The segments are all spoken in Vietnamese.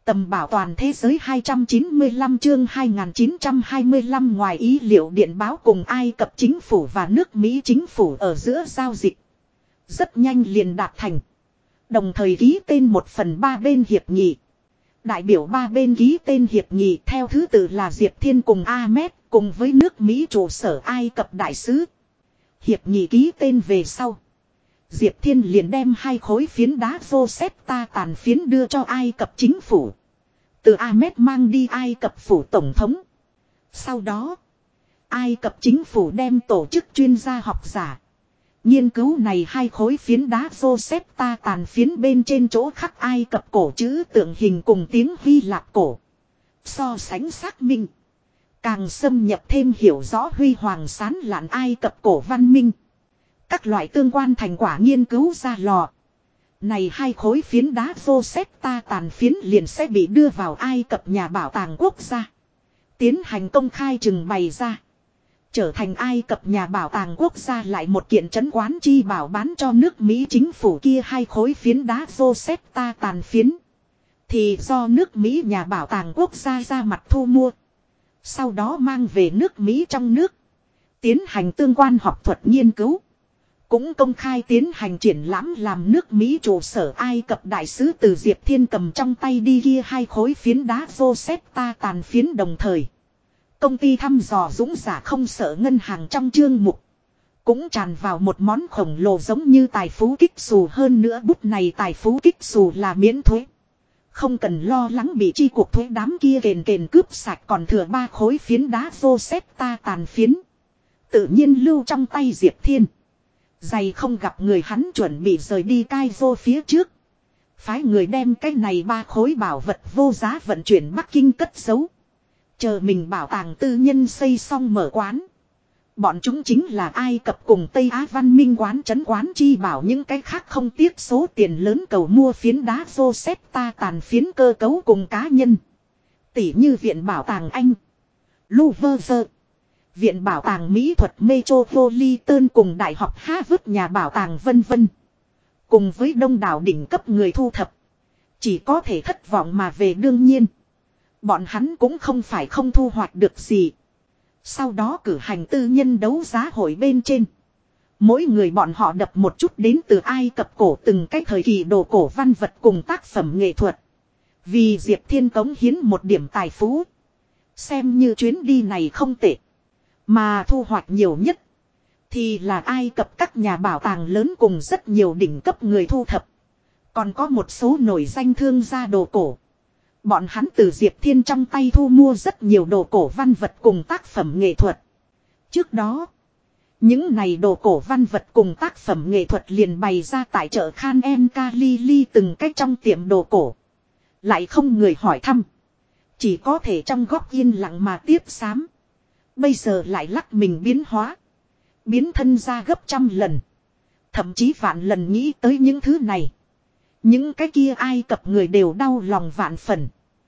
Tầm bảo toàn thế giới 295 chương 2925 ngoài ý liệu điện báo cùng Ai Cập chính phủ và nước Mỹ chính phủ ở giữa giao dịch. Rất nhanh liền đạt thành. Đồng thời ký tên 1/3 bên hiệp nghị. Đại biểu ba bên ký tên hiệp nghị theo thứ tự là Diệp Thiên cùng Ahmed cùng với nước Mỹ trụ sở Ai Cập đại sứ. Hiệp nghị ký tên về sau. Diệp Thiên liền đem 2 khối phiến đá Rosetta tàn phiến đưa cho Ai Cập chính phủ. Từ Ahmed mang đi Ai Cập phủ tổng thống. Sau đó, Ai Cập chính phủ đem tổ chức chuyên gia học giả. Nghiên cứu này 2 khối phiến đá Rosetta tàn phiến bên trên chỗ khắc Ai Cập cổ chữ tượng hình cùng tiếng Hy Lạp cổ. So sánh xác minh. Càng xâm nhập thêm hiểu rõ huy hoàng sáng lạn Ai Cập cổ văn minh. Các loại tương quan thành quả nghiên cứu ra lò. Này 2 khối phiến đá Rosetta tàn phiến liền sẽ bị đưa vào Ai Cập nhà bảo tàng quốc gia. Tiến hành công khai trưng bày ra. Trở thành Ai Cập nhà bảo tàng quốc gia lại một kiện trấn quán chi bảo bán cho nước Mỹ chính phủ kia 2 khối phiến đá Rosetta tàn phiến. Thì do nước Mỹ nhà bảo tàng quốc gia ra mặt thu mua. Sau đó mang về nước Mỹ trong nước. Tiến hành tương quan học thuật nghiên cứu. Cũng công khai tiến hành triển lãm làm nước Mỹ trụ sở Ai Cập đại sứ từ Diệp Thiên cầm trong tay đi kia 2 khối phiến đá Rosetta tàn phiến đồng thời. Công ty thăm dò dũng giả không sợ ngân hàng trong chương mục. Cũng tràn vào một món khổng lồ giống như tài phú kích xù hơn nữa bút này tài phú kích xù là miễn thuế. Không cần lo lắng bị chi cuộc thuế đám kia kền cướp sạch còn thừa 3 khối phiến đá Rosetta tàn phiến. Tự nhiên lưu trong tay Diệp Thiên. Giày không gặp người hắn chuẩn bị rời đi Cairo phía trước. Phái người đem cái này 3 khối bảo vật vô giá vận chuyển Bắc Kinh cất giấu. Chờ mình bảo tàng tư nhân xây xong mở quán. Bọn chúng chính là Ai Cập cùng Tây Á văn minh quán trấn quán chi bảo những cái khác không tiếc số tiền lớn cầu mua phiến đá Rosetta tàn phiến cơ cấu cùng cá nhân. Tỷ như Viện Bảo tàng Anh, Louvre, Viện Bảo tàng Mỹ thuật Metropolitan cùng Đại học Harvard nhà bảo tàng vân vân. Cùng với đông đảo đỉnh cấp người thu thập. Chỉ có thể thất vọng mà về đương nhiên. Bọn hắn cũng không phải không thu hoạch được gì. Sau đó cử hành tư nhân đấu giá hội bên trên. Mỗi người bọn họ đập một chút đến từ Ai Cập cổ từng cái thời kỳ đồ cổ văn vật cùng tác phẩm nghệ thuật. Vì Diệp Thiên cống hiến một điểm tài phú. Xem như chuyến đi này không tệ. Mà thu hoạch nhiều nhất. Thì là Ai Cập các nhà bảo tàng lớn cùng rất nhiều đỉnh cấp người thu thập. Còn có một số nổi danh thương gia đồ cổ. Bọn hắn từ Diệp Thiên trong tay thu mua rất nhiều đồ cổ văn vật cùng tác phẩm nghệ thuật. Trước đó, những này đồ cổ văn vật cùng tác phẩm nghệ thuật liền bày ra tại chợ Khan El Khalili từng cách trong tiệm đồ cổ. Lại không người hỏi thăm. Chỉ có thể trong góc yên lặng mà tiếp xám. Bây giờ lại lắc mình biến hóa. Biến thân ra gấp trăm lần. Thậm chí vạn lần nghĩ tới những thứ này. Những cái kia Ai Cập người đều đau lòng vạn phần.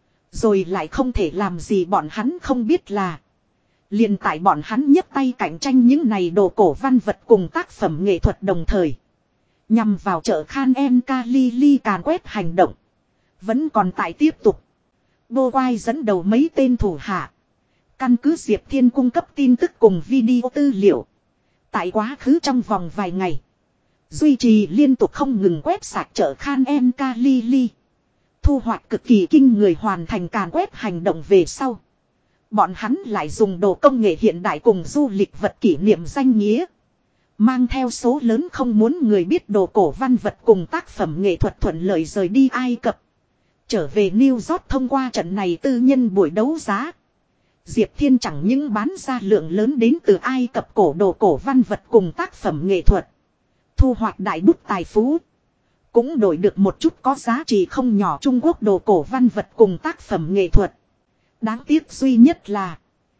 Rồi lại không thể làm gì bọn hắn không biết là. Liền tại bọn hắn nhấc tay cạnh tranh những này đồ cổ văn vật cùng tác phẩm nghệ thuật đồng thời. Nhằm vào chợ Khan El Khalili càn quét hành động. Vẫn còn tại tiếp tục. Bô Quai dẫn đầu mấy tên thủ hạ. Căn cứ Diệp Thiên cung cấp tin tức cùng video tư liệu. Tại quá khứ trong vòng vài ngày. Duy trì liên tục không ngừng quét sạch chợ Khan El Khalili. Thu hoạch cực kỳ kinh người hoàn thành càn quét hành động về sau. Bọn hắn lại dùng đồ công nghệ hiện đại cùng du lịch vật kỷ niệm danh nghĩa. Mang theo số lớn không muốn người biết đồ cổ văn vật cùng tác phẩm nghệ thuật thuận lợi rời đi Ai Cập. Trở về New York thông qua trận này tư nhân buổi đấu giá. Diệp Thiên chẳng những bán ra lượng lớn đến từ Ai Cập cổ đồ cổ văn vật cùng tác phẩm nghệ thuật. Thu hoạch đại bút tài phú. Cũng đổi được một chút có giá trị không nhỏ Trung Quốc đồ cổ văn vật cùng tác phẩm nghệ thuật. Đáng tiếc duy nhất là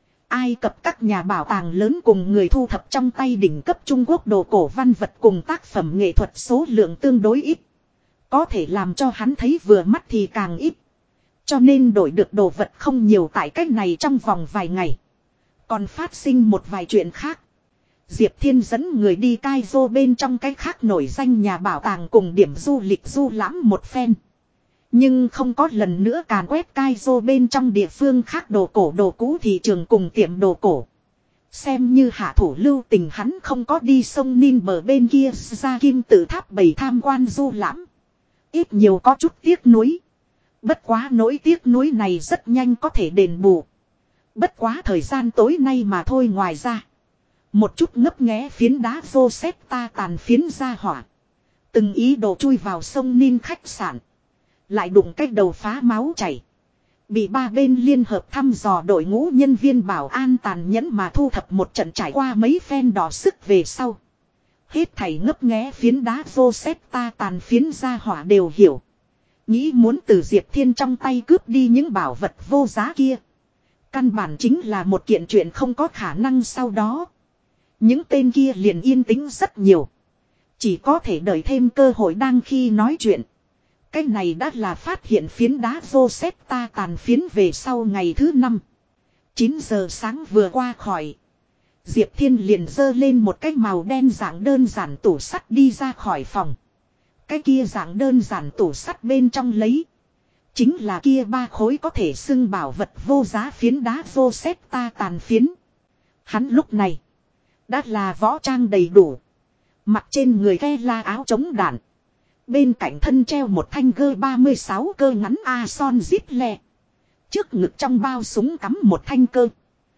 Ai Cập các nhà bảo tàng lớn cùng người thu thập trong tay đỉnh cấp Trung Quốc đồ cổ văn vật cùng tác phẩm nghệ thuật số lượng tương đối ít. Có thể làm cho hắn thấy vừa mắt thì càng ít. Cho nên đổi được đồ vật không nhiều tại cách này trong vòng vài ngày. Còn phát sinh một vài chuyện khác. Diệp Thiên dẫn người đi Cairo bên trong cái khác nổi danh nhà bảo tàng cùng điểm du lịch du lãm một phen. Nhưng không có lần nữa càn quét Kaizo bên trong địa phương khác đồ cổ đồ cũ thị trường cùng tiệm đồ cổ. Xem như hạ thủ lưu tình hắn không có đi sông Nin bờ bên kia ra kim tự tháp bầy tham quan du lãm. Ít nhiều có chút tiếc nuối. Bất quá nỗi tiếc nuối này rất nhanh có thể đền bù. Bất quá thời gian tối nay mà thôi ngoài ra. Một chút ngấp nghé phiến đá Rosetta tàn phiến ra hỏa. Từng ý đồ chui vào sông Nin khách sạn. Lại đụng cách đầu phá máu chảy. Bị ba bên liên hợp thăm dò đội ngũ nhân viên bảo an tàn nhẫn mà thu thập một trận trải qua mấy phen đỏ sức về sau. Hết thảy ngấp nghé phiến đá Rosetta tàn phiến ra hỏa đều hiểu. Nghĩ muốn từ Diệp Thiên trong tay cướp đi những bảo vật vô giá kia. Căn bản chính là một kiện chuyện không có khả năng sau đó. Những tên kia liền yên tĩnh rất nhiều. Chỉ có thể đợi thêm cơ hội đang khi nói chuyện. Cái này đã là phát hiện phiến đá Rosetta tàn phiến về sau ngày thứ 5. 9 giờ sáng vừa qua khỏi. Diệp Thiên liền giơ lên một cái màu đen dạng đơn giản tủ sắt đi ra khỏi phòng. Cái kia dạng đơn giản tủ sắt bên trong lấy. Chính là kia 3 khối có thể xưng bảo vật vô giá phiến đá Rosetta tàn phiến. Hắn lúc này đã là võ trang đầy đủ. Mặc trên người ghe la áo chống đạn. Bên cạnh thân treo một thanh G36 cơ ngắn Ason Zipple. Trước ngực trong bao súng cắm một thanh cơ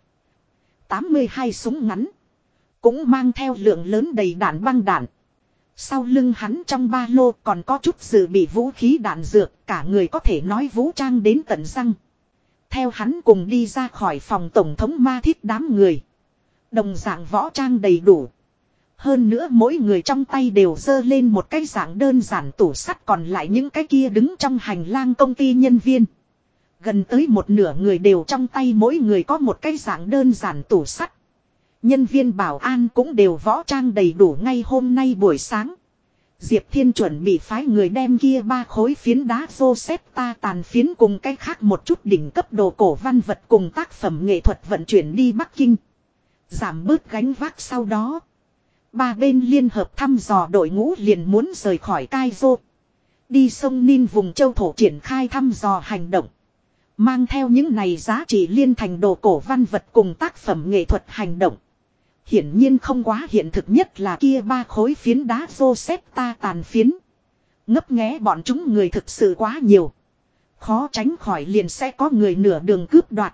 82 súng ngắn. Cũng mang theo lượng lớn đầy đạn băng đạn. Sau lưng hắn trong ba lô còn có chút dự bị vũ khí đạn dược. Cả người có thể nói vũ trang đến tận răng. Theo hắn cùng đi ra khỏi phòng tổng thống ma thiết đám người. Đồng dạng võ trang đầy đủ. Hơn nữa mỗi người trong tay đều giơ lên một cái dạng đơn giản tủ sắt, còn lại những cái kia đứng trong hành lang công ty nhân viên. Gần tới một nửa người đều trong tay mỗi người có một cái dạng đơn giản tủ sắt. Nhân viên bảo an cũng đều võ trang đầy đủ. Ngay hôm nay buổi sáng, Diệp Thiên chuẩn bị phái người đem kia 3 khối phiến đá Rosetta tàn phiến cùng cái khác một chút đỉnh cấp đồ cổ văn vật cùng tác phẩm nghệ thuật vận chuyển đi Bắc Kinh. Giảm bớt gánh vác sau đó. Ba bên liên hợp thăm dò đội ngũ liền muốn rời khỏi Kaizo. Đi sông Nin vùng châu thổ triển khai thăm dò hành động. Mang theo những này giá trị liên thành đồ cổ văn vật cùng tác phẩm nghệ thuật hành động. Hiển nhiên không quá hiện thực, nhất là kia 3 khối phiến đá Rosetta tàn phiến. Ngấp nghé bọn chúng người thực sự quá nhiều. Khó tránh khỏi liền sẽ có người nửa đường cướp đoạt.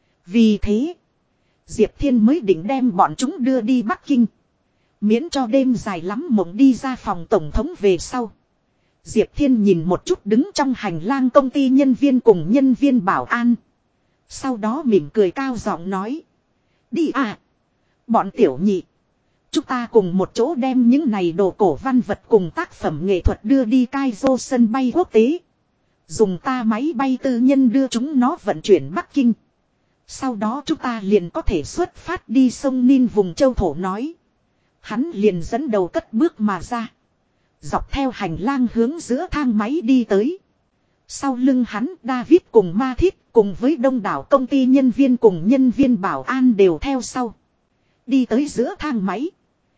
Vì thế, Diệp Thiên mới định đem bọn chúng đưa đi Bắc Kinh. Miễn cho đêm dài lắm mộng đi ra phòng tổng thống về sau. Diệp Thiên nhìn một chút đứng trong hành lang công ty nhân viên cùng nhân viên bảo an. Sau đó mỉm cười cao giọng nói. Đi à. Bọn tiểu nhị. Chúng ta cùng một chỗ đem những này đồ cổ văn vật cùng tác phẩm nghệ thuật đưa đi Kaizo sân bay quốc tế. Dùng ta máy bay tư nhân đưa chúng nó vận chuyển Bắc Kinh. Sau đó chúng ta liền có thể xuất phát đi sông Nin vùng châu thổ nói. Hắn liền dẫn đầu cất bước mà ra. Dọc theo hành lang hướng giữa thang máy đi tới. Sau lưng hắn David cùng Ma Thiết cùng với đông đảo công ty nhân viên cùng nhân viên bảo an đều theo sau. Đi tới giữa thang máy.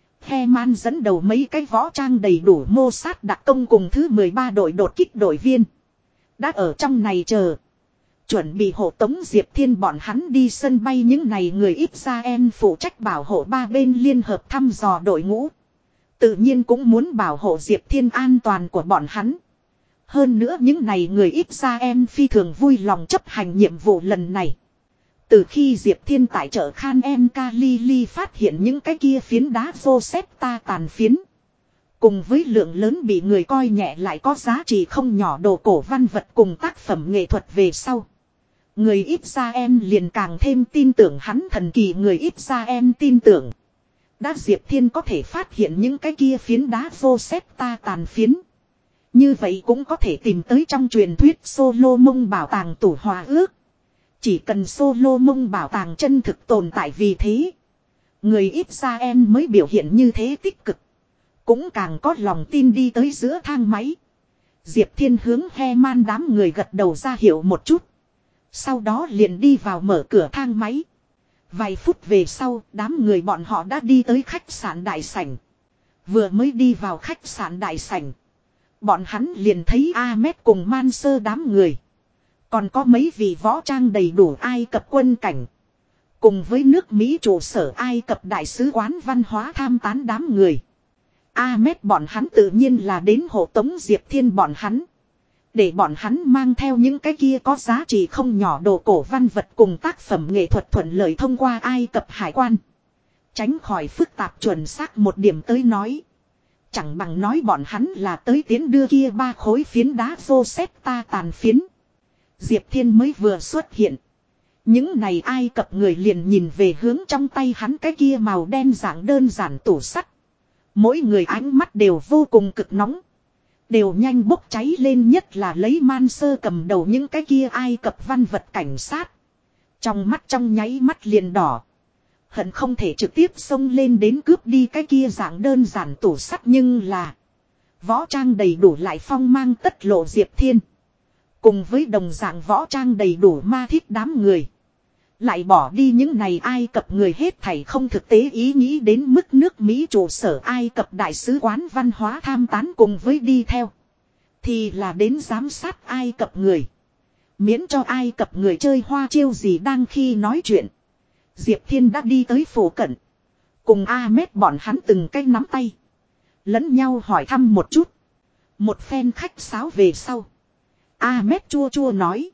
Heman dẫn đầu mấy cái võ trang đầy đủ Mossad đặc công cùng thứ 13 đội đột kích đội viên. Đã ở trong này chờ. Chuẩn bị hộ tống Diệp Thiên bọn hắn đi sân bay. Những này người Israel phụ trách bảo hộ ba bên liên hợp thăm dò đội ngũ. Tự nhiên cũng muốn bảo hộ Diệp Thiên an toàn của bọn hắn. Hơn nữa những này người Israel phi thường vui lòng chấp hành nhiệm vụ lần này. Từ khi Diệp Thiên tại chợ Khan En Galili phát hiện những cái kia phiến đá Rosetta tàn phiến. Cùng với lượng lớn bị người coi nhẹ lại có giá trị không nhỏ đồ cổ văn vật cùng tác phẩm nghệ thuật về sau. Người Israel liền càng thêm tin tưởng hắn, thần kỳ người Israel tin tưởng. Đã Diệp Thiên có thể phát hiện những cái kia phiến đá Rosetta tàn phiến. Như vậy cũng có thể tìm tới trong truyền thuyết Solomon bảo tàng tủ hòa ước. Chỉ cần Solomon bảo tàng chân thực tồn tại, vì thế người Israel mới biểu hiện như thế tích cực. Cũng càng có lòng tin đi tới giữa thang máy. Diệp Thiên hướng Heman đám người gật đầu ra hiệu một chút. Sau đó liền đi vào mở cửa thang máy. Vài phút về sau, đám người bọn họ đã đi tới khách sạn đại sảnh. Vừa mới đi vào khách sạn đại sảnh, Bọn hắn liền thấy Ahmed cùng Man Sơ đám người. Còn có mấy vị võ trang đầy đủ Ai Cập quân cảnh. Cùng với nước Mỹ trụ sở Ai Cập đại sứ quán văn hóa tham tán đám người. Ahmed bọn hắn tự nhiên là đến hộ tống Diệp Thiên bọn hắn. Để bọn hắn mang theo những cái kia có giá trị không nhỏ đồ cổ văn vật cùng tác phẩm nghệ thuật thuận lợi thông qua Ai Cập hải quan. Tránh khỏi phức tạp chuẩn xác một điểm tới nói. Chẳng bằng nói bọn hắn là tới tiến đưa kia 3 khối phiến đá Rosetta tàn phiến. Diệp Thiên mới vừa xuất hiện. Những này Ai Cập người liền nhìn về hướng trong tay hắn cái kia màu đen dạng đơn giản tủ sắt. Mỗi người ánh mắt đều vô cùng cực nóng. Đều nhanh bốc cháy lên, nhất là lấy Man Sơ cầm đầu những cái kia Ai Cập văn vật cảnh sát. Trong mắt trong nháy mắt liền đỏ. Hận không thể trực tiếp xông lên đến cướp đi cái kia dạng đơn giản tủ sắt, nhưng là võ trang đầy đủ lại phong mang tất lộ Diệp Thiên. Cùng với đồng dạng võ trang đầy đủ ma thiết đám người. Lại bỏ đi những này Ai Cập người hết thảy không thực tế ý nghĩ đến mức nước Mỹ trụ sở Ai Cập đại sứ quán văn hóa tham tán cùng với đi theo. Thì là đến giám sát Ai Cập người. Miễn cho Ai Cập người chơi hoa chiêu gì. Đang khi nói chuyện, Diệp Thiên đã đi tới phủ cận. Cùng Ahmed bọn hắn từng cái nắm tay. Lẫn nhau hỏi thăm một chút. Một phen khách sáo về sau, Ahmed chua chua nói: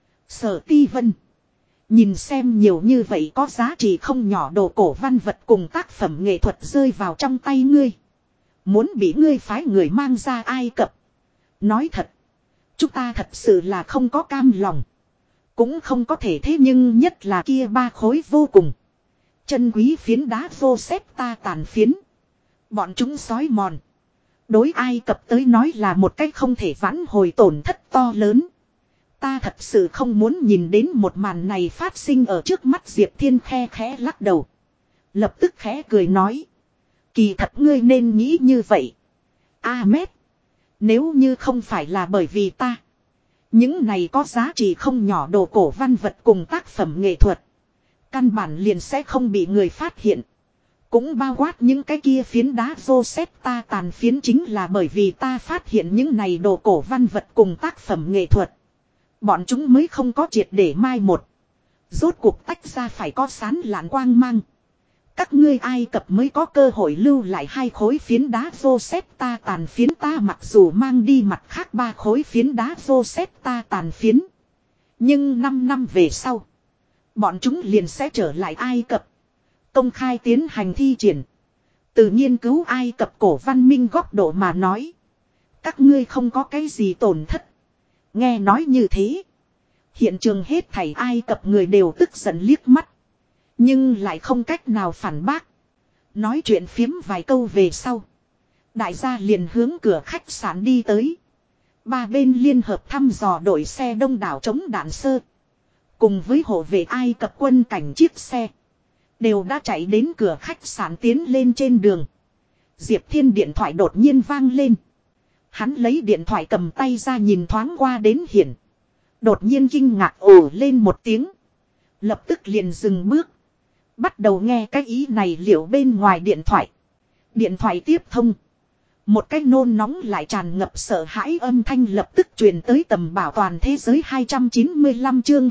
Sở Ti Vân, nhìn xem nhiều như vậy có giá trị không nhỏ đồ cổ văn vật cùng tác phẩm nghệ thuật rơi vào trong tay ngươi. Muốn bị ngươi phái người mang ra Ai Cập. Nói thật, chúng ta thật sự là không có cam lòng. Cũng không có thể, thế nhưng nhất là kia 3 khối vô cùng chân quý phiến đá Rosetta tàn phiến. Bọn chúng sói mòn. Đối Ai Cập tới nói là một cách không thể vãn hồi tổn thất to lớn. Ta thật sự không muốn nhìn đến một màn này phát sinh ở trước mắt. Diệp Thiên khe khẽ lắc đầu. Lập tức khẽ cười nói: Kỳ thật ngươi nên nghĩ như vậy, Ahmed. Nếu như không phải là bởi vì ta, những này có giá trị không nhỏ đồ cổ văn vật cùng tác phẩm nghệ thuật căn bản liền sẽ không bị người phát hiện. Cũng bao quát những cái kia phiến đá Rosetta tàn phiến, chính là bởi vì ta phát hiện những này đồ cổ văn vật cùng tác phẩm nghệ thuật, bọn chúng mới không có triệt để mai một. Rốt cuộc tách ra phải có sán lạn quang mang. Các ngươi Ai Cập mới có cơ hội lưu lại 2 khối phiến đá Rosetta tàn phiến. Ta mặc dù mang đi mặt khác 3 khối phiến đá Rosetta tàn phiến, nhưng 5 năm về sau, bọn chúng liền sẽ trở lại Ai Cập, công khai tiến hành thi triển. Từ nghiên cứu Ai Cập cổ văn minh góc độ mà nói, các ngươi không có cái gì tổn thất. Nghe nói như thế, hiện trường hết thảy Ai Cập người đều tức giận liếc mắt, nhưng lại không cách nào phản bác. Nói chuyện phiếm vài câu về sau, đại gia liền hướng cửa khách sạn đi tới. 3 bên liên hợp thăm dò đội xe đông đảo chống đạn sơ, cùng với hộ vệ Ai Cập quân cảnh chiếc xe, đều đã chạy đến cửa khách sạn. Tiến lên trên đường, Diệp Thiên điện thoại đột nhiên vang lên. Hắn lấy điện thoại cầm tay ra nhìn thoáng qua đến hiển. Đột nhiên kinh ngạc ồ lên một tiếng. Lập tức liền dừng bước, bắt đầu nghe cái ý này liệu bên ngoài điện thoại. Điện thoại tiếp thông. Một cái nôn nóng lại tràn ngập sợ hãi âm thanh lập tức truyền tới tầm bảo toàn thế giới 295 chương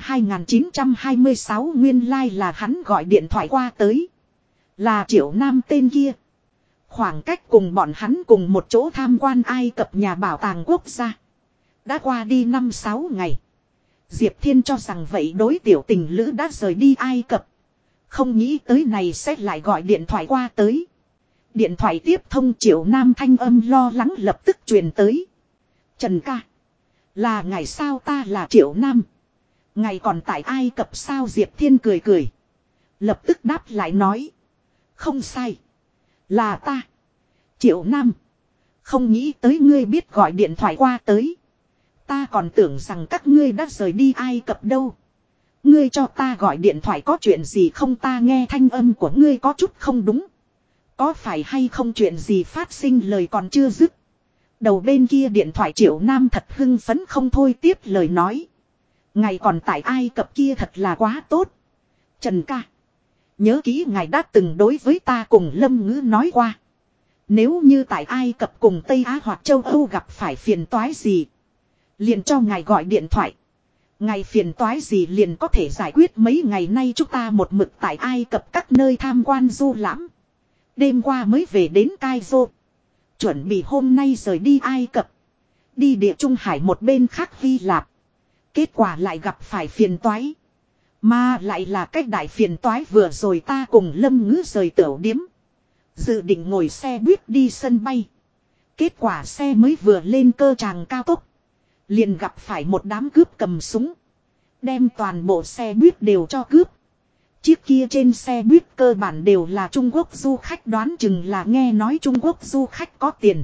2926 nguyên lai là hắn gọi điện thoại qua tới. Là Triệu Nam tên kia. Khoảng cách cùng bọn hắn cùng một chỗ tham quan Ai Cập nhà bảo tàng quốc gia đã qua đi 5-6 ngày. Diệp Thiên cho rằng vậy đối tiểu tình lữ đã rời đi Ai Cập. Không nghĩ tới này sẽ lại gọi điện thoại qua tới. Điện thoại tiếp thông, Triệu Nam thanh âm lo lắng lập tức truyền tới. Trần ca, là ngài sao? Ta là Triệu Nam. Ngài còn tại Ai Cập sao? Diệp Thiên cười cười, lập tức đáp lại nói: Không sai, là ta, Triệu Nam. Không nghĩ tới ngươi biết gọi điện thoại qua tới. Ta còn tưởng rằng các ngươi đã rời đi Ai Cập đâu. Ngươi cho ta gọi điện thoại có chuyện gì không? Ta nghe thanh âm của ngươi có chút không đúng. Có phải hay không chuyện gì phát sinh? Lời còn chưa dứt, đầu bên kia điện thoại Triệu Nam thật hưng phấn không thôi tiếp lời nói: Ngài còn tại Ai Cập kia thật là quá tốt. Trần ca, nhớ kỹ ngài đã từng đối với ta cùng Lâm Ngữ nói qua, Nếu như tại Ai Cập cùng Tây Á hoặc châu Âu gặp phải phiền toái gì, liền cho ngài gọi điện thoại. Ngài phiền toái gì liền có thể giải quyết. Mấy ngày nay chúng ta một mực tại Ai Cập các nơi tham quan du lãm. Đêm qua mới về đến Cairo. Chuẩn bị hôm nay rời đi Ai Cập. Đi địa Trung Hải một bên khác Hy Lạp. Kết quả lại gặp phải phiền toái. Mà lại là cách đại phiền toái vừa rồi ta cùng Lâm Ngữ rời tửu điếm. Dự định ngồi xe buýt đi sân bay. Kết quả xe mới vừa lên cơ tràng cao tốc. Liền gặp phải một đám cướp cầm súng. Đem toàn bộ xe buýt đều cho cướp. Chiếc kia trên xe buýt cơ bản đều là Trung Quốc du khách, đoán chừng là nghe nói Trung Quốc du khách có tiền.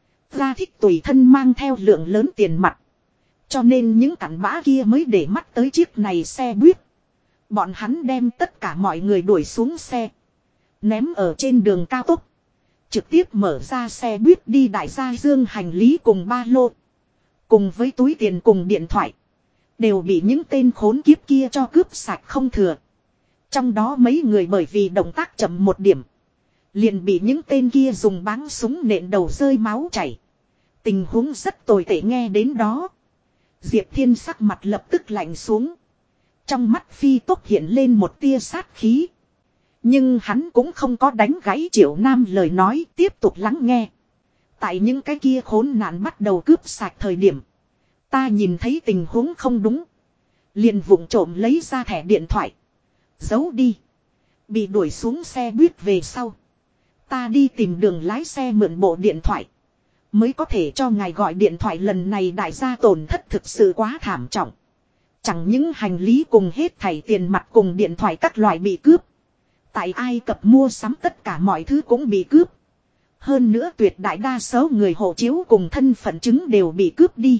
Ra thích tùy thân mang theo lượng lớn tiền mặt. Cho nên những cặn bã kia mới để mắt tới chiếc này xe buýt. Bọn hắn đem tất cả mọi người đuổi xuống xe. Ném ở trên đường cao tốc. Trực tiếp mở ra xe buýt đi đại gia dương hành lý cùng ba lô. Cùng với túi tiền cùng điện thoại. Đều bị những tên khốn kiếp kia cho cướp sạch không thừa. Trong đó mấy người bởi vì động tác chậm một điểm. Liền bị những tên kia dùng báng súng nện đầu rơi máu chảy. Tình huống rất tồi tệ. Nghe đến đó, Diệp Thiên sắc mặt lập tức lạnh xuống. Trong mắt phi tốc hiện lên một tia sát khí. Nhưng hắn cũng không có đánh gãy Triệu Nam lời nói, tiếp tục lắng nghe. Tại những cái kia khốn nạn bắt đầu cướp sạch thời điểm, ta nhìn thấy tình huống không đúng. Liền vụng trộm lấy ra thẻ điện thoại. Giấu đi. Bị đuổi xuống xe buýt về sau, ta đi tìm đường lái xe mượn bộ điện thoại. Mới có thể cho ngài gọi điện thoại. Lần này đại gia tổn thất thực sự quá thảm trọng. Chẳng những hành lý cùng hết thảy tiền mặt cùng điện thoại các loại bị cướp. Tại Ai Cập mua sắm tất cả mọi thứ cũng bị cướp. Hơn nữa tuyệt đại đa số người hộ chiếu cùng thân phận chứng đều bị cướp đi.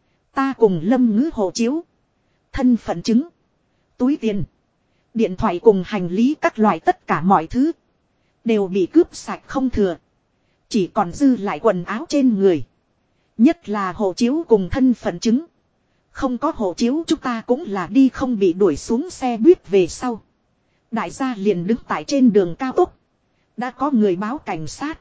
Ta cùng Lâm Ngữ hộ chiếu, thân phận chứng, túi tiền, điện thoại cùng hành lý các loại tất cả mọi thứ đều bị cướp sạch không thừa. Chỉ còn dư lại quần áo trên người. Nhất là hộ chiếu cùng thân phận chứng. Không có hộ chiếu chúng ta cũng là đi không. Bị đuổi xuống xe buýt về sau, đại gia liền đứng tại trên đường cao tốc. Đã có người báo cảnh sát.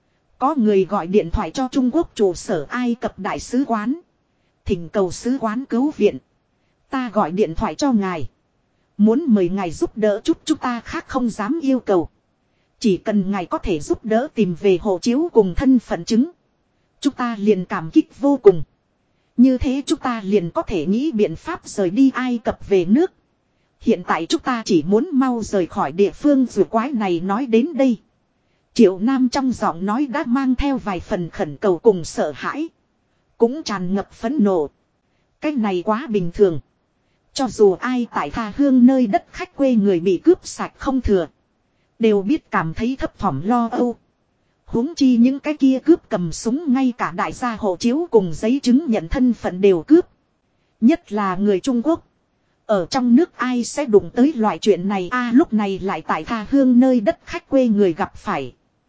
Có người gọi điện thoại cho Trung Quốc trụ sở Ai Cập đại sứ quán. Thỉnh cầu sứ quán cứu viện. Ta gọi điện thoại cho ngài. Muốn mời ngài giúp đỡ chút, chúng ta khác không dám yêu cầu. Chỉ cần ngài có thể giúp đỡ tìm về hộ chiếu cùng thân phận chứng, chúng ta liền cảm kích vô cùng. Như thế chúng ta liền có thể nghĩ biện pháp rời đi Ai Cập về nước. Hiện tại chúng ta chỉ muốn mau rời khỏi địa phương rùa quái này. Nói đến đây, Triệu Nam trong giọng nói đã mang theo vài phần khẩn cầu cùng sợ hãi. Cũng tràn ngập phẫn nộ. Cái này quá bình thường. Cho dù ai tại tha hương nơi đất khách quê người bị cướp sạch không thừa, đều biết cảm thấy thấp thỏm lo âu. Huống chi những cái kia cướp cầm súng ngay cả đại gia hộ chiếu cùng giấy chứng nhận thân phận đều cướp. Nhất là người Trung Quốc. Ở trong nước ai sẽ đụng tới loại chuyện này lúc này lại tại tha hương nơi đất khách quê người gặp phải.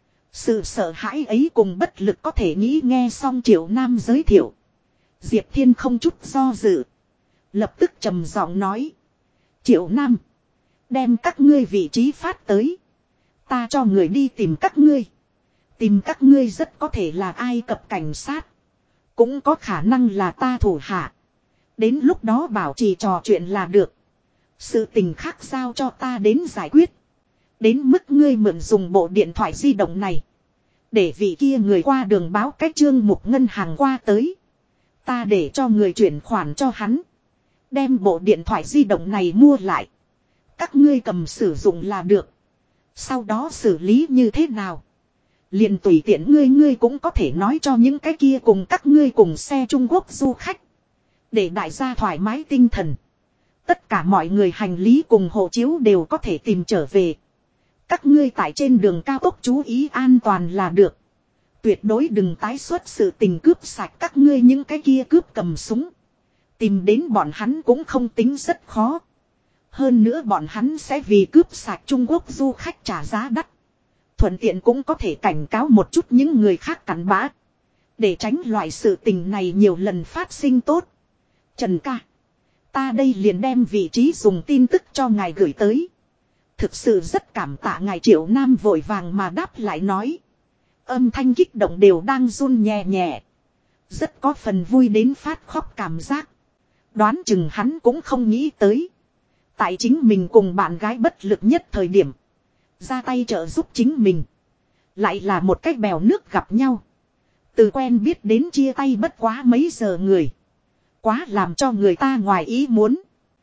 Sự sợ hãi ấy cùng bất lực có thể nghĩ. Nghe xong Triệu Nam giới thiệu, Diệp Thiên không chút do dự, lập tức trầm giọng nói: Triệu Nam, đem các ngươi vị trí phát tới. Ta cho người đi tìm các ngươi. Tìm các ngươi rất có thể là Ai Cập cảnh sát, cũng có khả năng là ta thủ hạ. Đến lúc đó bảo trì trò chuyện là được. Sự tình khác giao cho ta đến giải quyết. Đến mức ngươi mượn dùng bộ điện thoại di động này, để vị kia người qua đường báo cách trương mục ngân hàng qua tới. Ta để cho người chuyển khoản cho hắn. Đem bộ điện thoại di động này mua lại. Các ngươi cầm sử dụng là được. Sau đó xử lý như thế nào, liền tùy tiện ngươi cũng có thể nói cho những cái kia cùng các ngươi cùng xe Trung Quốc du khách. Để đại gia thoải mái tinh thần. Tất cả mọi người hành lý cùng hộ chiếu đều có thể tìm trở về. Các ngươi tại trên đường cao tốc chú ý an toàn là được. Tuyệt đối đừng tái xuất sự tình cướp sạch các ngươi những cái kia cướp cầm súng. Tìm đến bọn hắn cũng không tính rất khó. Hơn nữa bọn hắn sẽ vì cướp sạch Trung Quốc du khách trả giá đắt. Thuận tiện cũng có thể cảnh cáo một chút những người khác cặn bã. Để tránh loại sự tình này nhiều lần phát sinh tốt. Trần ca, ta đây liền đem vị trí dùng tin tức cho ngài gửi tới. Thực sự rất cảm tạ ngài. Triệu Nam vội vàng mà đáp lại nói: Âm thanh kích động đều đang run nhẹ nhẹ. Rất có phần vui đến phát khóc cảm giác. Đoán chừng hắn cũng không nghĩ tới. Tại chính mình cùng bạn gái bất lực nhất thời điểm. Ra tay trợ giúp chính mình. Lại là một cách bèo nước gặp nhau. Từ quen biết đến chia tay bất quá mấy giờ người. Quá làm cho người ta ngoài ý muốn.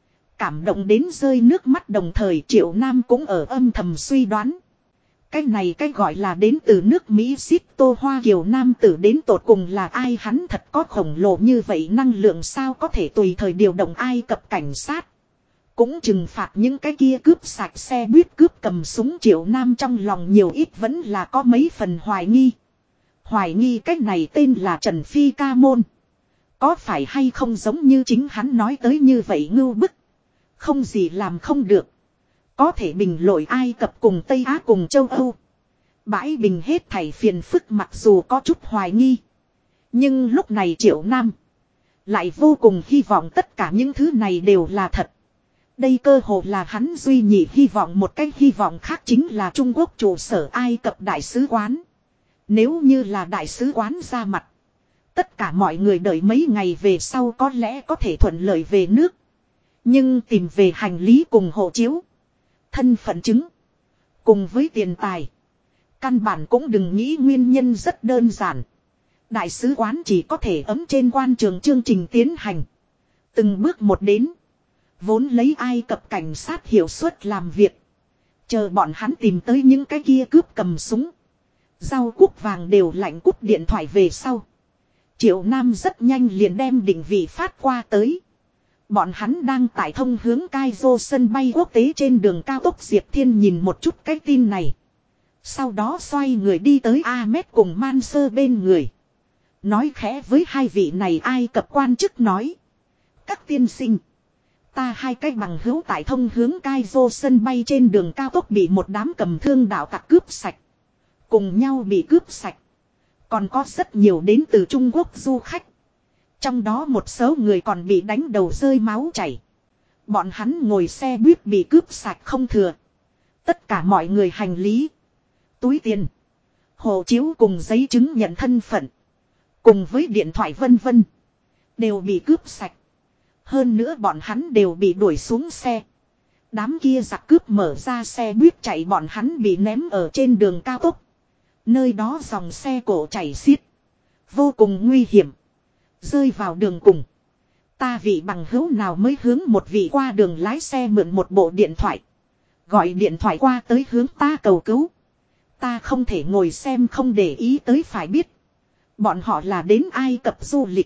Cảm động đến rơi nước mắt đồng thời Triệu Nam cũng ở âm thầm suy đoán. Cái này cái gọi là đến từ nước Mỹ ship Tô Hoa Kiều Nam tử đến tột cùng là ai, hắn thật có khổng lồ như vậy năng lượng sao có thể tùy thời điều động Ai Cập cảnh sát. Cũng trừng phạt những cái kia cướp sạch xe buýt cướp cầm súng. Triệu Nam trong lòng nhiều ít vẫn là có mấy phần hoài nghi. Hoài nghi cái này tên là Trần Phi Ca Môn. Có phải hay không giống như chính hắn nói tới như vậy ngưu bức. Không gì làm không được. Có thể bình lội Ai Cập cùng Tây Á cùng châu Âu. Bãi bình hết thảy phiền phức mặc dù có chút hoài nghi. Nhưng lúc này Triệu Nam lại vô cùng hy vọng tất cả những thứ này đều là thật. Đây cơ hồ là hắn duy nhị hy vọng. Một cái hy vọng khác chính là Trung Quốc trụ sở Ai Cập đại sứ quán. Nếu như là đại sứ quán ra mặt. Tất cả mọi người đợi mấy ngày về sau có lẽ có thể thuận lợi về nước. Nhưng tìm về hành lý cùng hộ chiếu. Thân phận chứng. Cùng với tiền tài. Căn bản cũng đừng nghĩ, nguyên nhân rất đơn giản. Đại sứ quán chỉ có thể ấm trên quan trường chương trình tiến hành. Từng bước một đến. Vốn lấy Ai Cập cảnh sát hiệu suất làm việc. Chờ bọn hắn tìm tới những cái kia cướp cầm súng. Rau cúc vàng đều lạnh cúp điện thoại về sau. Triệu Nam rất nhanh liền đem định vị phát qua tới. Bọn hắn đang tải thông hướng Cairo sân bay quốc tế trên đường cao tốc. Diệp Thiên nhìn một chút cái tin này. Sau đó xoay người đi tới Ahmed cùng Manser bên người. Nói khẽ với hai vị này Ai Cập quan chức nói. Các tiên sinh. Ta hai cái bằng hữu tại thông hướng Cairo sân bay trên đường cao tốc bị một đám cầm thương đạo tặc cướp sạch. Cùng nhau bị cướp sạch. Còn có rất nhiều đến từ Trung Quốc du khách. Trong đó một số người còn bị đánh đầu rơi máu chảy. Bọn hắn ngồi xe buýt bị cướp sạch không thừa. Tất cả mọi người hành lý. Túi tiền. Hộ chiếu cùng giấy chứng nhận thân phận. Cùng với điện thoại vân vân. Đều bị cướp sạch. Hơn nữa bọn hắn đều bị đuổi xuống xe. Đám kia giặc cướp mở ra xe buýt chạy, bọn hắn bị ném ở trên đường cao tốc. Nơi đó dòng xe cổ chảy xiết. Vô cùng nguy hiểm. Rơi vào đường cùng. Ta vị bằng hữu nào mới hướng một vị qua đường lái xe mượn một bộ điện thoại. Gọi điện thoại qua tới hướng ta cầu cứu. Ta không thể ngồi xem không để ý tới, phải biết. Bọn họ là đến Ai Cập du lịch.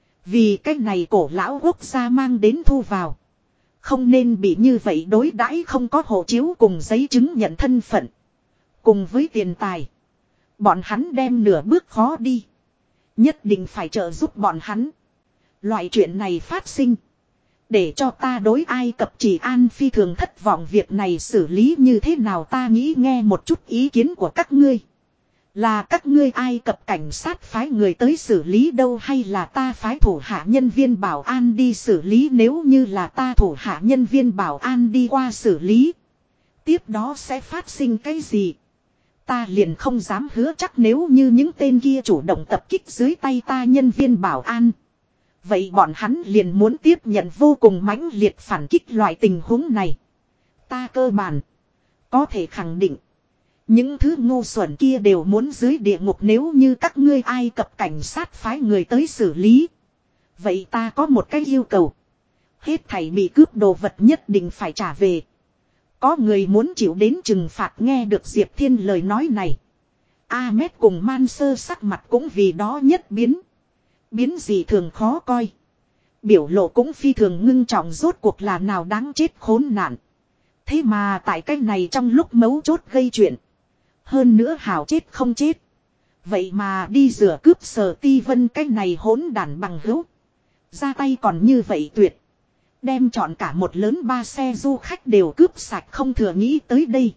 Vì cái này cổ lão quốc gia mang đến thu vào. Không nên bị như vậy đối đãi, không có hộ chiếu cùng giấy chứng nhận thân phận. Cùng với tiền tài. Bọn hắn đem nửa bước khó đi. Nhất định phải trợ giúp bọn hắn. Loại chuyện này phát sinh. Để cho ta đối Ai Cập Trị An phi thường thất vọng. Việc này xử lý như thế nào, ta nghĩ nghe một chút ý kiến của các ngươi. Là các ngươi Ai Cập cảnh sát phái người tới xử lý đâu, hay là ta phái thủ hạ nhân viên bảo an đi xử lý? Nếu như là ta thủ hạ nhân viên bảo an đi qua xử lý, tiếp đó sẽ phát sinh cái gì? Ta liền không dám hứa chắc. Nếu như những tên kia chủ động tập kích dưới tay ta nhân viên bảo an, vậy bọn hắn liền muốn tiếp nhận vô cùng mãnh liệt phản kích. Loại tình huống này, ta cơ bản có thể khẳng định, những thứ ngu xuẩn kia đều muốn dưới địa ngục. Nếu như các ngươi Ai Cập cảnh sát phái người tới xử lý, vậy ta có một cái yêu cầu. Hết thảy bị cướp đồ vật nhất định phải trả về. Có người muốn chịu đến trừng phạt. Nghe được Diệp Thiên lời nói này, Ahmed cùng Manser sắc mặt cũng vì đó nhất biến. Biến gì thường khó coi. Biểu lộ cũng phi thường ngưng trọng. Rốt cuộc là nào đáng chết khốn nạn. Thế mà tại cái này trong lúc mấu chốt gây chuyện. Hơn nữa hảo chết không chết. Vậy mà đi rửa cướp Sở Ti Vân cái này hỗn đản bằng hữu. Ra tay còn như vậy tuyệt. Đem chọn cả một lớn 3 xe du khách đều cướp sạch không thừa. Nghĩ tới đây,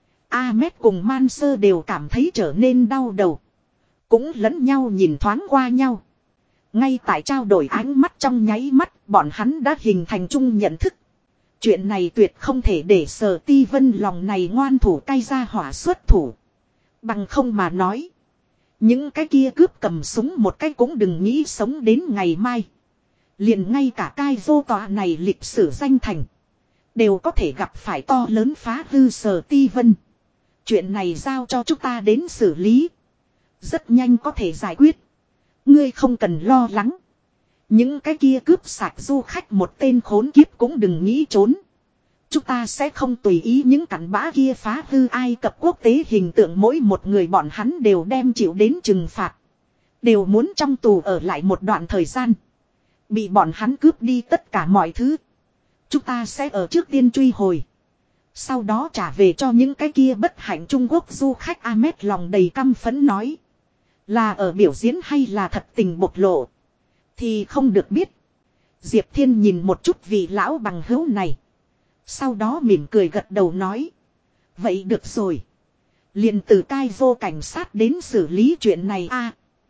Ahmed cùng Manser đều cảm thấy trở nên đau đầu. Cũng lẫn nhau nhìn thoáng qua nhau. Ngay tại trao đổi ánh mắt trong nháy mắt, bọn hắn đã hình thành chung nhận thức. Chuyện này tuyệt không thể để Sở Ti Vân lòng này ngoan thủ cay ra hỏa xuất thủ. Bằng không mà nói, Những cái kia cướp cầm súng một cái cũng đừng nghĩ sống đến ngày mai. Liền ngay cả Kaizo tòa này lịch sử danh thành. Đều có thể gặp phải to lớn phá hư Sở Ti Vân. Chuyện này giao cho chúng ta đến xử lý. Rất nhanh có thể giải quyết. Ngươi không cần lo lắng. Những cái kia cướp sạch du khách một tên khốn kiếp cũng đừng nghĩ trốn. Chúng ta sẽ không tùy ý những cặn bã kia phá hư Ai Cập quốc tế hình tượng, mỗi một người bọn hắn đều đem chịu đến trừng phạt. Đều muốn trong tù ở lại một đoạn thời gian. Bị bọn hắn cướp đi tất cả mọi thứ. Chúng ta sẽ ở trước tiên truy hồi. Sau đó trả về cho những cái kia bất hạnh Trung Quốc du khách. Ahmed lòng đầy căm phẫn nói. Là ở biểu diễn hay là thật tình bộc lộ. Thì không được biết. Diệp Thiên nhìn một chút vị lão bằng hữu này. Sau đó mỉm cười gật đầu nói. Vậy được rồi. Liền từ Kaizo cảnh sát đến xử lý chuyện này a.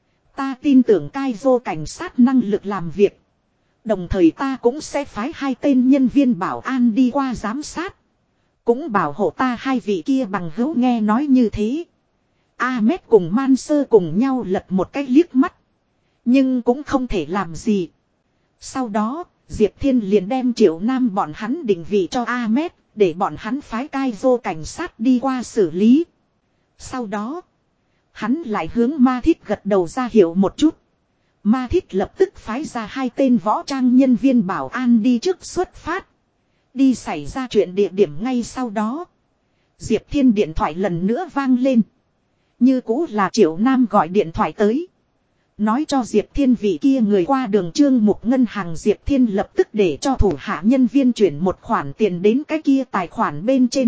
Ta tin tưởng Kaizo cảnh sát năng lực làm việc. Đồng thời ta cũng sẽ phái 2 tên nhân viên bảo an đi qua giám sát. Cũng bảo hộ ta 2 vị kia bằng hữu. Nghe nói như thế. Ahmed cùng Manser cùng nhau lật một cái liếc mắt. Nhưng cũng không thể làm gì. Sau đó, Diệp Thiên liền đem Triệu Nam bọn hắn định vị cho Ahmed, để bọn hắn phái Kaizo cảnh sát đi qua xử lý. Sau đó, hắn lại hướng Ma Thiết gật đầu ra hiệu một chút. Ma Thiết lập tức phái ra 2 tên võ trang nhân viên bảo an đi trước xuất phát. Đi xảy ra chuyện địa điểm ngay sau đó. Diệp Thiên điện thoại lần nữa vang lên. Như cũ là Triệu Nam gọi điện thoại tới. Nói cho Diệp Thiên vị kia người qua đường Trương Mục ngân hàng. Diệp Thiên lập tức để cho thủ hạ nhân viên chuyển một khoản tiền đến cái kia tài khoản bên trên.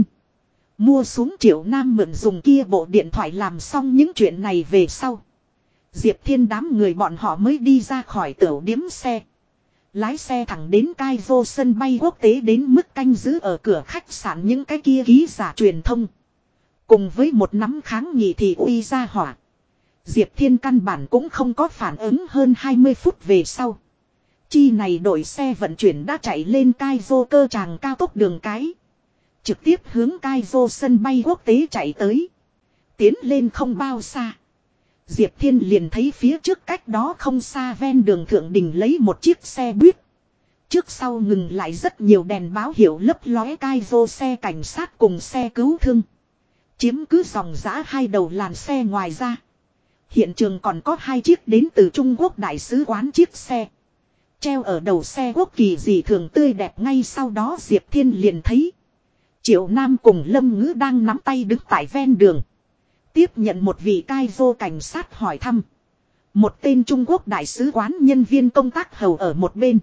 Mua xuống Triệu Nam mượn dùng kia bộ điện thoại. Làm xong những chuyện này về sau, Diệp Thiên đám người bọn họ mới đi ra khỏi tửu điếm xe. Lái xe thẳng đến Kaizo sân bay quốc tế, đến mức canh giữ ở cửa khách sạn những cái kia ký giả truyền thông. Cùng với một nắm kháng nghị thì uy ra hỏa. Diệp Thiên căn bản cũng không có phản ứng. Hơn 20 phút về sau, chi này đội xe vận chuyển đã chạy lên Kaizo cơ tràng cao tốc đường cái. Trực tiếp hướng Kaizo sân bay quốc tế chạy tới. Tiến lên không bao xa, Diệp Thiên liền thấy phía trước cách đó không xa ven đường thượng đình lấy một chiếc xe buýt. Trước sau ngừng lại rất nhiều đèn báo hiệu lấp lóe. Kaizo xe cảnh sát cùng xe cứu thương chiếm cứ dòng dã 2 đầu làn xe. Ngoài ra, hiện trường còn có 2 chiếc đến từ Trung Quốc đại sứ quán chiếc xe. Treo ở đầu xe quốc kỳ dị thường tươi đẹp. Ngay sau đó Diệp Thiên liền thấy Triệu Nam cùng Lâm Ngữ đang nắm tay đứng tại ven đường. Tiếp nhận một vị Kaizo cảnh sát hỏi thăm. Một tên Trung Quốc đại sứ quán nhân viên công tác hầu ở một bên.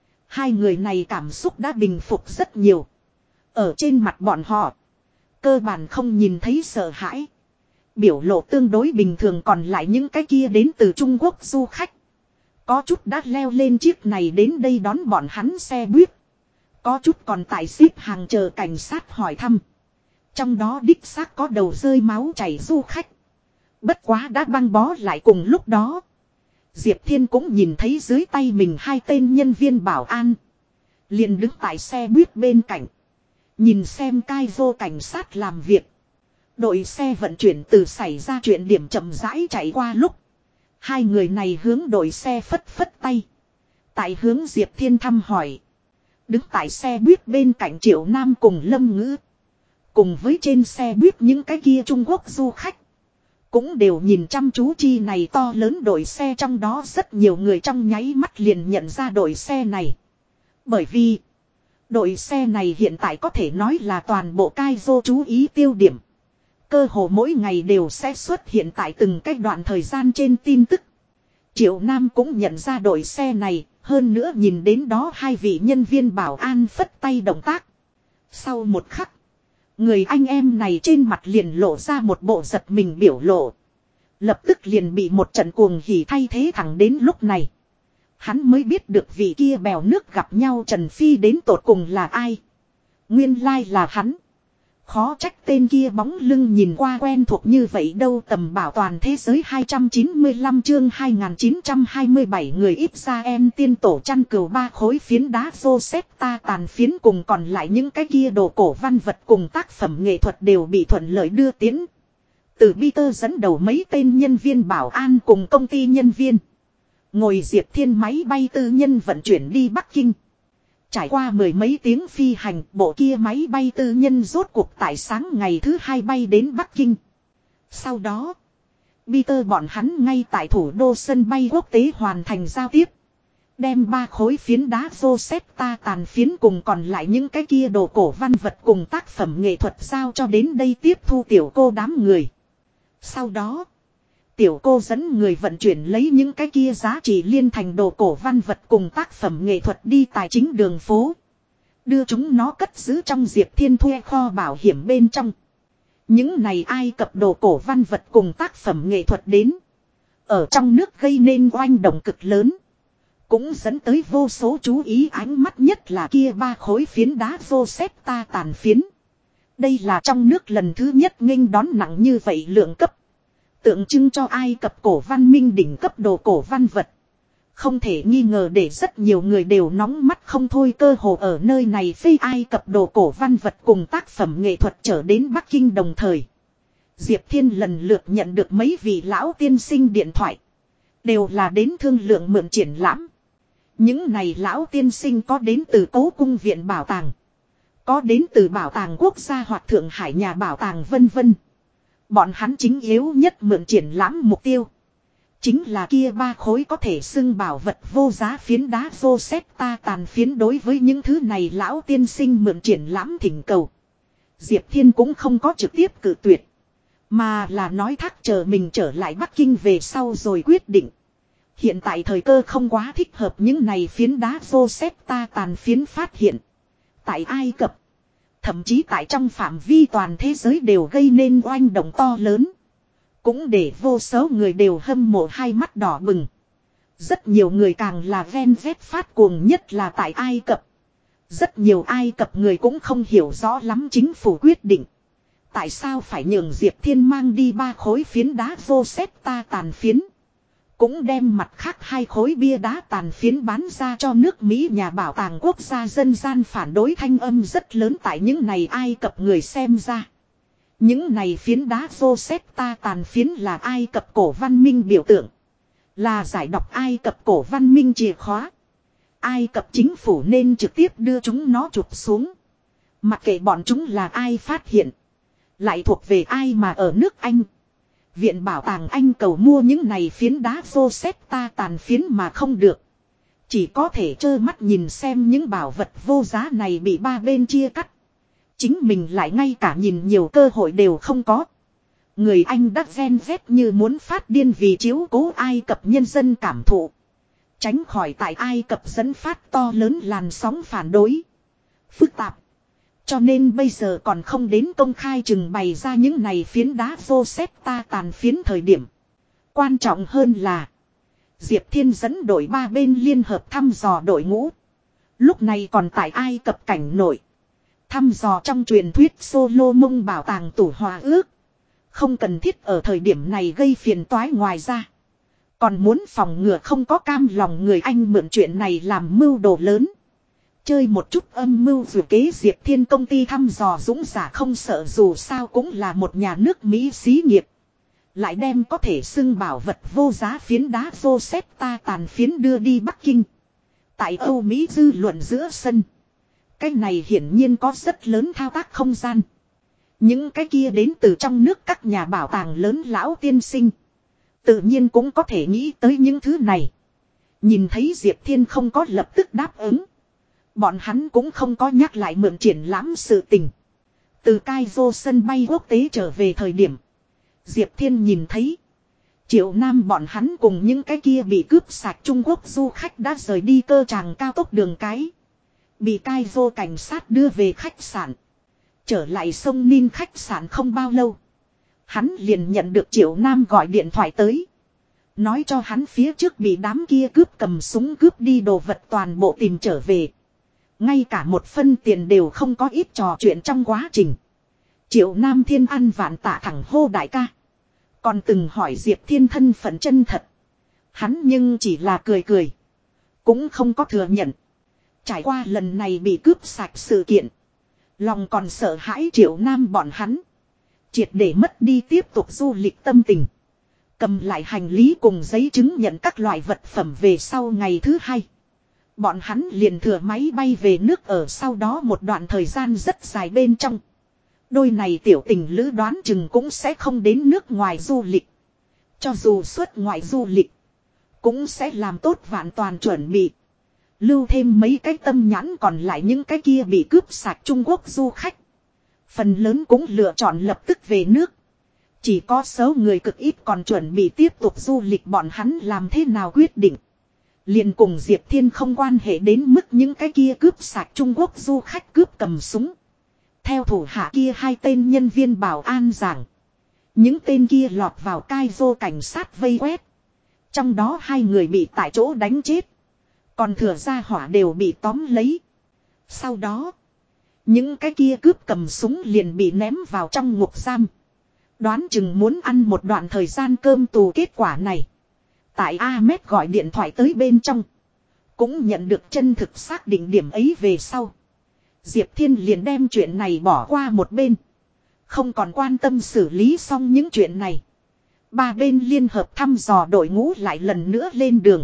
2 người này cảm xúc đã bình phục rất nhiều. Ở trên mặt bọn họ, cơ bản không nhìn thấy sợ hãi. Biểu lộ tương đối bình thường. Còn lại những cái kia đến từ Trung Quốc du khách, có chút đã leo lên chiếc này đến đây đón bọn hắn xe buýt. Có chút còn tại xếp hàng chờ cảnh sát hỏi thăm. Trong đó đích xác có đầu rơi máu chảy du khách. Bất quá đã băng bó lại. Cùng lúc đó, Diệp Thiên cũng nhìn thấy dưới tay mình 2 tên nhân viên bảo an. Liền đứng tại xe buýt bên cạnh, nhìn xem Kaizo cảnh sát làm việc. Đội xe vận chuyển từ xảy ra chuyện điểm chậm rãi chạy qua lúc, 2 người này hướng đội xe phất phất tay, tại hướng Diệp Thiên thăm hỏi. Đứng tại xe buýt bên cạnh Triệu Nam cùng Lâm Ngữ, cùng với trên xe buýt những cái kia Trung Quốc du khách, cũng đều nhìn chăm chú chi này to lớn đội xe. Trong đó rất nhiều người trong nháy mắt liền nhận ra đội xe này. Bởi vì đội xe này hiện tại có thể nói là toàn bộ Kaizo chú ý tiêu điểm. Cơ hồ mỗi ngày đều sẽ xuất hiện tại từng cái đoạn thời gian trên tin tức. Triệu Nam cũng nhận ra đội xe này. Hơn nữa nhìn đến đó 2 vị nhân viên bảo an phất tay động tác. Sau một khắc, người anh em này trên mặt liền lộ ra một bộ giật mình biểu lộ. Lập tức liền bị một trận cuồng hỉ thay thế. Thẳng đến lúc này, hắn mới biết được vị kia bèo nước gặp nhau Trần Phi đến tột cùng là ai. Nguyên lai là hắn. Khó trách tên kia bóng lưng nhìn qua quen thuộc như vậy đâu. Tầm bảo toàn thế giới 295 chương 2927 người Israel tiên tổ chăn cừu 3 khối phiến đá Rosetta tàn phiến cùng còn lại những cái kia đồ cổ văn vật cùng tác phẩm nghệ thuật đều bị thuận lợi đưa tiến. Từ Peter dẫn đầu mấy tên nhân viên bảo an cùng công ty nhân viên. Ngồi Diệp Thiên máy bay tư nhân vận chuyển đi Bắc Kinh. Trải qua mười mấy tiếng phi hành, bộ kia máy bay tư nhân rốt cuộc tại sáng ngày thứ hai bay đến Bắc Kinh. Sau đó, Peter bọn hắn ngay tại thủ đô sân bay quốc tế hoàn thành giao tiếp. Đem 3 khối phiến đá Rosetta tàn phiến cùng còn lại những cái kia đồ cổ văn vật cùng tác phẩm nghệ thuật giao cho đến đây tiếp thu tiểu cô đám người. Sau đó, tiểu cô dẫn người vận chuyển lấy những cái kia giá trị liên thành đồ cổ văn vật cùng tác phẩm nghệ thuật đi tài chính đường phố. Đưa chúng nó cất giữ trong Diệp Thiên thuê kho bảo hiểm bên trong. Những này Ai Cập đồ cổ văn vật cùng tác phẩm nghệ thuật đến. Ở trong nước gây nên oanh động cực lớn. Cũng dẫn tới vô số chú ý, ánh mắt nhất là kia 3 khối phiến đá Rosetta tàn phiến. Đây là trong nước lần thứ nhất nghênh đón nặng như vậy lượng cấp. Tượng trưng cho Ai Cập cổ văn minh đỉnh cấp đồ cổ văn vật. Không thể nghi ngờ để rất nhiều người đều nóng mắt không thôi, cơ hồ ở nơi này phê Ai Cập đồ cổ văn vật cùng tác phẩm nghệ thuật trở đến Bắc Kinh đồng thời. Diệp Thiên lần lượt nhận được mấy vị lão tiên sinh điện thoại. Đều là đến thương lượng mượn triển lãm. Những này lão tiên sinh có đến từ Cố Cung Viện Bảo tàng. Có đến từ Bảo tàng Quốc gia hoặc Thượng Hải Nhà Bảo tàng vân vân. Bọn hắn chính yếu nhất mượn triển lãm mục tiêu. Chính là kia 3 khối có thể xưng bảo vật vô giá phiến đá Rosetta tàn phiến. Đối với những thứ này lão tiên sinh mượn triển lãm thỉnh cầu. Diệp Thiên cũng không có trực tiếp cự tuyệt. Mà là nói thác chờ mình trở lại Bắc Kinh về sau rồi quyết định. Hiện tại thời cơ không quá thích hợp những này phiến đá Rosetta tàn phiến phát hiện. Tại Ai Cập. Thậm chí tại trong phạm vi toàn thế giới đều gây nên oanh động to lớn. Cũng để vô số người đều hâm mộ hai mắt đỏ bừng. Rất nhiều người càng là ven vét phát cuồng, nhất là tại Ai Cập. Rất nhiều Ai Cập người cũng không hiểu rõ lắm chính phủ quyết định. Tại sao phải nhường Diệp Thiên mang đi 3 khối phiến đá Rosetta tàn phiến. Cũng đem mặt khác 2 khối bia đá tàn phiến bán ra cho nước Mỹ. Nhà bảo tàng quốc gia dân gian phản đối thanh âm rất lớn tại những này Ai Cập người xem ra. Những này phiến đá Rosetta tàn phiến là Ai Cập cổ văn minh biểu tượng. Là giải đọc Ai Cập cổ văn minh chìa khóa. Ai Cập chính phủ nên trực tiếp đưa chúng nó chụp xuống. Mặc kệ bọn chúng là ai phát hiện. Lại thuộc về ai mà ở nước Anh. Viện bảo tàng Anh cầu mua những này phiến đá Rosetta tàn phiến mà không được. Chỉ có thể trơ mắt nhìn xem những bảo vật vô giá này bị 3 bên chia cắt. Chính mình lại ngay cả nhìn nhiều cơ hội đều không có. Người Anh đã ven vét như muốn phát điên vì chiếu cố Ai Cập nhân dân cảm thụ. Tránh khỏi tại Ai Cập dẫn phát to lớn làn sóng phản đối. Phức tạp. Cho nên bây giờ còn không đến công khai trình bày ra những này phiến đá Rosetta tàn phiến thời điểm. Quan trọng hơn là Diệp Thiên dẫn đội 3 bên liên hợp thăm dò đội ngũ. Lúc này còn tại Ai Cập cảnh nội. Thăm dò trong truyền thuyết Solomon bảo tàng tủ hòa ước. Không cần thiết ở thời điểm này gây phiền toái, ngoài ra. Còn muốn phòng ngừa không có cam lòng người Anh mượn chuyện này làm mưu đồ lớn. Chơi một chút âm mưu dù kế. Diệp Thiên công ty thăm dò dũng giả không sợ, dù sao cũng là một nhà nước Mỹ xí nghiệp. Lại đem có thể xưng bảo vật vô giá phiến đá Rosetta tàn phiến đưa đi Bắc Kinh. Tại Âu Mỹ dư luận giữa sân. Cái này hiển nhiên có rất lớn thao tác không gian. Những cái kia đến từ trong nước các nhà bảo tàng lớn lão tiên sinh. Tự nhiên cũng có thể nghĩ tới những thứ này. Nhìn thấy Diệp Thiên không có lập tức đáp ứng. Bọn hắn cũng không có nhắc lại mượn triển lãm sự tình. Từ Cairo sân bay quốc tế trở về thời điểm. Diệp Thiên nhìn thấy. Triệu Nam bọn hắn cùng những cái kia bị cướp sạch Trung Quốc du khách đã rời đi cơ tràng cao tốc đường cái. Bị Cairo cảnh sát đưa về khách sạn. Trở lại sông Nin khách sạn không bao lâu. Hắn liền nhận được Triệu Nam gọi điện thoại tới. Nói cho hắn phía trước bị đám kia cướp cầm súng cướp đi đồ vật toàn bộ tìm trở về. Ngay cả một phân tiền đều không có, ít trò chuyện trong quá trình. Triệu Nam thiên ăn vạn tạ thẳng hô đại ca. Còn từng hỏi Diệp Thiên thân phận chân thật. Hắn nhưng chỉ là cười cười. Cũng không có thừa nhận. Trải qua lần này bị cướp sạch sự kiện. Lòng còn sợ hãi Triệu Nam bọn hắn. Triệt để mất đi tiếp tục du lịch tâm tình. Cầm lại hành lý cùng giấy chứng nhận các loại vật phẩm về sau ngày thứ hai. Bọn hắn liền thừa máy bay về nước ở sau đó một đoạn thời gian rất dài bên trong. Đôi này tiểu tình lữ đoán chừng cũng sẽ không đến nước ngoài du lịch. Cho dù xuất ngoại du lịch, cũng sẽ làm tốt vạn toàn chuẩn bị. Lưu thêm mấy cái tâm nhãn còn lại những cái kia bị cướp sạch Trung Quốc du khách. Phần lớn cũng lựa chọn lập tức về nước. Chỉ có số người cực ít còn chuẩn bị tiếp tục du lịch bọn hắn làm thế nào quyết định. Liền cùng Diệp Thiên không quan hệ đến mức những cái kia cướp sạch Trung Quốc du khách cướp cầm súng. Theo thủ hạ kia hai tên nhân viên bảo an giảng. Những tên kia lọt vào cai vô cảnh sát vây quét. Trong đó hai người bị tại chỗ đánh chết. Còn thừa ra hỏa đều bị tóm lấy. Sau đó, những cái kia cướp cầm súng liền bị ném vào trong ngục giam. Đoán chừng muốn ăn một đoạn thời gian cơm tù kết quả này. Tại Ahmed gọi điện thoại tới bên trong. Cũng nhận được chân thực xác định điểm ấy về sau. Diệp Thiên liền đem chuyện này bỏ qua một bên. Không còn quan tâm xử lý xong những chuyện này. Ba bên liên hợp thăm dò đội ngũ lại lần nữa lên đường.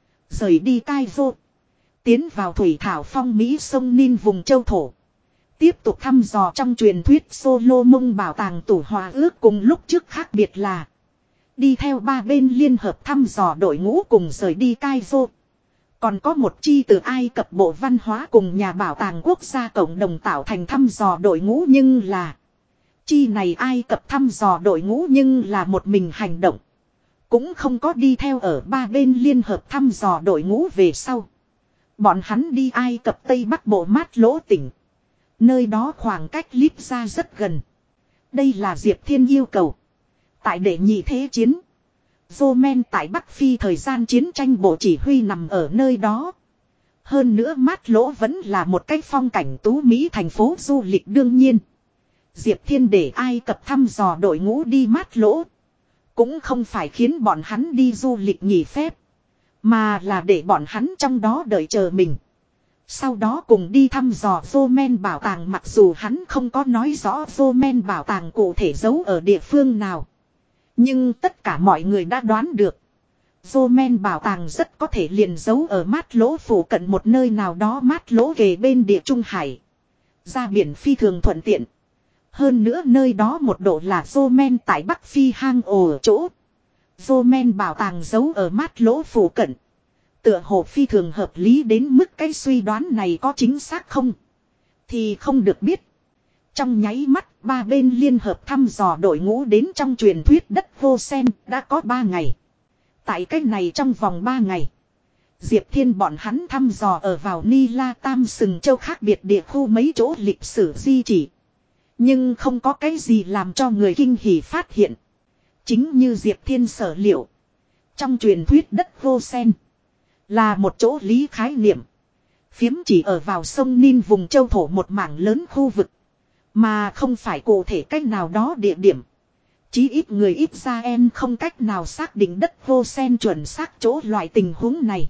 Rời đi Cairo. Tiến vào thủy thảo phong Mỹ sông Nin vùng châu thổ. Tiếp tục thăm dò trong truyền thuyết Solomon bảo tàng tủ hòa ước cùng lúc trước khác biệt là. Đi theo ba bên liên hợp thăm dò đội ngũ cùng rời đi Cairo. Còn có một chi từ Ai Cập Bộ Văn hóa cùng nhà bảo tàng quốc gia cộng đồng tạo thành thăm dò đội ngũ nhưng là. Chi này Ai Cập thăm dò đội ngũ nhưng là một mình hành động. Cũng không có đi theo ở ba bên liên hợp thăm dò đội ngũ về sau. Bọn hắn đi Ai Cập Tây Bắc Bộ Mát Lỗ tỉnh. Nơi đó khoảng cách Líp ra rất gần. Đây là Diệp Thiên yêu cầu. Tại đệ nhị thế chiến. Roman tại Bắc Phi thời gian chiến tranh bộ chỉ huy nằm ở nơi đó. Hơn nữa Mát Lỗ vẫn là một cái phong cảnh tú Mỹ thành phố du lịch đương nhiên. Diệp Thiên để Ai Cập thăm dò đội ngũ đi Mát Lỗ. Cũng không phải khiến bọn hắn đi du lịch nghỉ phép. Mà là để bọn hắn trong đó đợi chờ mình. Sau đó cùng đi thăm dò Roman bảo tàng mặc dù hắn không có nói rõ Roman bảo tàng cụ thể giấu ở địa phương nào. Nhưng tất cả mọi người đã đoán được. Roman bảo tàng rất có thể liền giấu ở Mát Lỗ phụ cận một nơi nào đó Mát Lỗ kề bên địa Trung Hải. Ra biển phi thường thuận tiện. Hơn nữa nơi đó một độ là Roman tại Bắc Phi hang ổ ở chỗ. Roman bảo tàng giấu ở Mát Lỗ phụ cận. Tựa hồ phi thường hợp lý đến mức cái suy đoán này có chính xác không? Thì không được biết. Trong nháy mắt, ba bên liên hợp thăm dò đội ngũ đến trong truyền thuyết đất vô sen đã có 3 ngày. Tại cách này trong vòng 3 ngày, Diệp Thiên bọn hắn thăm dò ở vào Ni La Tam Sừng Châu khác biệt địa khu mấy chỗ lịch sử di chỉ. Nhưng không có cái gì làm cho người kinh hỉ phát hiện. Chính như Diệp Thiên sở liệu. Trong truyền thuyết đất vô sen là một chỗ lý khái niệm. Phiếm chỉ ở vào sông Nin vùng châu thổ một mảng lớn khu vực. Mà không phải cụ thể cách nào đó địa điểm. Chí ít người Israel không cách nào xác định đất vô sen chuẩn xác chỗ loại tình huống này.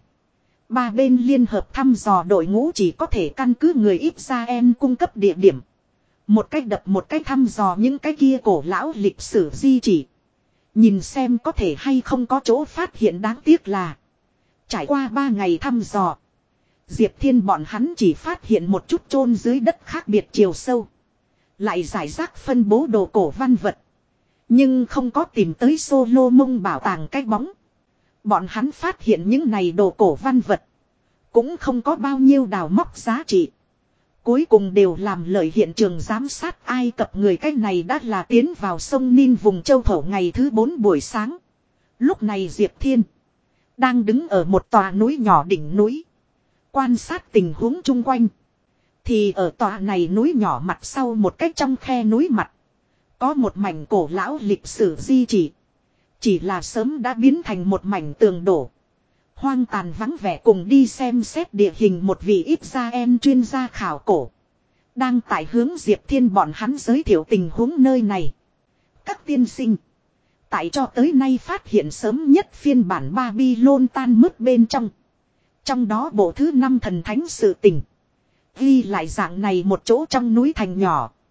Ba bên liên hợp thăm dò đội ngũ chỉ có thể căn cứ người Israel cung cấp địa điểm. Một cách đập một cách thăm dò những cái kia cổ lão lịch sử di chỉ. Nhìn xem có thể hay không có chỗ phát hiện đáng tiếc là. Trải qua 3 ngày thăm dò. Diệp Thiên bọn hắn chỉ phát hiện một chút chôn dưới đất khác biệt chiều sâu. Lại giải rác phân bố đồ cổ văn vật. Nhưng không có tìm tới Solomon bảo tàng cái bóng. Bọn hắn phát hiện những này đồ cổ văn vật. Cũng không có bao nhiêu đào móc giá trị. Cuối cùng đều làm lợi hiện trường giám sát Ai Cập người cách này đã là tiến vào sông Nin vùng châu thổ ngày thứ 4 buổi sáng. Lúc này Diệp Thiên đang đứng ở một tòa núi nhỏ đỉnh núi. Quan sát tình huống chung quanh. Thì ở tòa này núi nhỏ mặt sau một cách trong khe núi mặt. Có một mảnh cổ lão lịch sử di chỉ. Chỉ là sớm đã biến thành một mảnh tường đổ. Hoang tàn vắng vẻ cùng đi xem xét địa hình một vị Israel chuyên gia khảo cổ. Đang tại hướng Diệp Thiên bọn hắn giới thiệu tình huống nơi này. Các tiên sinh. Tại cho tới nay phát hiện sớm nhất phiên bản Babylon tan mất bên trong. Trong đó bộ thứ 5 thần thánh sự tình. Ghi lại dạng này một chỗ trong núi thành nhỏ.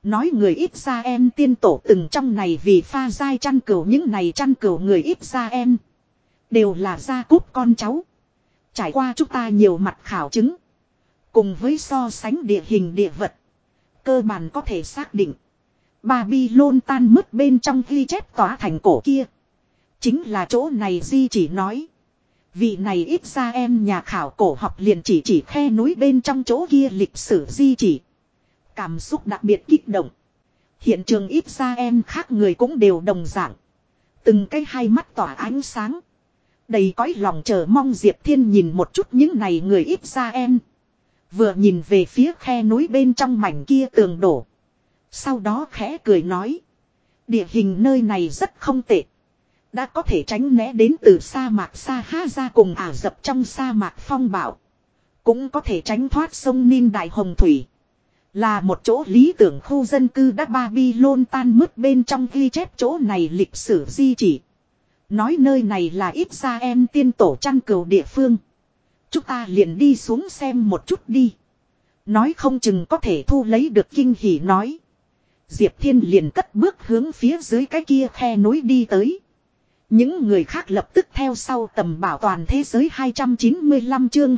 Nói người Israel tiên tổ từng trong này vì pha giai chăn cừu, những này chăn cừu người Israel đều là gia cúp con cháu. Trải qua chúng ta nhiều mặt khảo chứng, cùng với so sánh địa hình địa vật, cơ bản có thể xác định Babylon tan mất bên trong ghi chép tòa thành cổ kia chính là chỗ này. Di chỉ nói vị này Israel nhà khảo cổ học liền chỉ khe núi bên trong chỗ kia lịch sử di chỉ. Cảm xúc đặc biệt kích động. Hiện trường Israel khác người cũng đều đồng dạng. Từng cái hai mắt tỏa ánh sáng. Đầy cõi lòng chờ mong. Diệp Thiên nhìn một chút những này người Israel. Vừa nhìn về phía khe núi bên trong mảnh kia tường đổ. Sau đó khẽ cười nói. Địa hình nơi này rất không tệ. Đã có thể tránh né đến từ sa mạc Sahara cùng Ả Rập trong sa mạc phong bạo. Cũng có thể tránh thoát sông Nin Đại Hồng Thủy. Là một chỗ lý tưởng khu dân cư đã Babylon tan mất bên trong ghi chép chỗ này lịch sử di chỉ. Nói nơi này là Israel tiên tổ chăn cừu địa phương. Chúng ta liền đi xuống xem một chút đi. Nói không chừng có thể thu lấy được kinh hỉ nói. Diệp Thiên liền cất bước hướng phía dưới cái kia khe núi đi tới. Những người khác lập tức theo sau. Tầm bảo toàn thế giới 295 chương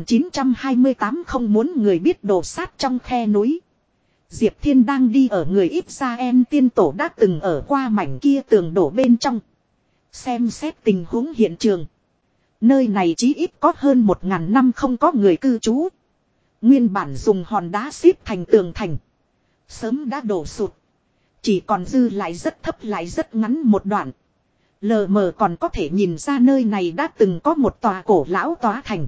2928 không muốn người biết đổ sát trong khe núi. Diệp Thiên đang đi ở người Israel tiên tổ đã từng ở qua mảnh kia tường đổ bên trong. Xem xét tình huống hiện trường. Nơi này chí ít có hơn 1.000 năm không có người cư trú. Nguyên bản dùng hòn đá xếp thành tường thành. Sớm đã đổ sụt. Chỉ còn dư lại rất thấp lại rất ngắn một đoạn. Lờ mờ còn có thể nhìn ra nơi này đã từng có một tòa cổ lão tòa thành.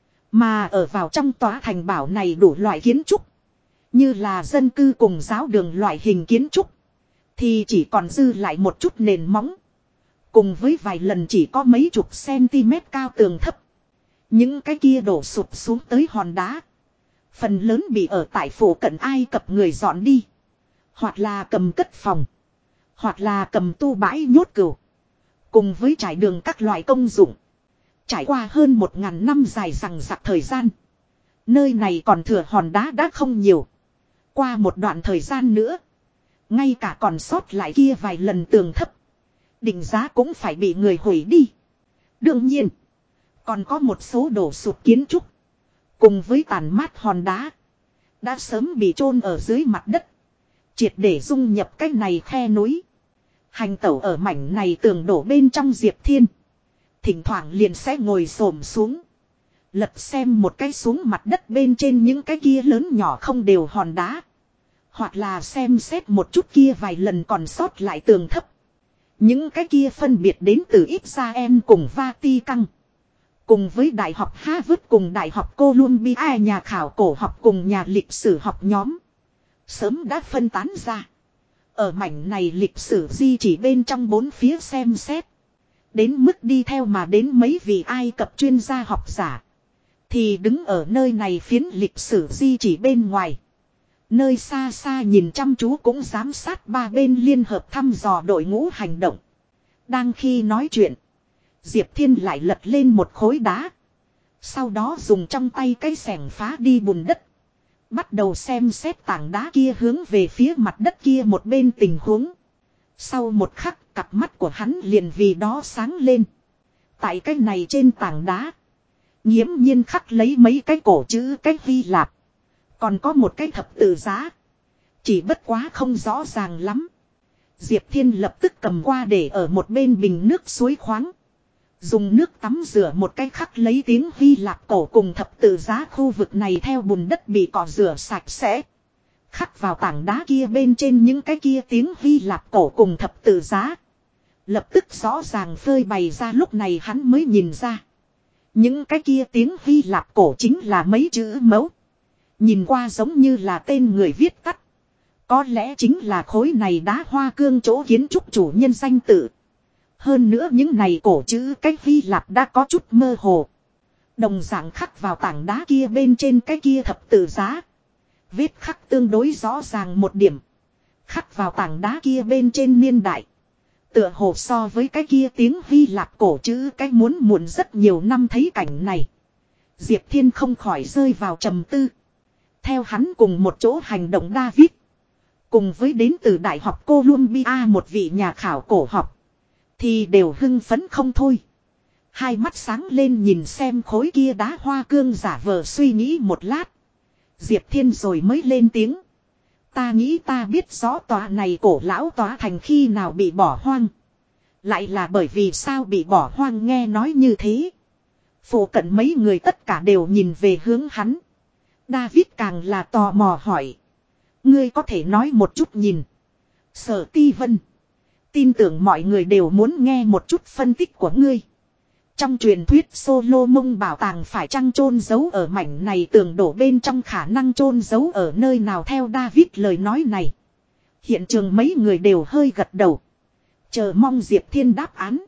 Mà ở vào trong tòa thành bảo này đủ loại kiến trúc. Như là dân cư cùng giáo đường loại hình kiến trúc. Thì chỉ còn dư lại một chút nền móng. Cùng với vài lần chỉ có mấy chục cm cao tường thấp. Những cái kia đổ sụp xuống tới hòn đá. Phần lớn bị ở tại phủ cận Ai Cập người dọn đi. Hoặc là cầm cất phòng. Hoặc là cầm tu bãi nhốt cừu. Cùng với trải đường các loại công dụng. Trải qua hơn 1.000 năm dài dằng dặc thời gian. Nơi này còn thừa hòn đá đã không nhiều. Qua một đoạn thời gian nữa. Ngay cả còn sót lại kia vài lần tường thấp. Định giá cũng phải bị người hủy đi. Đương nhiên. Còn có một số đổ sụp kiến trúc. Cùng với tàn mát hòn đá. Đã sớm bị chôn ở dưới mặt đất. Triệt để dung nhập cái này khe núi. Hành tẩu ở mảnh này tường đổ bên trong Diệp Thiên. Thỉnh thoảng liền sẽ ngồi xổm xuống. Lật xem một cái xuống mặt đất bên trên những cái kia lớn nhỏ không đều hòn đá. Hoặc là xem xét một chút kia vài lần còn sót lại tường thấp. Những cái kia phân biệt đến từ Israel cùng Vatican. Cùng với Đại học Harvard cùng Đại học Columbia nhà khảo cổ học cùng nhà lịch sử học nhóm. Sớm đã phân tán ra. Ở mảnh này lịch sử di chỉ bên trong bốn phía xem xét. Đến mức đi theo mà đến mấy vị Ai Cập chuyên gia học giả. Thì đứng ở nơi này phiến lịch sử di chỉ bên ngoài. Nơi xa xa nhìn chăm chú cũng giám sát ba bên liên hợp thăm dò đội ngũ hành động. Đang khi nói chuyện. Diệp Thiên lại lật lên một khối đá. Sau đó dùng trong tay cái xẻng phá đi bùn đất. Bắt đầu xem xét tảng đá kia hướng về phía mặt đất kia một bên tình huống. Sau một khắc cặp mắt của hắn liền vì đó sáng lên. Tại cái này trên tảng đá. Nghiễm nhiên khắc lấy mấy cái cổ chữ cái Hy Lạp. Còn có một cái thập tự giá. Chỉ bất quá không rõ ràng lắm. Diệp Thiên lập tức cầm qua để ở một bên bình nước suối khoáng. Dùng nước tắm rửa một cái khắc lấy tiếng Hy Lạp cổ cùng thập tự giá khu vực này theo bùn đất bị cọ rửa sạch sẽ. Khắc vào tảng đá kia bên trên những cái kia tiếng Hy Lạp cổ cùng thập tự giá. Lập tức rõ ràng phơi bày ra lúc này hắn mới nhìn ra. Những cái kia tiếng Hy Lạp cổ chính là mấy chữ mẫu. Nhìn qua giống như là tên người viết tắt. Có lẽ chính là khối này đá hoa cương chỗ kiến trúc chủ nhân danh tự. Hơn nữa những này cổ chữ cái Hy Lạp đã có chút mơ hồ. Đồng dạng khắc vào tảng đá kia bên trên cái kia thập tự giá. Vết khắc tương đối rõ ràng một điểm. Khắc vào tảng đá kia bên trên niên đại. Tựa hồ so với cái kia tiếng Hy Lạp cổ chữ cái muốn muộn rất nhiều năm thấy cảnh này. Diệp Thiên không khỏi rơi vào trầm tư. Theo hắn cùng một chỗ hành động David. Cùng với đến từ Đại học Columbia một vị nhà khảo cổ học. Thì đều hưng phấn không thôi. Hai mắt sáng lên nhìn xem khối kia đá hoa cương giả vờ suy nghĩ một lát. Diệp Thiên rồi mới lên tiếng. Ta nghĩ ta biết rõ tòa này cổ lão tòa thành khi nào bị bỏ hoang. Lại là bởi vì sao bị bỏ hoang nghe nói như thế. Phụ cận mấy người tất cả đều nhìn về hướng hắn. David càng là tò mò hỏi. Ngươi có thể nói một chút nhìn. Sở Ti Vân. Tin tưởng mọi người đều muốn nghe một chút phân tích của ngươi. Trong truyền thuyết Solomon bảo tàng phải chăng chôn giấu ở mảnh này tường đổ bên trong khả năng chôn giấu ở nơi nào theo David lời nói này. Hiện trường mấy người đều hơi gật đầu. Chờ mong Diệp Thiên đáp án.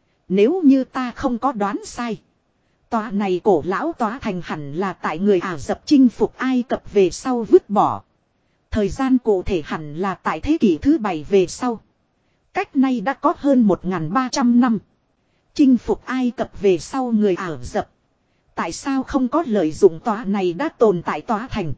Nếu như ta không có đoán sai. Tòa này cổ lão tòa thành hẳn là tại người Ả Rập chinh phục Ai Cập về sau vứt bỏ. Thời gian cụ thể hẳn là tại thế kỷ thứ 7 về sau. Cách nay đã có hơn 1300 năm. Chinh phục Ai Cập về sau người Ả Rập. Tại sao không có lợi dụng tòa này đã tồn tại tòa thành.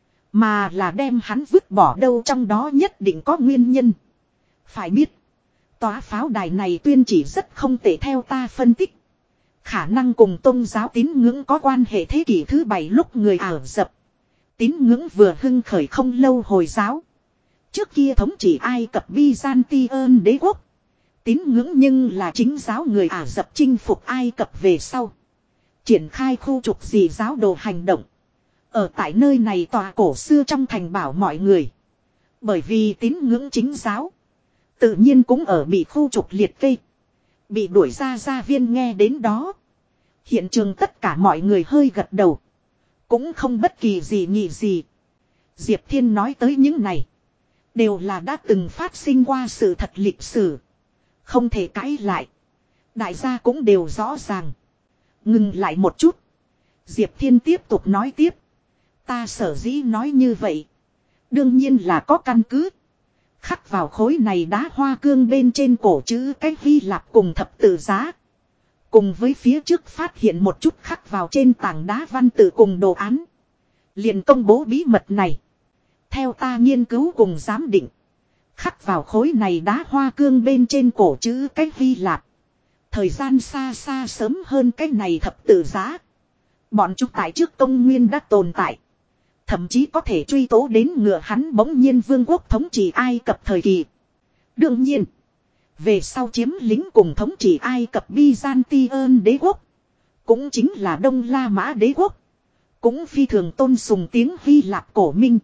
Mà là đem hắn vứt bỏ đâu trong đó nhất định có nguyên nhân. Phải biết. Tòa pháo đài này tuyên chỉ rất không tệ theo ta phân tích. Khả năng cùng tôn giáo tín ngưỡng có quan hệ thế kỷ thứ 7 lúc người Ả Rập. Tín ngưỡng vừa hưng khởi không lâu Hồi giáo. Trước kia thống trị Ai Cập Byzantine đế quốc. Tín ngưỡng nhưng là chính giáo người Ả Rập chinh phục Ai Cập về sau. Triển khai khu trục dị giáo đồ hành động. Ở tại nơi này tòa cổ xưa trong thành bảo mọi người. Bởi vì tín ngưỡng chính giáo. Tự nhiên cũng ở bị khu trục liệt kê. Bị đuổi ra gia viên nghe đến đó. Hiện trường tất cả mọi người hơi gật đầu. Cũng không bất kỳ gì nghị gì. Diệp Thiên nói tới những này. Đều là đã từng phát sinh qua sự thật lịch sử. Không thể cãi lại. Đại gia cũng đều rõ ràng. Ngừng lại một chút. Diệp Thiên tiếp tục nói tiếp. Ta sở dĩ nói như vậy. Đương nhiên là có căn cứ. Khắc vào khối này đá hoa cương bên trên cổ chữ cái Hy Lạp cùng thập tự giá. Cùng với phía trước phát hiện một chút khắc vào trên tảng đá văn tự cùng đồ án. Liền công bố bí mật này. Theo ta nghiên cứu cùng giám định. Khắc vào khối này đá hoa cương bên trên cổ chữ cái Hy Lạp. Thời gian xa xa sớm hơn cái này thập tự giá. Bọn chúng tại trước công nguyên đã tồn tại. Thậm chí có thể truy tố đến ngựa hắn bỗng nhiên vương quốc thống trị Ai Cập thời kỳ. Đương nhiên. Về sau chiếm lính cùng thống trị Ai Cập Byzantine đế quốc. Cũng chính là Đông La Mã đế quốc. Cũng phi thường tôn sùng tiếng Hy Lạp cổ minh.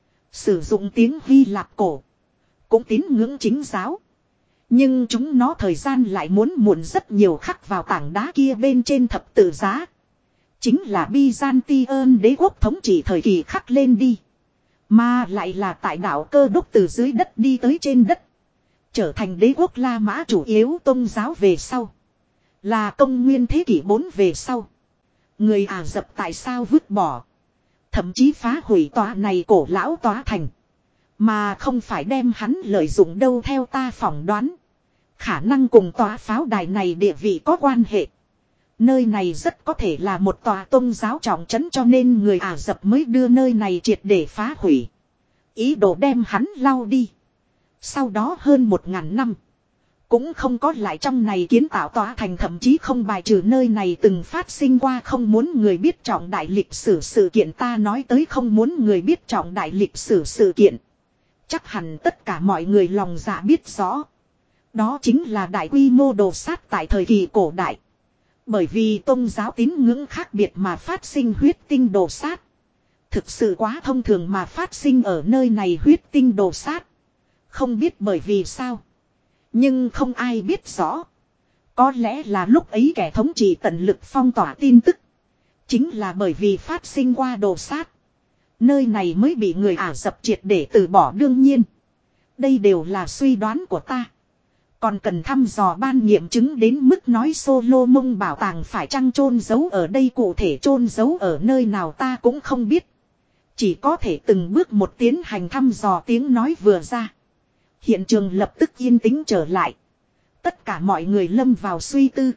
Sử dụng tiếng Hy Lạp cổ. Cũng tín ngưỡng chính giáo. Nhưng chúng nó thời gian lại muốn muộn rất nhiều khắc vào tảng đá kia bên trên thập tự giá. Chính là Byzantine đế quốc thống trị thời kỳ khắc lên đi. Mà lại là tại đảo Cơ Đốc từ dưới đất đi tới trên đất. Trở thành đế quốc La Mã chủ yếu tôn giáo về sau. Là công nguyên thế kỷ 4 về sau. Người Ả Rập tại sao vứt bỏ. Thậm chí phá hủy tòa này cổ lão tòa thành. Mà không phải đem hắn lợi dụng đâu theo ta phỏng đoán. Khả năng cùng tòa pháo đài này địa vị có quan hệ. Nơi này rất có thể là một tòa tôn giáo trọng trấn cho nên người Ả Rập mới đưa nơi này triệt để phá hủy. Ý đồ đem hắn lau đi. Sau đó hơn 1000 năm. Cũng không có lại trong này kiến tạo tòa thành thậm chí không bài trừ nơi này từng phát sinh qua không muốn người biết trọng đại lịch sử sự kiện ta nói tới không muốn người biết trọng đại lịch sử sự kiện. Chắc hẳn tất cả mọi người lòng dạ biết rõ. Đó chính là đại quy mô đồ sát tại thời kỳ cổ đại. Bởi vì tôn giáo tín ngưỡng khác biệt mà phát sinh huyết tinh đồ sát. Thực sự quá thông thường mà phát sinh ở nơi này huyết tinh đồ sát. Không biết bởi vì sao. Nhưng không ai biết rõ. Có lẽ là lúc ấy kẻ thống trị tận lực phong tỏa tin tức. Chính là bởi vì phát sinh qua đồ sát. Nơi này mới bị người Ả Rập triệt để từ bỏ đương nhiên. Đây đều là suy đoán của ta. Còn cần thăm dò ban nghiệm chứng đến mức nói Solomon bảo tàng phải chăng chôn giấu ở đây cụ thể chôn giấu ở nơi nào ta cũng không biết. Chỉ có thể từng bước một tiến hành thăm dò tiếng nói vừa ra. Hiện trường lập tức yên tĩnh trở lại. Tất cả mọi người lâm vào suy tư.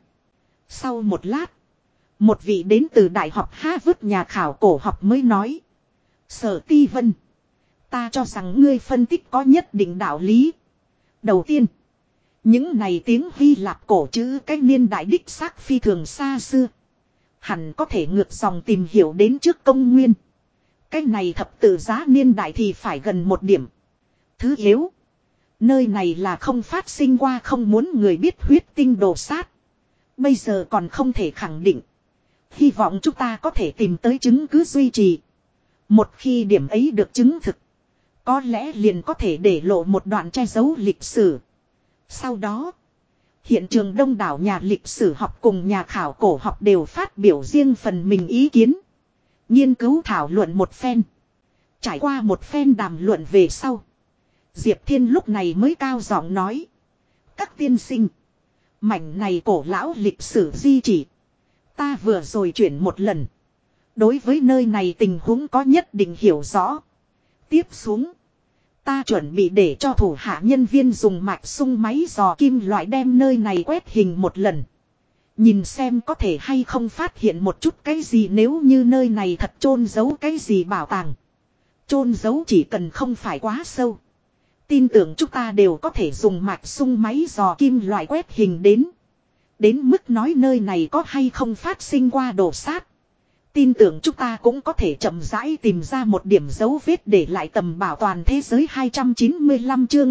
Sau một lát. Một vị đến từ Đại học Harvard nhà khảo cổ học mới nói. Sở Ti Vân. Ta cho rằng ngươi phân tích có nhất định đạo lý. Đầu tiên, những này tiếng Hy Lạp cổ chữ cái niên đại đích xác phi thường xa xưa. Hẳn có thể ngược dòng tìm hiểu đến trước công nguyên. Cái này thập tự giá niên đại thì phải gần một điểm. Thứ yếu, nơi này là không phát sinh qua không muốn người biết huyết tinh đồ sát. Bây giờ còn không thể khẳng định. Hy vọng chúng ta có thể tìm tới chứng cứ duy trì. Một khi điểm ấy được chứng thực, có lẽ liền có thể để lộ một đoạn che giấu lịch sử. Sau đó, hiện trường đông đảo nhà lịch sử học cùng nhà khảo cổ học đều phát biểu riêng phần mình ý kiến. Nghiên cứu thảo luận một phen. Trải qua một phen đàm luận về sau, Diệp Thiên lúc này mới cao giọng nói. Các tiên sinh, mảnh này cổ lão lịch sử di chỉ, ta vừa rồi chuyển một lần. Đối với nơi này tình huống có nhất định hiểu rõ. Tiếp xuống, ta chuẩn bị để cho thủ hạ nhân viên dùng mạch sung máy dò kim loại đem nơi này quét hình một lần. Nhìn xem có thể hay không phát hiện một chút cái gì nếu như nơi này thật chôn giấu cái gì bảo tàng. Chôn giấu chỉ cần không phải quá sâu. Tin tưởng chúng ta đều có thể dùng mạch sung máy dò kim loại quét hình đến. Đến mức nói nơi này có hay không phát sinh qua đồ sát. Tin tưởng chúng ta cũng có thể chậm rãi tìm ra một điểm dấu vết để lại tầm bảo toàn thế giới 295 chương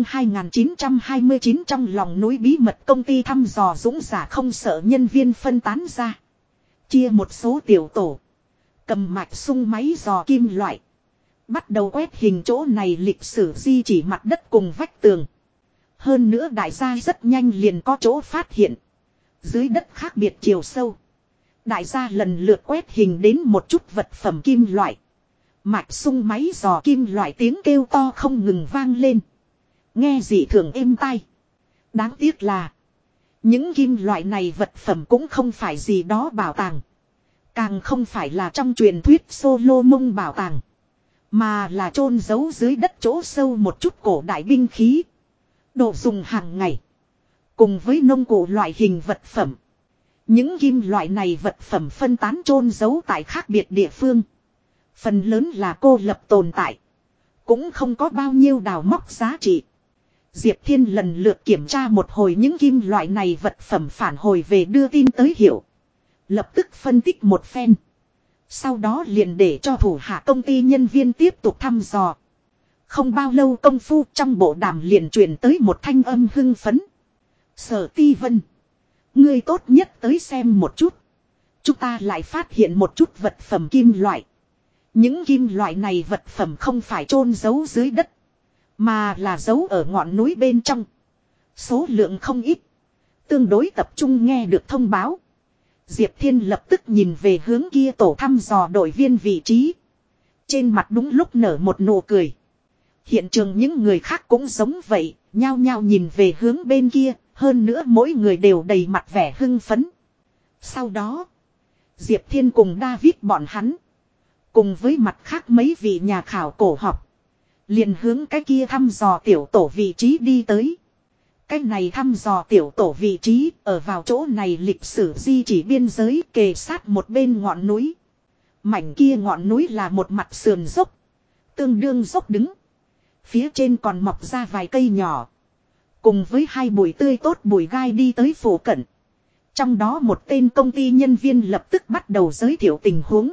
2929 trong lòng núi bí mật công ty thăm dò dũng giả không sợ nhân viên phân tán ra. Chia một số tiểu tổ. Cầm mạch sung máy dò kim loại. Bắt đầu quét hình chỗ này lịch sử di chỉ mặt đất cùng vách tường. Hơn nữa đại gia rất nhanh liền có chỗ phát hiện. Dưới đất khác biệt chiều sâu. Đại gia lần lượt quét hình đến một chút vật phẩm kim loại. Mạch sung máy dò kim loại tiếng kêu to không ngừng vang lên. Nghe dị thường êm tai. Đáng tiếc là những kim loại này vật phẩm cũng không phải gì đó bảo tàng. Càng không phải là trong truyền thuyết Solomon bảo tàng. Mà là chôn giấu dưới đất chỗ sâu một chút cổ đại binh khí. Đồ dùng hàng ngày. Cùng với nông cụ loại hình vật phẩm. Những kim loại này vật phẩm phân tán chôn giấu tại khác biệt địa phương. Phần lớn là cô lập tồn tại. Cũng không có bao nhiêu đào móc giá trị. Diệp Thiên lần lượt kiểm tra một hồi những kim loại này vật phẩm phản hồi về đưa tin tới hiệu. Lập tức phân tích một phen. Sau đó liền để cho thủ hạ công ty nhân viên tiếp tục thăm dò. Không bao lâu công phu trong bộ đàm liền truyền tới một thanh âm hưng phấn. Sở Ti Vân, ngươi tốt nhất tới xem một chút. Chúng ta lại phát hiện một chút vật phẩm kim loại. Những kim loại này vật phẩm không phải chôn giấu dưới đất, mà là giấu ở ngọn núi bên trong. Số lượng không ít. Tương đối tập trung nghe được thông báo. Diệp Thiên lập tức nhìn về hướng kia tổ thăm dò đội viên vị trí. Trên mặt đúng lúc nở một nụ cười. Hiện trường những người khác cũng giống vậy, nhao nhao nhìn về hướng bên kia, hơn nữa mỗi người đều đầy mặt vẻ hưng phấn. Sau đó, Diệp Thiên cùng David bọn hắn, cùng với mặt khác mấy vị nhà khảo cổ học, liền hướng cái kia thăm dò tiểu tổ vị trí đi tới. Cái này thăm dò tiểu tổ vị trí ở vào chỗ này lịch sử di chỉ biên giới kề sát một bên ngọn núi. Mảnh kia ngọn núi là một mặt sườn dốc, tương đương dốc đứng. Phía trên còn mọc ra vài cây nhỏ. Cùng với hai bụi tươi tốt bụi gai đi tới phủ cận. Trong đó một tên công ty nhân viên lập tức bắt đầu giới thiệu tình huống.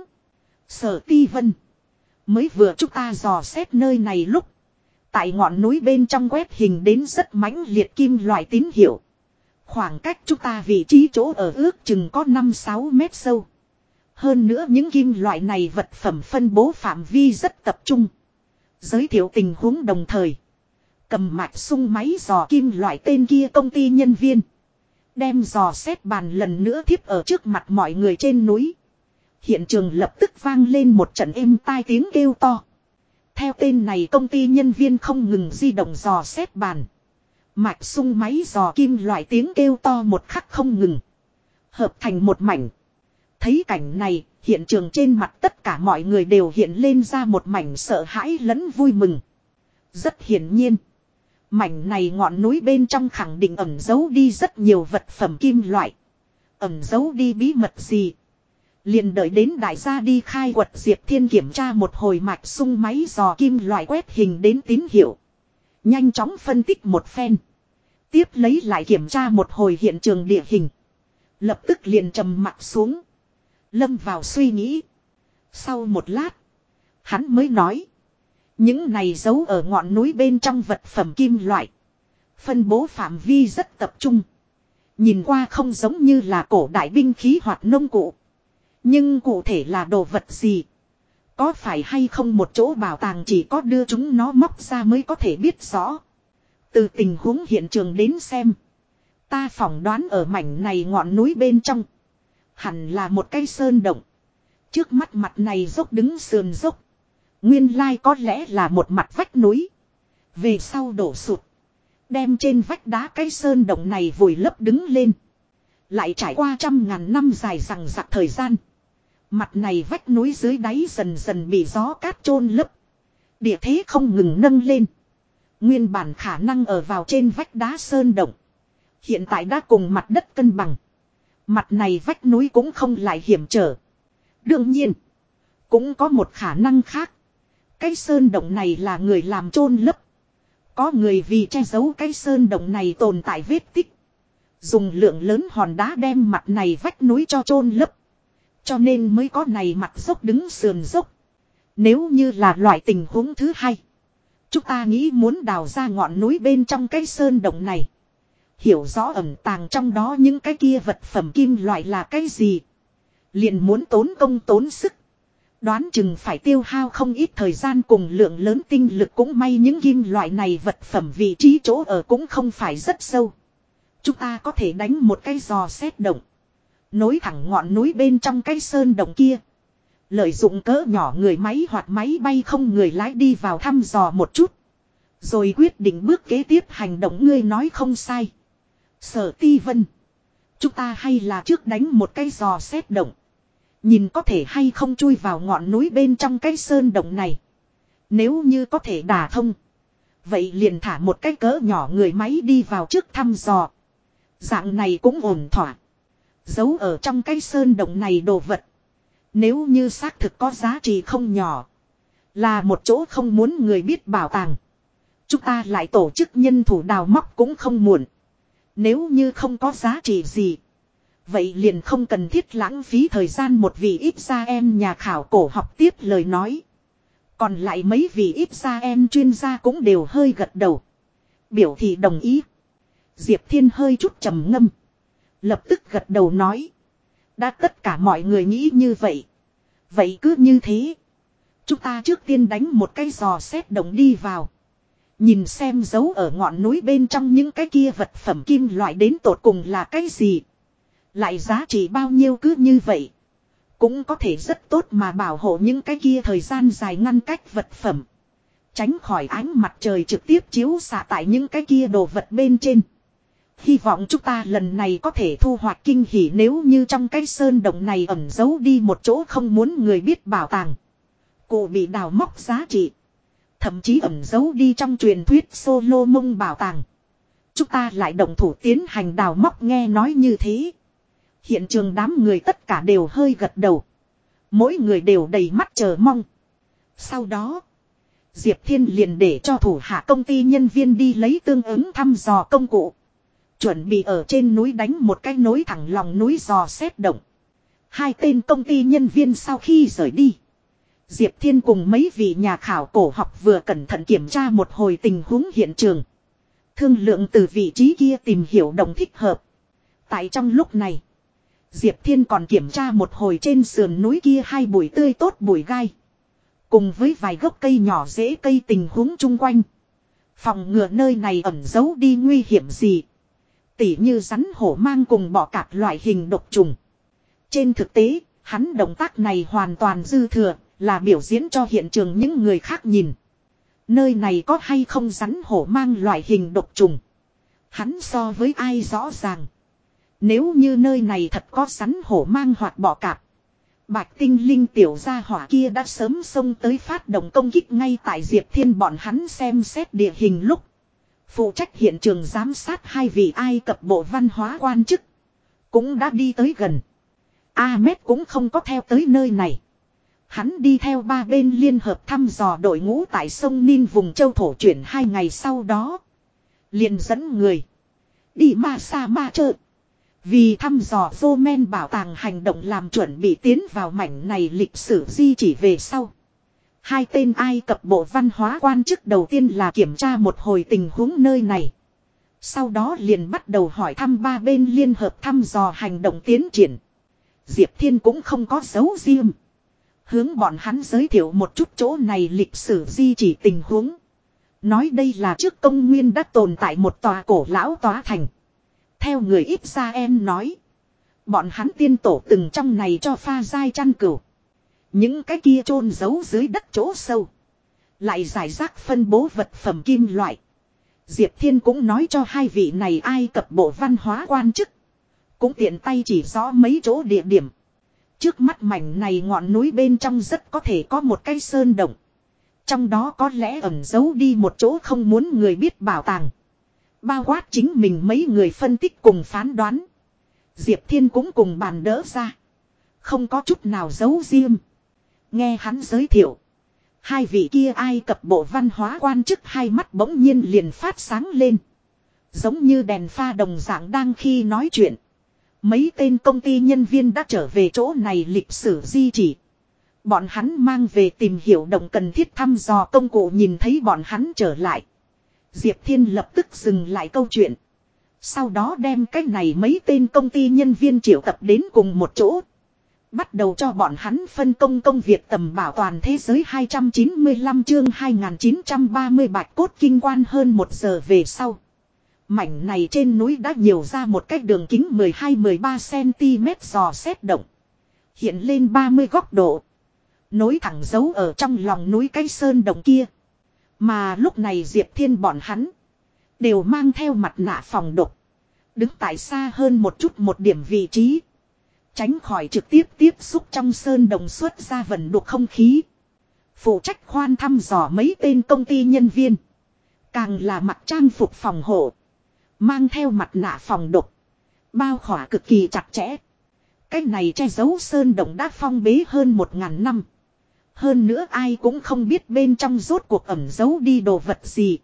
Sở Ti Vân, mới vừa chúng ta dò xét nơi này lúc, tại ngọn núi bên trong quét hình đến rất mãnh liệt kim loại tín hiệu. Khoảng cách chúng ta vị trí chỗ ở ước chừng có 5-6 mét sâu. Hơn nữa những kim loại này vật phẩm phân bố phạm vi rất tập trung. Giới thiệu tình huống đồng thời, cầm mạch sung máy dò kim loại tên kia công ty nhân viên, đem dò xét bàn lần nữa thiếp ở trước mặt mọi người trên núi. Hiện trường lập tức vang lên một trận êm tai tiếng kêu to. Theo tên này công ty nhân viên không ngừng di động dò xét bàn. Mạch sung máy dò kim loại tiếng kêu to một khắc không ngừng. Hợp thành một mảnh. Thấy cảnh này, hiện trường trên mặt tất cả mọi người đều hiện lên ra một mảnh sợ hãi lẫn vui mừng. Rất hiển nhiên, mảnh này ngọn núi bên trong khẳng định ẩn giấu đi rất nhiều vật phẩm kim loại. Ẩn giấu đi bí mật gì? Liền đợi đến đại gia đi khai quật Diệp Thiên kiểm tra một hồi mạch sung máy dò kim loại quét hình đến tín hiệu. Nhanh chóng phân tích một phen. Tiếp lấy lại kiểm tra một hồi hiện trường địa hình. Lập tức liền trầm mặt xuống. Lâm vào suy nghĩ. Sau một lát. Hắn mới nói. Những này giấu ở ngọn núi bên trong vật phẩm kim loại. Phân bố phạm vi rất tập trung. Nhìn qua không giống như là cổ đại binh khí hoặc nông cụ. Nhưng cụ thể là đồ vật gì? Có phải hay không một chỗ bảo tàng chỉ có đưa chúng nó móc ra mới có thể biết rõ. Từ tình huống hiện trường đến xem. Ta phỏng đoán ở mảnh này ngọn núi bên trong. Hẳn là một cái sơn động. Trước mắt mặt này dốc đứng sườn dốc. Nguyên lai có lẽ là một mặt vách núi. Về sau đổ sụt. Đem trên vách đá cái sơn động này vùi lấp đứng lên. Lại trải qua trăm ngàn năm dài rằng rặc thời gian. Mặt này vách núi dưới đáy dần dần bị gió cát chôn lấp. Địa thế không ngừng nâng lên. Nguyên bản khả năng ở vào trên vách đá sơn động. Hiện tại đã cùng mặt đất cân bằng. Mặt này vách núi cũng không lại hiểm trở. Đương nhiên. Cũng có một khả năng khác. Cái sơn động này là người làm chôn lấp. Có người vì che giấu cái sơn động này tồn tại vết tích. Dùng lượng lớn hòn đá đem mặt này vách núi cho chôn lấp. Cho nên mới có này mặt dốc đứng sườn dốc. Nếu như là loại tình huống thứ hai. Chúng ta nghĩ muốn đào ra ngọn núi bên trong cái sơn động này. Hiểu rõ ẩn tàng trong đó những cái kia vật phẩm kim loại là cái gì. Liền muốn tốn công tốn sức. Đoán chừng phải tiêu hao không ít thời gian cùng lượng lớn tinh lực, cũng may những kim loại này vật phẩm vị trí chỗ ở cũng không phải rất sâu. Chúng ta có thể đánh một cái dò xét động. Nối thẳng ngọn núi bên trong cái sơn động kia. Lợi dụng cỡ nhỏ người máy hoặc máy bay không người lái đi vào thăm dò một chút. Rồi quyết định bước kế tiếp hành động. Ngươi nói không sai. Sở Ti Vân. Chúng ta hay là trước đánh một cái dò xét động. Nhìn có thể hay không chui vào ngọn núi bên trong cái sơn động này. Nếu như có thể đả thông. Vậy liền thả một cái cỡ nhỏ người máy đi vào trước thăm dò. Dạng này cũng ổn thỏa. Giấu ở trong cái sơn động này đồ vật. Nếu như xác thực có giá trị không nhỏ. Là một chỗ không muốn người biết bảo tàng. Chúng ta lại tổ chức nhân thủ đào móc cũng không muộn. Nếu như không có giá trị gì. Vậy liền không cần thiết lãng phí thời gian. Một vị ít ra em nhà khảo cổ học tiếp lời nói. Còn lại mấy vị ít ra em chuyên gia cũng đều hơi gật đầu. Biểu thị đồng ý. Diệp Thiên hơi chút trầm ngâm. Lập tức gật đầu nói. Đã tất cả mọi người nghĩ như vậy. Vậy cứ như thế. Chúng ta trước tiên đánh một cái dò xét động đi vào. Nhìn xem giấu ở ngọn núi bên trong những cái kia vật phẩm kim loại đến tột cùng là cái gì. Lại giá trị bao nhiêu cứ như vậy. Cũng có thể rất tốt mà bảo hộ những cái kia thời gian dài ngăn cách vật phẩm. Tránh khỏi ánh mặt trời trực tiếp chiếu xạ tại những cái kia đồ vật bên trên. Hy vọng chúng ta lần này có thể thu hoạch kinh hỉ. Nếu như trong cái sơn động này ẩn giấu đi một chỗ không muốn người biết bảo tàng. Cụ bị đào móc giá trị. Thậm chí ẩn giấu đi trong truyền thuyết Solomon bảo tàng. Chúng ta lại động thủ tiến hành đào móc. Nghe nói như thế. Hiện trường đám người tất cả đều hơi gật đầu. Mỗi người đều đầy mắt chờ mong. Sau đó. Diệp Thiên liền để cho thủ hạ công ty nhân viên đi lấy tương ứng thăm dò công cụ. Chuẩn bị ở trên núi đánh một cái nối thẳng lòng núi dò xét động. Hai tên công ty nhân viên sau khi rời đi. Diệp Thiên cùng mấy vị nhà khảo cổ học vừa cẩn thận kiểm tra một hồi tình huống hiện trường. Thương lượng từ vị trí kia tìm hiểu động thích hợp. Tại trong lúc này. Diệp Thiên còn kiểm tra một hồi trên sườn núi kia hai bụi tươi tốt bụi gai. Cùng với vài gốc cây nhỏ rễ cây tình huống chung quanh. Phòng ngừa nơi này ẩn giấu đi nguy hiểm gì. Tỉ như rắn hổ mang cùng bọ cạp loại hình độc trùng. Trên thực tế, hắn động tác này hoàn toàn dư thừa, là biểu diễn cho hiện trường những người khác nhìn. Nơi này có hay không rắn hổ mang loại hình độc trùng. Hắn so với ai rõ ràng. Nếu như nơi này thật có rắn hổ mang hoặc bọ cạp. Bạch tinh linh tiểu gia hỏa kia đã sớm xông tới phát động công kích ngay tại Diệp Thiên bọn hắn xem xét địa hình lúc. Phụ trách hiện trường giám sát hai vị Ai Cập bộ văn hóa quan chức. Cũng đã đi tới gần. Ahmed cũng không có theo tới nơi này. Hắn đi theo ba bên liên hợp thăm dò đội ngũ tại sông Nin vùng châu thổ chuyển 2 ngày sau đó. Liền dẫn người. Đi ma sa ma chợ. Vì thăm dò vô men bảo tàng hành động làm chuẩn bị tiến vào mảnh này lịch sử di chỉ về sau. Hai tên Ai Cập bộ văn hóa quan chức đầu tiên là kiểm tra một hồi tình huống nơi này. Sau đó liền bắt đầu hỏi thăm ba bên liên hợp thăm dò hành động tiến triển. Diệp Thiên cũng không có dấu riêng. Hướng bọn hắn giới thiệu một chút chỗ này lịch sử di chỉ tình huống. Nói đây là trước công nguyên đã tồn tại một tòa cổ lão tòa thành. Theo người Israel nói. Bọn hắn tiên tổ từng trong này cho pha giai chăn cừu. Những cái kia chôn giấu dưới đất chỗ sâu. Lại giải rác phân bố vật phẩm kim loại. Diệp Thiên cũng nói cho hai vị này Ai Cập bộ văn hóa quan chức. Cũng tiện tay chỉ rõ mấy chỗ địa điểm. Trước mắt mảnh này ngọn núi bên trong rất có thể có một cái sơn động. Trong đó có lẽ ẩn giấu đi một chỗ không muốn người biết bảo tàng. Bao quát chính mình mấy người phân tích cùng phán đoán. Diệp Thiên cũng cùng bàn đỡ ra. Không có chút nào giấu riêng. Nghe hắn giới thiệu. Hai vị kia Ai Cập bộ văn hóa quan chức hai mắt bỗng nhiên liền phát sáng lên. Giống như đèn pha đồng dạng đang khi nói chuyện. Mấy tên công ty nhân viên đã trở về chỗ này lịch sử di chỉ. Bọn hắn mang về tìm hiểu động cần thiết thăm dò công cụ nhìn thấy bọn hắn trở lại. Diệp Thiên lập tức dừng lại câu chuyện. Sau đó đem cái này mấy tên công ty nhân viên triệu tập đến cùng một chỗ. Bắt đầu cho bọn hắn phân công công việc tầm bảo toàn thế giới 295 chương 2930 bạch cốt kinh quan hơn 1 giờ về sau. Mảnh này trên núi đã nhiều ra một cái đường kính 12-13cm dò xét động. Hiện lên 30 góc độ. Nối thẳng dấu ở trong lòng núi cái sơn động kia. Mà lúc này Diệp Thiên bọn hắn. Đều mang theo mặt nạ phòng độc. Đứng tại xa hơn một chút một điểm vị trí. Tránh khỏi trực tiếp tiếp xúc trong sơn đồng xuất ra vần đục không khí. Phụ trách khoan thăm dò mấy tên công ty nhân viên. Càng là mặc trang phục phòng hộ. Mang theo mặt nạ phòng độc. Bao khỏa cực kỳ chặt chẽ. Cái này che giấu sơn đồng đã phong bế hơn 1000 năm. Hơn nữa ai cũng không biết bên trong rốt cuộc ẩn giấu đi đồ vật gì.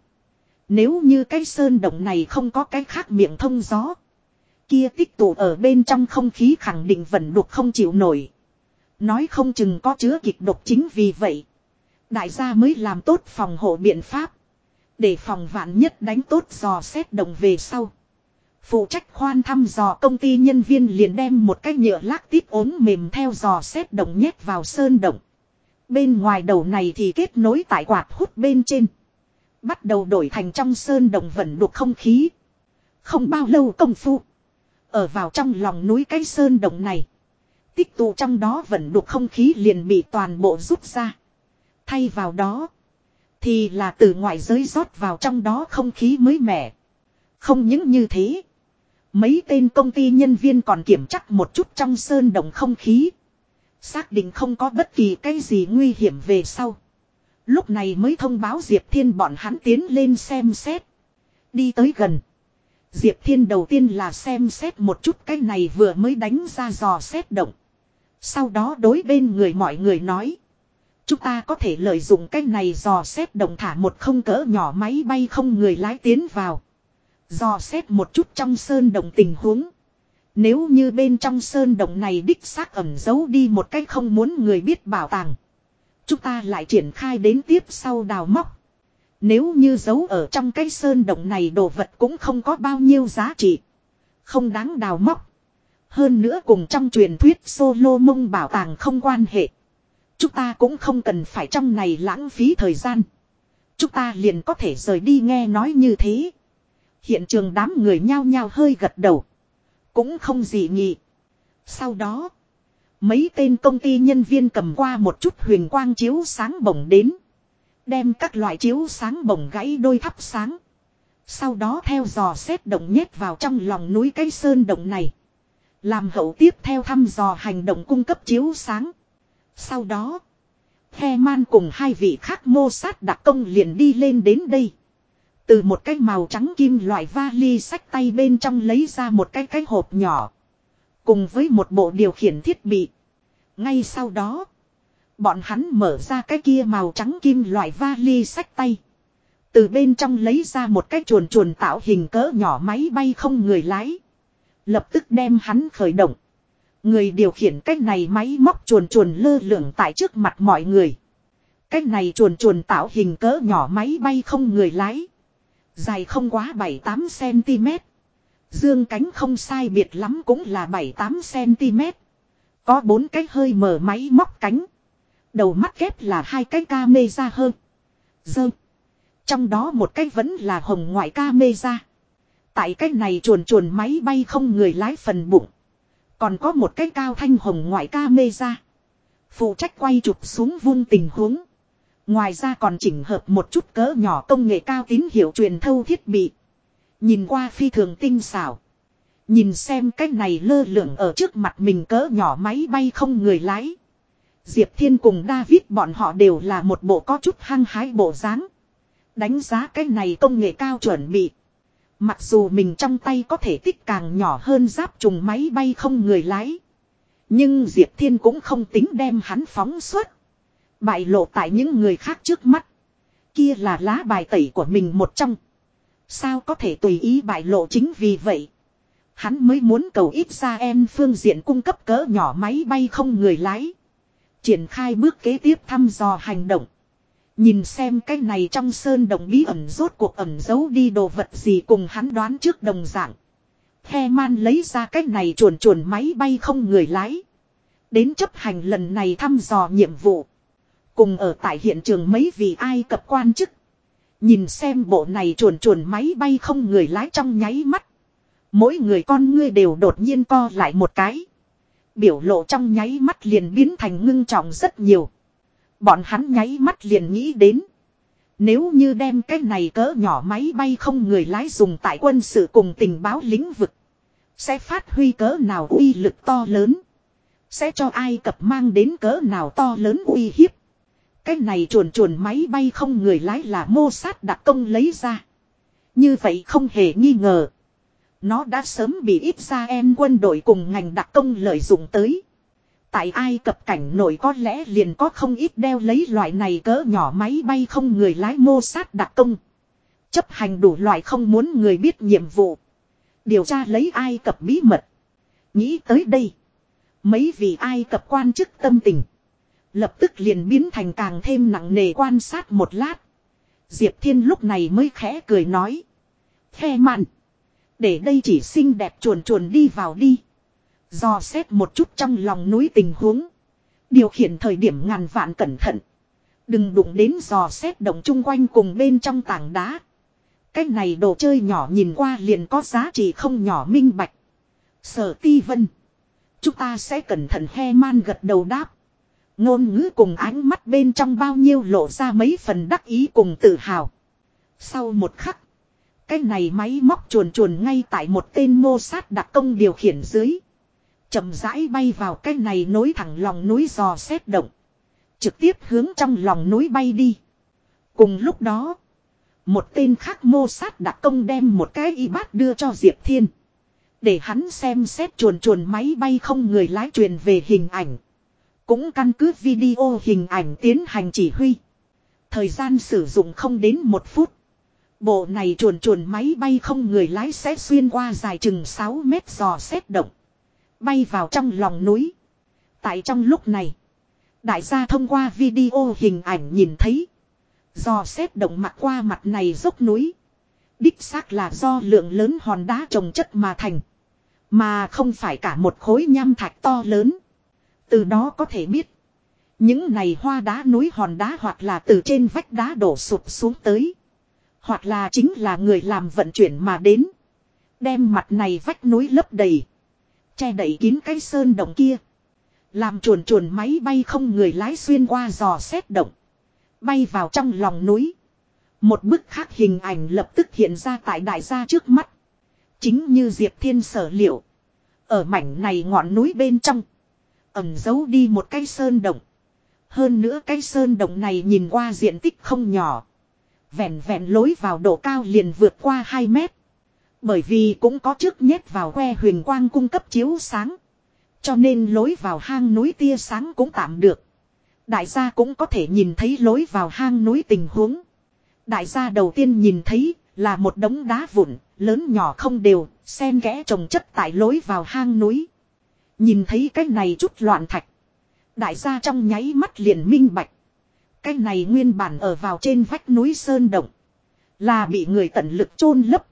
Nếu như cái sơn động này không có cái khác miệng thông gió. Kia tích tụ ở bên trong không khí khẳng định vẫn đục không chịu nổi. Nói không chừng có chứa kịch độc chính vì vậy. Đại gia mới làm tốt phòng hộ biện pháp. Để phòng vạn nhất đánh tốt dò xét động về sau. Phụ trách khoan thăm dò công ty nhân viên liền đem một cái nhựa lác tít ốm mềm theo dò xét động nhét vào sơn động. Bên ngoài đầu này thì kết nối tại quạt hút bên trên. Bắt đầu đổi thành trong sơn động vẫn đục không khí. Không bao lâu công phu. Ở vào trong lòng núi cái sơn động này. Tích tụ trong đó vẫn đục không khí liền bị toàn bộ rút ra. Thay vào đó. Thì là từ ngoại giới rót vào trong đó không khí mới mẻ. Không những như thế. Mấy tên công ty nhân viên còn kiểm tra một chút trong sơn động không khí. Xác định không có bất kỳ cái gì nguy hiểm về sau. Lúc này mới thông báo Diệp Thiên bọn hắn tiến lên xem xét. Đi tới gần. Diệp Thiên đầu tiên là xem xét một chút cái này vừa mới đánh ra dò xét động. Sau đó đối bên người mọi người nói. Chúng ta có thể lợi dụng cái này dò xét động thả một không cỡ nhỏ máy bay không người lái tiến vào. Dò xét một chút trong sơn động tình huống. Nếu như bên trong sơn động này đích xác ẩn giấu đi một cách không muốn người biết bảo tàng. Chúng ta lại triển khai đến tiếp sau đào móc. Nếu như giấu ở trong cái sơn động này đồ vật cũng không có bao nhiêu giá trị. Không đáng đào móc. Hơn nữa cùng trong truyền thuyết Solomon bảo tàng không quan hệ. Chúng ta cũng không cần phải trong này lãng phí thời gian. Chúng ta liền có thể rời đi nghe nói như thế. Hiện trường đám người nhao nhao hơi gật đầu. Cũng không gì nhị. Sau đó. Mấy tên công ty nhân viên cầm qua một chút huyền quang chiếu sáng bổng đến. Đem các loại chiếu sáng bổng gãy đôi thắp sáng. Sau đó theo dò xét động nhét vào trong lòng núi cái sơn động này. Làm hậu tiếp theo thăm dò hành động cung cấp chiếu sáng. Sau đó. Heman cùng hai vị khác mô sát đặc công liền đi lên đến đây. Từ một cái màu trắng kim loại vali sách tay bên trong lấy ra một cái hộp nhỏ. cùng với một bộ điều khiển thiết bị. Ngay sau đó, bọn hắn mở ra cái kia màu trắng kim loại vali xách tay. Từ bên trong lấy ra một cái chuồn chuồn tạo hình cỡ nhỏ máy bay không người lái. Lập tức đem hắn khởi động. Người điều khiển cái này máy móc chuồn chuồn lơ lửng tại trước mặt mọi người. Cái này chuồn chuồn tạo hình cỡ nhỏ máy bay không người lái. Dài không quá 7-8 cm. Dương cánh không sai biệt lắm cũng là 7-8 cm. Có 4 cái hơi mở máy móc cánh. Đầu mắt kép là 2 cái camera hơn. Dơ. Trong đó một cái vẫn là hồng ngoại camera. Tại cái này chuồn chuồn máy bay không người lái phần bụng. Còn có một cái cao thanh hồng ngoại camera. Phụ trách quay chụp xuống vung tình huống. Ngoài ra còn chỉnh hợp một chút cỡ nhỏ công nghệ cao tín hiệu truyền thâu thiết bị. Nhìn qua phi thường tinh xảo. Nhìn xem cái này lơ lửng ở trước mặt mình cỡ nhỏ máy bay không người lái. Diệp Thiên cùng David bọn họ đều là một bộ có chút hăng hái bộ dáng. Đánh giá cái này công nghệ cao chuẩn bị. Mặc dù mình trong tay có thể tích càng nhỏ hơn giáp trùng máy bay không người lái. Nhưng Diệp Thiên cũng không tính đem hắn phóng suốt. Bại lộ tại những người khác trước mắt. Kia là lá bài tẩy của mình một trong. Sao có thể tùy ý bại lộ, chính vì vậy. Hắn mới muốn cầu Israel phương diện cung cấp cỡ nhỏ máy bay không người lái. Triển khai bước kế tiếp thăm dò hành động. Nhìn xem cái này trong sơn đồng bí ẩn rốt cuộc ẩn giấu đi đồ vật gì cùng hắn đoán trước đồng dạng. Heman lấy ra cái này chuồn chuồn máy bay không người lái. Đến chấp hành lần này thăm dò nhiệm vụ. Cùng ở tại hiện trường mấy vị Ai Cập quan chức. Nhìn xem bộ này chuồn chuồn máy bay không người lái trong nháy mắt. Mỗi người con ngươi đều đột nhiên co lại một cái. Biểu lộ trong nháy mắt liền biến thành ngưng trọng rất nhiều. Bọn hắn nháy mắt liền nghĩ đến. Nếu như đem cái này cỡ nhỏ máy bay không người lái dùng tại quân sự cùng tình báo lĩnh vực. Sẽ phát huy cỡ nào uy lực to lớn. Sẽ cho Ai Cập mang đến cỡ nào to lớn uy hiếp. Cái này chuồn chuồn máy bay không người lái là Mossad đặc công lấy ra. Như vậy không hề nghi ngờ. Nó đã sớm bị Israel quân đội cùng ngành đặc công lợi dụng tới. Tại Ai Cập cảnh nội có lẽ liền có không ít đeo lấy loại này cỡ nhỏ máy bay không người lái Mossad đặc công. Chấp hành đủ loại không muốn người biết nhiệm vụ. Điều tra lấy Ai Cập bí mật. Nghĩ tới đây. Mấy vị Ai Cập quan chức tâm tình. Lập tức liền biến thành càng thêm nặng nề, quan sát một lát. Diệp Thiên lúc này mới khẽ cười nói. Khe mạn. Để đây chỉ xinh đẹp chuồn chuồn đi vào đi. Dò xét một chút trong lòng núi tình huống. Điều khiển thời điểm ngàn vạn cẩn thận. Đừng đụng đến dò xét động chung quanh cùng bên trong tảng đá. Cái này đồ chơi nhỏ nhìn qua liền có giá trị không nhỏ, minh bạch. Sở Ti Vân. Chúng ta sẽ cẩn thận. Heman gật đầu đáp. Ngôn ngữ cùng ánh mắt bên trong bao nhiêu lộ ra mấy phần đắc ý cùng tự hào. Sau một khắc. Cái này máy móc chuồn chuồn ngay tại một tên Mossad đặc công điều khiển dưới. Chậm rãi bay vào cái này nối thẳng lòng núi dò xét động. Trực tiếp hướng trong lòng núi bay đi. Cùng lúc đó. Một tên khác Mossad đặc công đem một cái iPad đưa cho Diệp Thiên. Để hắn xem xét chuồn chuồn máy bay không người lái truyền về hình ảnh. Cũng căn cứ video hình ảnh tiến hành chỉ huy. Thời gian sử dụng không đến 1 phút. Bộ này chuồn chuồn máy bay không người lái sẽ xuyên qua dài chừng 6 mét dò xét động. Bay vào trong lòng núi. Tại trong lúc này. Đại gia thông qua video hình ảnh nhìn thấy. Dò xét động mặt qua mặt này dốc núi. Đích xác là do lượng lớn hòn đá chồng chất mà thành. Mà không phải cả một khối nham thạch to lớn. Từ đó có thể biết. Những này hoa đá núi hòn đá hoặc là từ trên vách đá đổ sụp xuống tới. Hoặc là chính là người làm vận chuyển mà đến. Đem mặt này vách núi lấp đầy. Che đậy kín cái sơn động kia. Làm chuồn chuồn máy bay không người lái xuyên qua dò xét động. Bay vào trong lòng núi. Một bức khác hình ảnh lập tức hiện ra tại đại gia trước mắt. Chính như Diệp Thiên sở liệu. Ở mảnh này ngọn núi bên trong. Ẩn giấu đi một cái sơn động. Hơn nữa cái sơn động này nhìn qua diện tích không nhỏ. Vẹn vẹn lối vào độ cao liền vượt qua 2 mét. Bởi vì cũng có trước nhét vào que huyền quang cung cấp chiếu sáng. Cho nên lối vào hang núi tia sáng cũng tạm được. Đại gia cũng có thể nhìn thấy lối vào hang núi tình huống. Đại gia đầu tiên nhìn thấy là một đống đá vụn, lớn nhỏ không đều, xen kẽ chồng chất tại lối vào hang núi. Nhìn thấy cái này chút loạn thạch. Đại gia trong nháy mắt liền minh bạch. Cái này nguyên bản ở vào trên vách núi sơn động. Là bị người tận lực chôn lấp.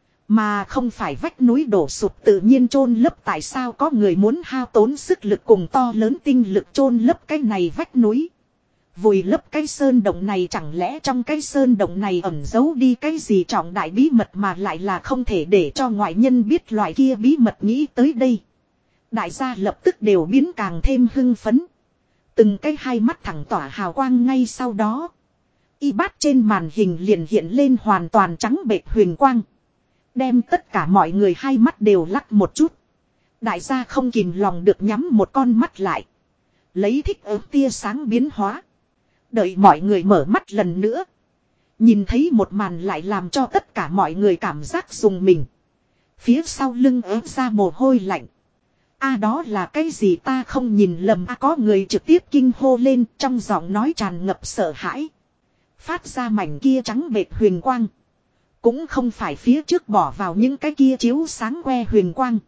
Mà không phải vách núi đổ sụp tự nhiên chôn lấp, tại sao có người muốn hao tốn sức lực cùng to lớn tinh lực chôn lấp cái này vách núi. Vùi lấp cái sơn động này, chẳng lẽ trong cái sơn động này ẩn giấu đi cái gì trọng đại bí mật mà lại là không thể để cho ngoại nhân biết loại kia bí mật. Nghĩ tới đây, đại gia lập tức đều biến càng thêm hưng phấn. Từng cái hai mắt thẳng tỏa hào quang, ngay sau đó y bát trên màn hình liền hiện lên hoàn toàn trắng bệch huyền quang. Đem tất cả mọi người hai mắt đều lắc một chút. Đại gia không kìm lòng được nhắm một con mắt lại. Lấy thích ứng tia sáng biến hóa. Đợi mọi người mở mắt lần nữa. Nhìn thấy một màn lại làm cho tất cả mọi người cảm giác rùng mình. Phía sau lưng ớt ra mồ hôi lạnh. Đó là cái gì, ta không nhìn lầm có người trực tiếp kinh hô lên, trong giọng nói tràn ngập sợ hãi. Phát ra mảnh kia trắng bệt huyền quang. Cũng không phải phía trước bỏ vào những cái kia chiếu sáng que huyền quang.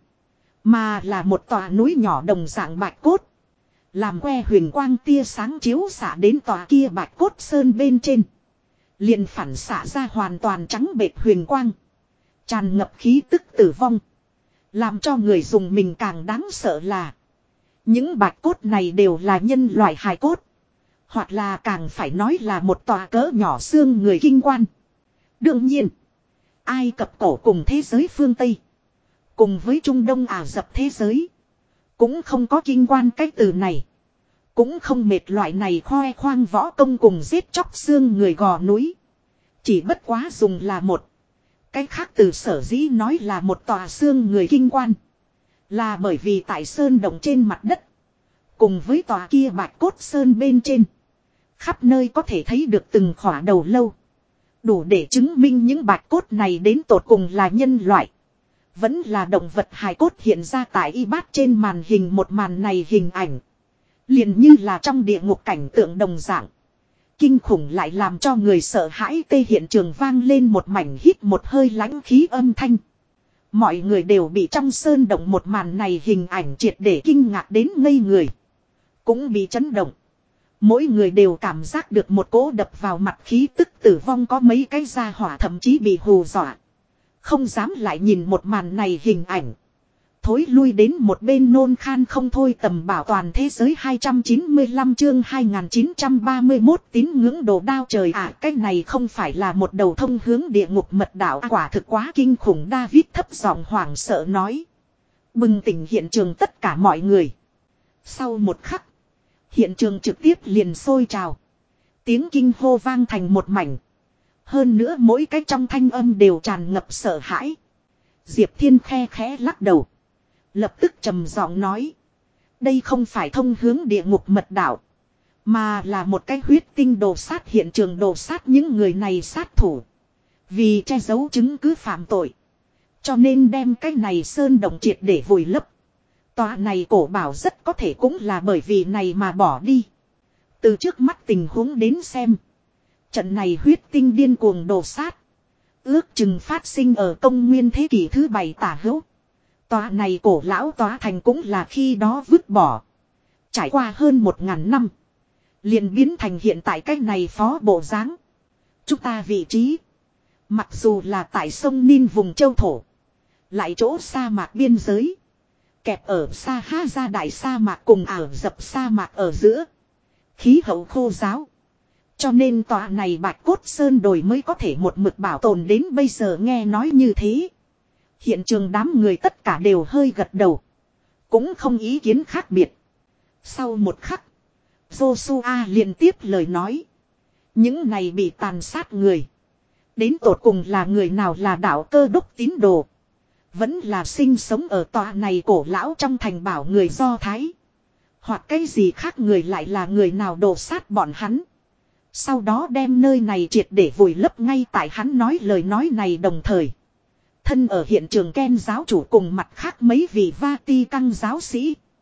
Mà là một tòa núi nhỏ đồng dạng bạch cốt. Làm que huyền quang tia sáng chiếu xạ đến tòa kia bạch cốt sơn bên trên. Liền phản xạ ra hoàn toàn trắng bệt huyền quang. Tràn ngập khí tức tử vong. Làm cho người dùng mình càng đáng sợ là. Những bạch cốt này đều là nhân loại hài cốt. Hoặc là càng phải nói là một tòa cỡ nhỏ xương người kinh quan. Đương nhiên, Ai Cập cổ cùng thế giới phương Tây, cùng với Trung Đông Ả Rập thế giới, cũng không có kinh quan cái từ này. Cũng không mệt loại này khoe khoang võ công cùng giết chóc xương người gò núi. Chỉ bất quá dùng là một cái khác từ sở dĩ nói là một tòa xương người kinh quan. Là bởi vì tại sơn động trên mặt đất, cùng với tòa kia bạch cốt sơn bên trên, khắp nơi có thể thấy được từng khỏa đầu lâu. Đủ để chứng minh những bạch cốt này đến tột cùng là nhân loại, vẫn là động vật hài cốt. Hiện ra tại y bát trên màn hình một màn này hình ảnh. Liền như là trong địa ngục cảnh tượng đồng dạng. Kinh khủng lại làm cho người sợ hãi. Tê hiện trường vang lên một mảnh hít một hơi lãnh khí âm thanh. Mọi người đều bị trong sơn động một màn này hình ảnh triệt để kinh ngạc đến ngây người. Cũng bị chấn động. Mỗi người đều cảm giác được một cỗ đập vào mặt khí tức tử vong. Có mấy cái gia hỏa thậm chí bị hù dọa. Không dám lại nhìn một màn này hình ảnh. Thối lui đến một bên nôn khan không thôi. Tầm bảo toàn thế giới 295 chương 2931 tín ngưỡng đồ đao trời ạ. Cái này không phải là một đầu thông hướng địa ngục mật đạo. Quả thực quá kinh khủng. David thấp giọng hoảng sợ nói. Bừng tỉnh hiện trường tất cả mọi người. Sau một khắc, hiện trường trực tiếp liền sôi trào. Tiếng kinh hô vang thành một mảnh. Hơn nữa mỗi cái trong thanh âm đều tràn ngập sợ hãi. Diệp Thiên khe khẽ lắc đầu. Lập tức trầm giọng nói. Đây không phải thông hướng địa ngục mật đạo, mà là một cái huyết tinh đồ sát hiện trường, đồ sát những người này sát thủ. Vì che giấu chứng cứ phạm tội, cho nên đem cái này sơn động triệt để vùi lấp. Tòa này cổ bảo rất có thể cũng là bởi vì này mà bỏ đi. Từ trước mắt tình huống đến xem, trận này huyết tinh điên cuồng đồ sát ước chừng phát sinh ở công nguyên thế kỷ thứ 7 tả hữu. Tòa này cổ lão tòa thành cũng là khi đó vứt bỏ. Trải qua hơn 1000 năm, liền biến thành hiện tại cái này phó bộ dáng. Chúng ta vị trí, mặc dù là tại sông Nin vùng châu thổ, lại chỗ sa mạc biên giới, kẹp ở Sahara đại sa mạc cùng Ả Rập sa mạc ở giữa. Khí hậu khô ráo, cho nên tòa này bạch cốt sơn đồi mới có thể một mực bảo tồn đến bây giờ. Nghe nói như thế, hiện trường đám người tất cả đều hơi gật đầu, cũng không ý kiến khác biệt. Sau một khắc, Joshua liên tiếp lời nói. Những này bị tàn sát người, đến tột cùng là người nào, là đạo Cơ Đốc tín đồ, vẫn là sinh sống ở tòa này cổ lão trong thành bảo người Do Thái, hoặc cái gì khác người, lại là người nào đổ sát bọn hắn, sau đó đem nơi này triệt để vùi lấp. Ngay tại hắn nói lời nói này đồng thời, thân ở hiện trường Ken giáo chủ cùng mặt khác mấy vị Vatican giáo sĩ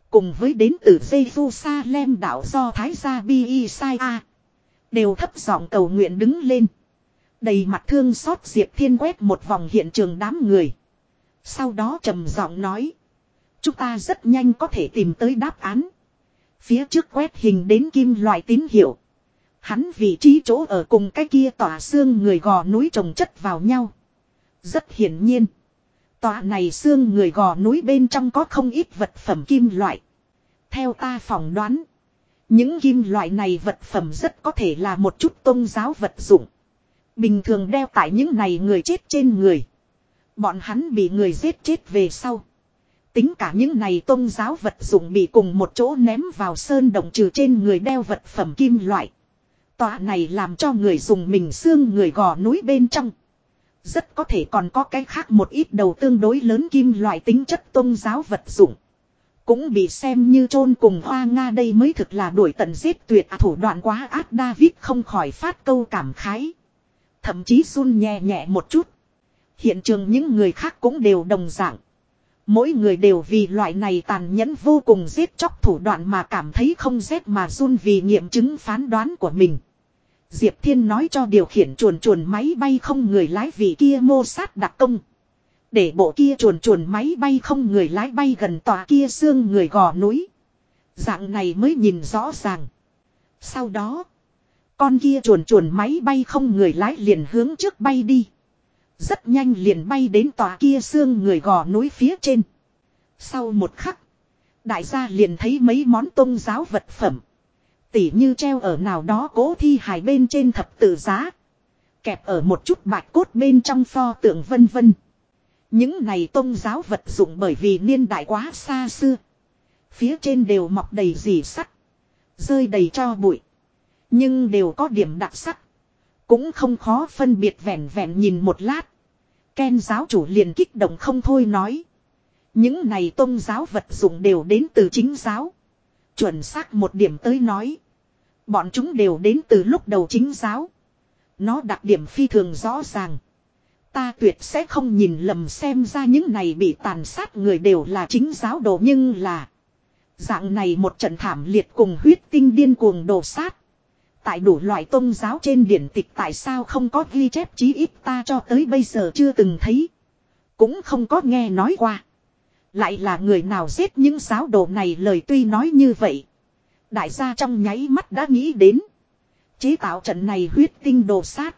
cùng với đến từ Jerusalem đảo Do Thái gia Bi-i-sai-a, đều thấp giọng cầu nguyện đứng lên. Đầy mặt thương xót Diệp Thiên quét một vòng hiện trường đám người. Sau đó trầm giọng nói. Chúng ta rất nhanh có thể tìm tới đáp án. Phía trước quét hình đến kim loại tín hiệu. Hắn vị trí chỗ ở cùng cái kia tòa xương người gò núi chồng chất vào nhau. Rất hiển nhiên. Tòa này xương người gò núi bên trong có không ít vật phẩm kim loại. Theo ta phỏng đoán. Những kim loại này vật phẩm rất có thể là một chút tôn giáo vật dụng. Bình thường đeo tại những này người chết trên người. Bọn hắn bị người giết chết về sau. Tính cả những này tôn giáo vật dụng bị cùng một chỗ ném vào sơn động trừ trên người đeo vật phẩm kim loại. Tòa này làm cho người dùng mình xương người gò núi bên trong. Rất có thể còn có cái khác một ít đầu tương đối lớn kim loại tính chất tôn giáo vật dụng. Cũng bị xem như chôn cùng Hoa Nga đây mới thực là đuổi tận giết tuyệt thủ đoạn quá ác. David không khỏi phát câu cảm khái. Thậm chí run nhẹ nhẹ một chút. Hiện trường những người khác cũng đều đồng dạng. Mỗi người đều vì loại này tàn nhẫn vô cùng giết chóc thủ đoạn mà cảm thấy không rét mà run vì nghiệm chứng phán đoán của mình. Diệp Thiên nói cho điều khiển chuồn chuồn máy bay không người lái vị kia mô sát đặc công. Để bộ kia chuồn chuồn máy bay không người lái bay gần tòa kia xương người gò núi. Dạng này mới nhìn rõ ràng. Sau đó, con kia chuồn chuồn máy bay không người lái liền hướng trước bay đi. Rất nhanh liền bay đến tòa kia xương người gò núi phía trên. Sau một khắc, đại gia liền thấy mấy món tôn giáo vật phẩm. Tỉ như treo ở nào đó cố thi hài bên trên thập tự giá. Kẹp ở một chút bạch cốt bên trong pho tượng vân vân. Những này tôn giáo vật dụng bởi vì niên đại quá xa xưa. Phía trên đều mọc đầy rỉ sắt. Rơi đầy tro bụi. Nhưng đều có điểm đặc sắc. Cũng không khó phân biệt vẹn vẹn nhìn một lát. Ken giáo chủ liền kích động không thôi nói. Những này tôn giáo vật dụng đều đến từ chính giáo. Chuẩn xác một điểm tới nói. Bọn chúng đều đến từ lúc đầu chính giáo. Nó đặc điểm phi thường rõ ràng. Ta tuyệt sẽ không nhìn lầm xem ra những này bị tàn sát người đều là chính giáo đồ nhưng là. Dạng này một trận thảm liệt cùng huyết tinh điên cuồng đổ sát. Tại đủ loại tôn giáo trên điển tịch tại sao không có ghi chép chí ít ta cho tới bây giờ chưa từng thấy. Cũng không có nghe nói qua. Lại là người nào giết những giáo đồ này lời tuy nói như vậy. Đại gia trong nháy mắt đã nghĩ đến. Chế tạo trận này huyết tinh đồ sát.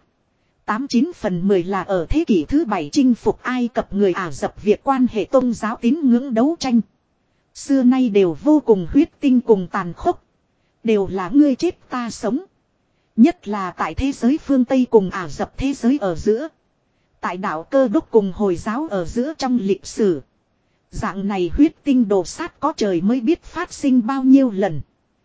89/10 là ở thế kỷ thứ 7 chinh phục Ai Cập người Ả Rập việc quan hệ tôn giáo tín ngưỡng đấu tranh. Xưa nay đều vô cùng huyết tinh cùng tàn khốc. Đều là ngươi chết ta sống. Nhất là tại thế giới phương Tây cùng Ả Rập thế giới ở giữa. Tại đạo Cơ Đốc cùng Hồi giáo ở giữa trong lịch sử. Dạng này huyết tinh đồ sát có trời mới biết phát sinh bao nhiêu lần.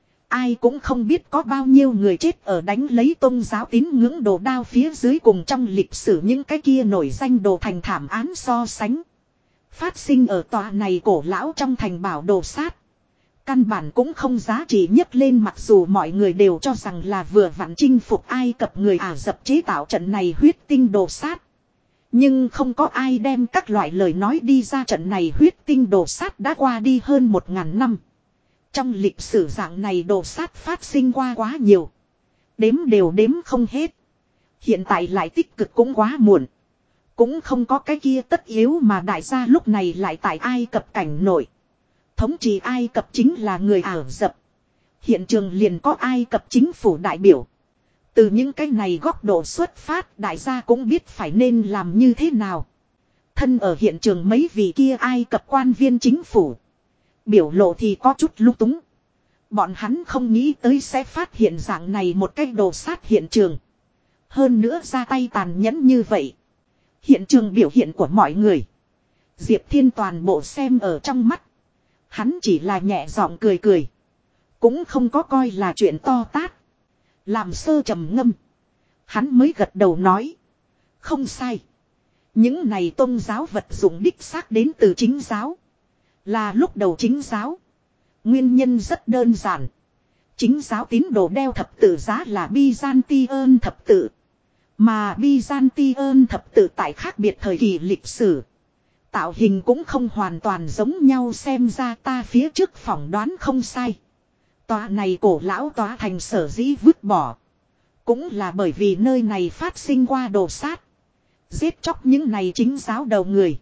Ai cũng không biết có bao nhiêu người chết ở đánh lấy tôn giáo tín ngưỡng đồ đao phía dưới cùng trong lịch sử những cái kia nổi danh đồ thành thảm án so sánh. Phát sinh ở tòa này cổ lão trong thành bảo đồ sát. Căn bản cũng không giá trị nhấc lên mặc dù mọi người đều cho rằng là vừa vặn chinh phục Ai Cập người Ả Rập chế tạo trận này huyết tinh đồ sát. Nhưng không có ai đem các loại lời nói đi ra trận này huyết tinh đồ sát đã qua đi hơn 1000 năm. Trong lịch sử dạng này đồ sát phát sinh qua quá nhiều. Đếm đều đếm không hết. Hiện tại lại tích cực cũng quá muộn. Cũng không có cái kia tất yếu mà đại gia lúc này lại tại Ai Cập cảnh nổi. Thống trị Ai Cập chính là người Ả Rập. Hiện trường liền có Ai Cập chính phủ đại biểu. Từ những cái này góc độ xuất phát đại gia cũng biết phải nên làm như thế nào. Thân ở hiện trường mấy vị kia Ai Cập quan viên chính phủ. Biểu lộ thì có chút lung túng. Bọn hắn không nghĩ tới sẽ phát hiện dạng này một cái đồ sát hiện trường. Hơn nữa ra tay tàn nhẫn như vậy. Hiện trường biểu hiện của mọi người. Diệp Thiên toàn bộ xem ở trong mắt. Hắn chỉ là nhẹ giọng cười cười. Cũng không có coi là chuyện to tát. Làm sơ trầm ngâm. Hắn mới gật đầu nói. Không sai. Những này tôn giáo vật dụng đích xác đến từ chính giáo. Là lúc đầu chính giáo. Nguyên nhân rất đơn giản. Chính giáo tín đồ đeo thập tự giá là Byzantine thập tự. Mà Byzantine thập tự tại khác biệt thời kỳ lịch sử. Tạo hình cũng không hoàn toàn giống nhau, xem ra ta phía trước phỏng đoán không sai. Tòa này cổ lão tòa thành sở dĩ vứt bỏ. Cũng là bởi vì nơi này phát sinh qua đồ sát. Giết chóc những này chính giáo đầu người.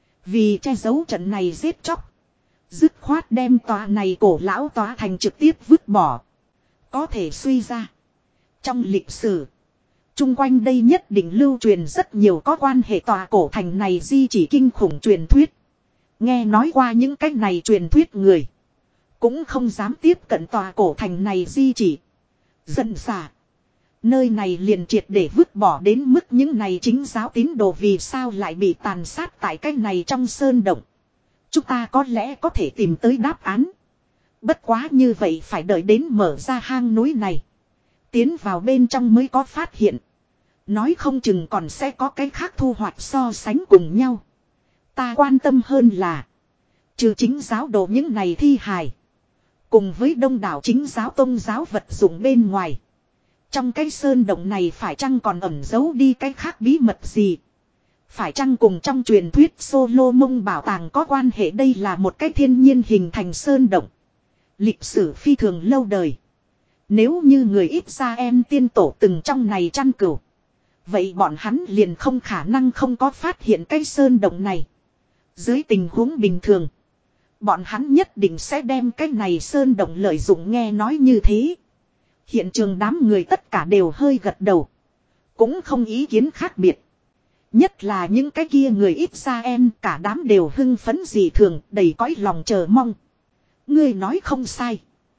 Vì che giấu trận này giết chóc. Dứt khoát đem tòa này cổ lão tòa thành trực tiếp vứt bỏ. Có thể suy ra. Trong lịch sử. Trung quanh đây nhất định lưu truyền rất nhiều có quan hệ tòa cổ thành này di chỉ kinh khủng truyền thuyết. Nghe nói qua những cách này truyền thuyết người. Cũng không dám tiếp cận tòa cổ thành này di chỉ. Dần xả. Nơi này liền triệt để vứt bỏ đến mức những này chính giáo tín đồ vì sao lại bị tàn sát tại cách này trong sơn động. Chúng ta có lẽ có thể tìm tới đáp án. Bất quá như vậy phải đợi đến mở ra hang núi này. Tiến vào bên trong mới có phát hiện. Nói không chừng còn sẽ có cái khác thu hoạch so sánh cùng nhau. Ta quan tâm hơn là. Trừ chính giáo đồ những này thi hài. Cùng với đông đảo chính giáo tôn giáo vật dụng bên ngoài. Trong cái sơn động này phải chăng còn ẩn giấu đi cái khác bí mật gì? Phải chăng cùng trong truyền thuyết Solomon bảo tàng có quan hệ, đây là một cái thiên nhiên hình thành sơn động. Lịch sử phi thường lâu đời. Nếu như người Israel tiên tổ từng trong này chăn cừu. Vậy bọn hắn liền không khả năng không có phát hiện cái sơn động này. Dưới tình huống bình thường. Bọn hắn nhất định sẽ đem cái này sơn động lợi dụng, nghe nói như thế. Hiện trường đám người tất cả đều hơi gật đầu. Cũng không ý kiến khác biệt. Nhất là những cái kia người Israel, cả đám đều hưng phấn dị thường, đầy cõi lòng chờ mong. Ngươi nói không sai.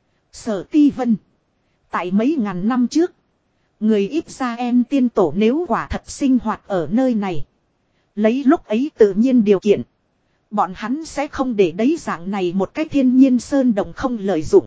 Sở Ti Vân. Tại mấy ngàn năm trước. Người Israel tiên tổ nếu quả thật sinh hoạt ở nơi này. Lấy lúc ấy tự nhiên điều kiện. Bọn hắn sẽ không để đấy dạng này một cái thiên nhiên sơn động không lợi dụng.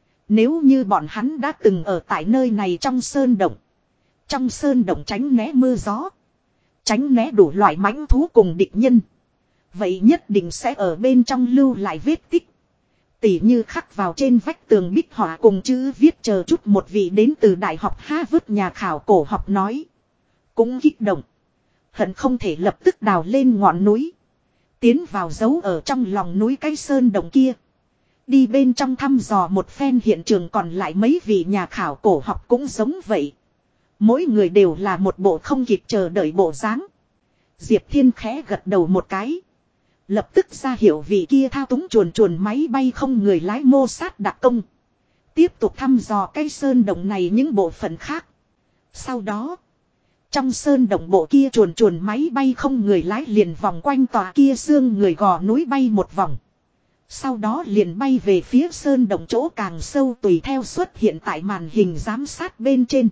Nếu như bọn hắn đã từng ở tại nơi này trong sơn động. Trong sơn động tránh né mưa gió. Tránh né đủ loại mãnh thú cùng địch nhân. Vậy nhất định sẽ ở bên trong lưu lại vết tích. Tỉ như khắc vào trên vách tường bích họa cùng chữ viết chờ chút, một vị đến từ Đại học Harvard nhà khảo cổ học nói. Cũng kích động. Hận không thể lập tức đào lên ngọn núi. Tiến vào giấu ở trong lòng núi cái sơn động kia. Đi bên trong thăm dò một phen hiện trường, còn lại mấy vị nhà khảo cổ học cũng giống vậy. Mỗi người đều là một bộ không kịp chờ đợi bộ dáng. Diệp Thiên khẽ gật đầu một cái. Lập tức ra hiệu vị kia thao túng chuồn máy bay không người lái mô sát đặc công. Tiếp tục thăm dò cái sơn động này những bộ phận khác. Sau đó, trong sơn động bộ kia chuồn máy bay không người lái liền vòng quanh tòa kia xương người gò núi bay một vòng. Sau đó liền bay về phía sơn động chỗ càng sâu, tùy theo xuất hiện tại màn hình giám sát bên trên.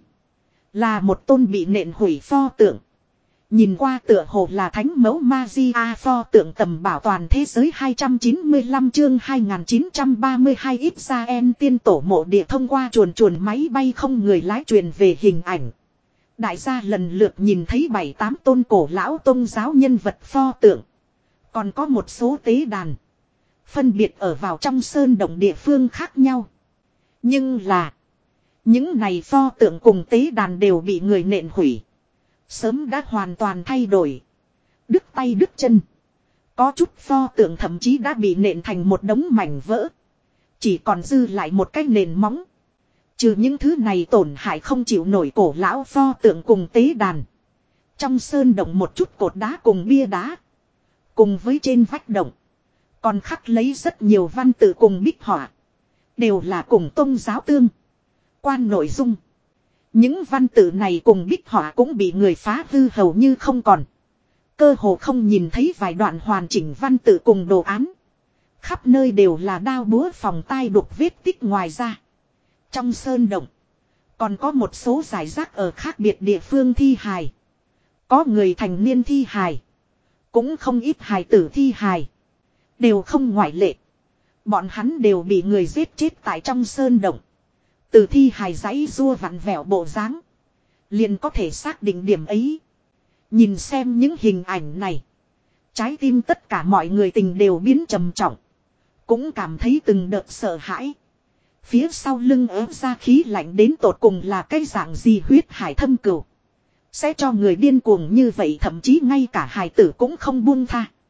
Là một tôn bị nện hủy pho tượng. Nhìn qua tựa hồ là thánh mẫu Maria, pho tượng tầm bảo toàn thế giới 295 chương 2932 Israel tiên tổ mộ địa thông qua chuồn máy bay không người lái truyền về hình ảnh. Đại gia lần lượt nhìn thấy 7-8 tôn cổ lão tôn giáo nhân vật pho tượng. Còn có một số tế đàn. Phân biệt ở vào trong sơn động địa phương khác nhau. Nhưng là những này pho tượng cùng tế đàn đều bị người nện hủy. Sớm đã hoàn toàn thay đổi. Đứt tay đứt chân. Có chút pho tượng thậm chí đã bị nện thành một đống mảnh vỡ. Chỉ còn dư lại một cái nền móng. Trừ những thứ này tổn hại không chịu nổi cổ lão pho tượng cùng tế đàn. Trong sơn động một chút cột đá cùng bia đá. Cùng với trên vách động. Còn khắc lấy rất nhiều văn tự cùng bích họa. Đều là cùng tôn giáo tương quan nội dung. Những văn tự này cùng bích họa cũng bị người phá hư hầu như không còn. Cơ hồ không nhìn thấy vài đoạn hoàn chỉnh văn tự cùng đồ án. Khắp nơi đều là đao búa phòng tai đục vết tích. Ngoài ra, trong sơn động còn có một số giải rác ở khác biệt địa phương thi hài. Có người thành niên thi hài. Cũng không ít hài tử thi hài. Đều không ngoại lệ. Bọn hắn đều bị người giết chết tại trong sơn động. Từ thi hài giãy rua vặn vẹo bộ dáng, liền có thể xác định điểm ấy. Nhìn xem những hình ảnh này, trái tim tất cả mọi người tình đều biến trầm trọng. Cũng cảm thấy từng đợt sợ hãi. Phía sau lưng ớt ra khí lạnh đến tột cùng là cái dạng gì huyết hải thâm cửu. Sẽ cho người điên cuồng như vậy, thậm chí ngay cả hài tử cũng không buông tha.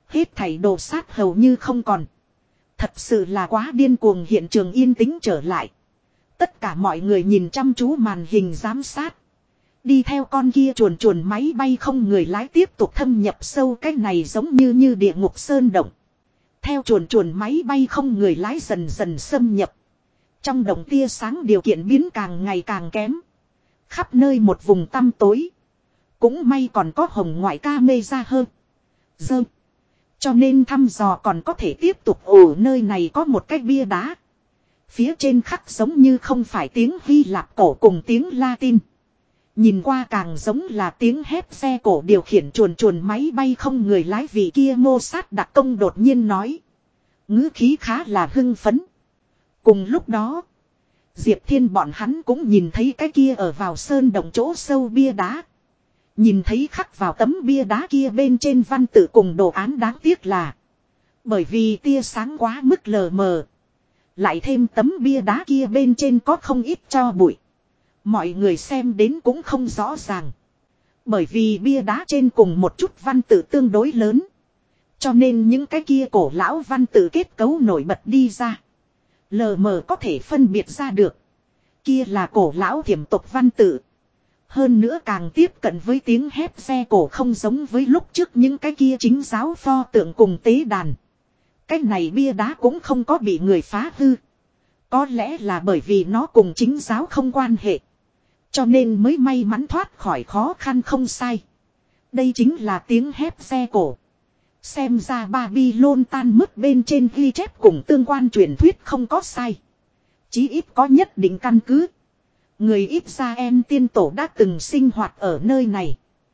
Hết thảy đồ sát hầu như không còn. Thật sự là quá điên cuồng, hiện trường yên tĩnh trở lại. Tất cả mọi người nhìn chăm chú màn hình giám sát. Đi theo con kia chuồn chuồn máy bay không người lái tiếp tục thâm nhập sâu, cái này giống như địa ngục sơn động. Theo chuồn chuồn máy bay không người lái dần dần xâm nhập. Trong động tia sáng điều kiện biến càng ngày càng kém. Khắp nơi một vùng tăm tối. Cũng may còn có hồng ngoại camera hơn. Dơ. Cho nên thăm dò còn có thể tiếp tục. Ở nơi này có một cái bia đá. Phía trên khắc giống như không phải tiếng Hy Lạp cổ cùng tiếng Latin. Nhìn qua càng giống là tiếng hét xe cổ điều khiển chuồn chuồn máy bay không người lái, vị kia mô sát đặc công đột nhiên nói. Ngữ khí khá là hưng phấn. Cùng lúc đó, Diệp Thiên bọn hắn cũng nhìn thấy cái kia ở vào sơn động chỗ sâu bia đá. Nhìn thấy khắc vào tấm bia đá kia bên trên văn tự cùng đồ án, đáng tiếc là bởi vì tia sáng quá mức lờ mờ. Lại thêm tấm bia đá kia bên trên có không ít tro bụi. Mọi người xem đến cũng không rõ ràng. Bởi vì bia đá trên cùng một chút văn tự tương đối lớn. Cho nên những cái kia cổ lão văn tự kết cấu nổi bật đi ra. Lờ mờ có thể phân biệt ra được. Kia là cổ lão thiểm tộc văn tự. Hơn nữa càng tiếp cận với tiếng hét xe cổ, không giống với lúc trước những cái kia chính giáo pho tượng cùng tế đàn. Cái này bia đá cũng không có bị người phá hư. Có lẽ là bởi vì nó cùng chính giáo không quan hệ. Cho nên mới may mắn thoát khỏi khó khăn, không sai. Đây chính là tiếng hét xe cổ. Xem ra Babylon tan mất bên trên ghi chép cùng tương quan truyền thuyết không có sai. Chí ít có nhất định căn cứ. Người Israel tiên tổ đã từng sinh hoạt ở nơi này.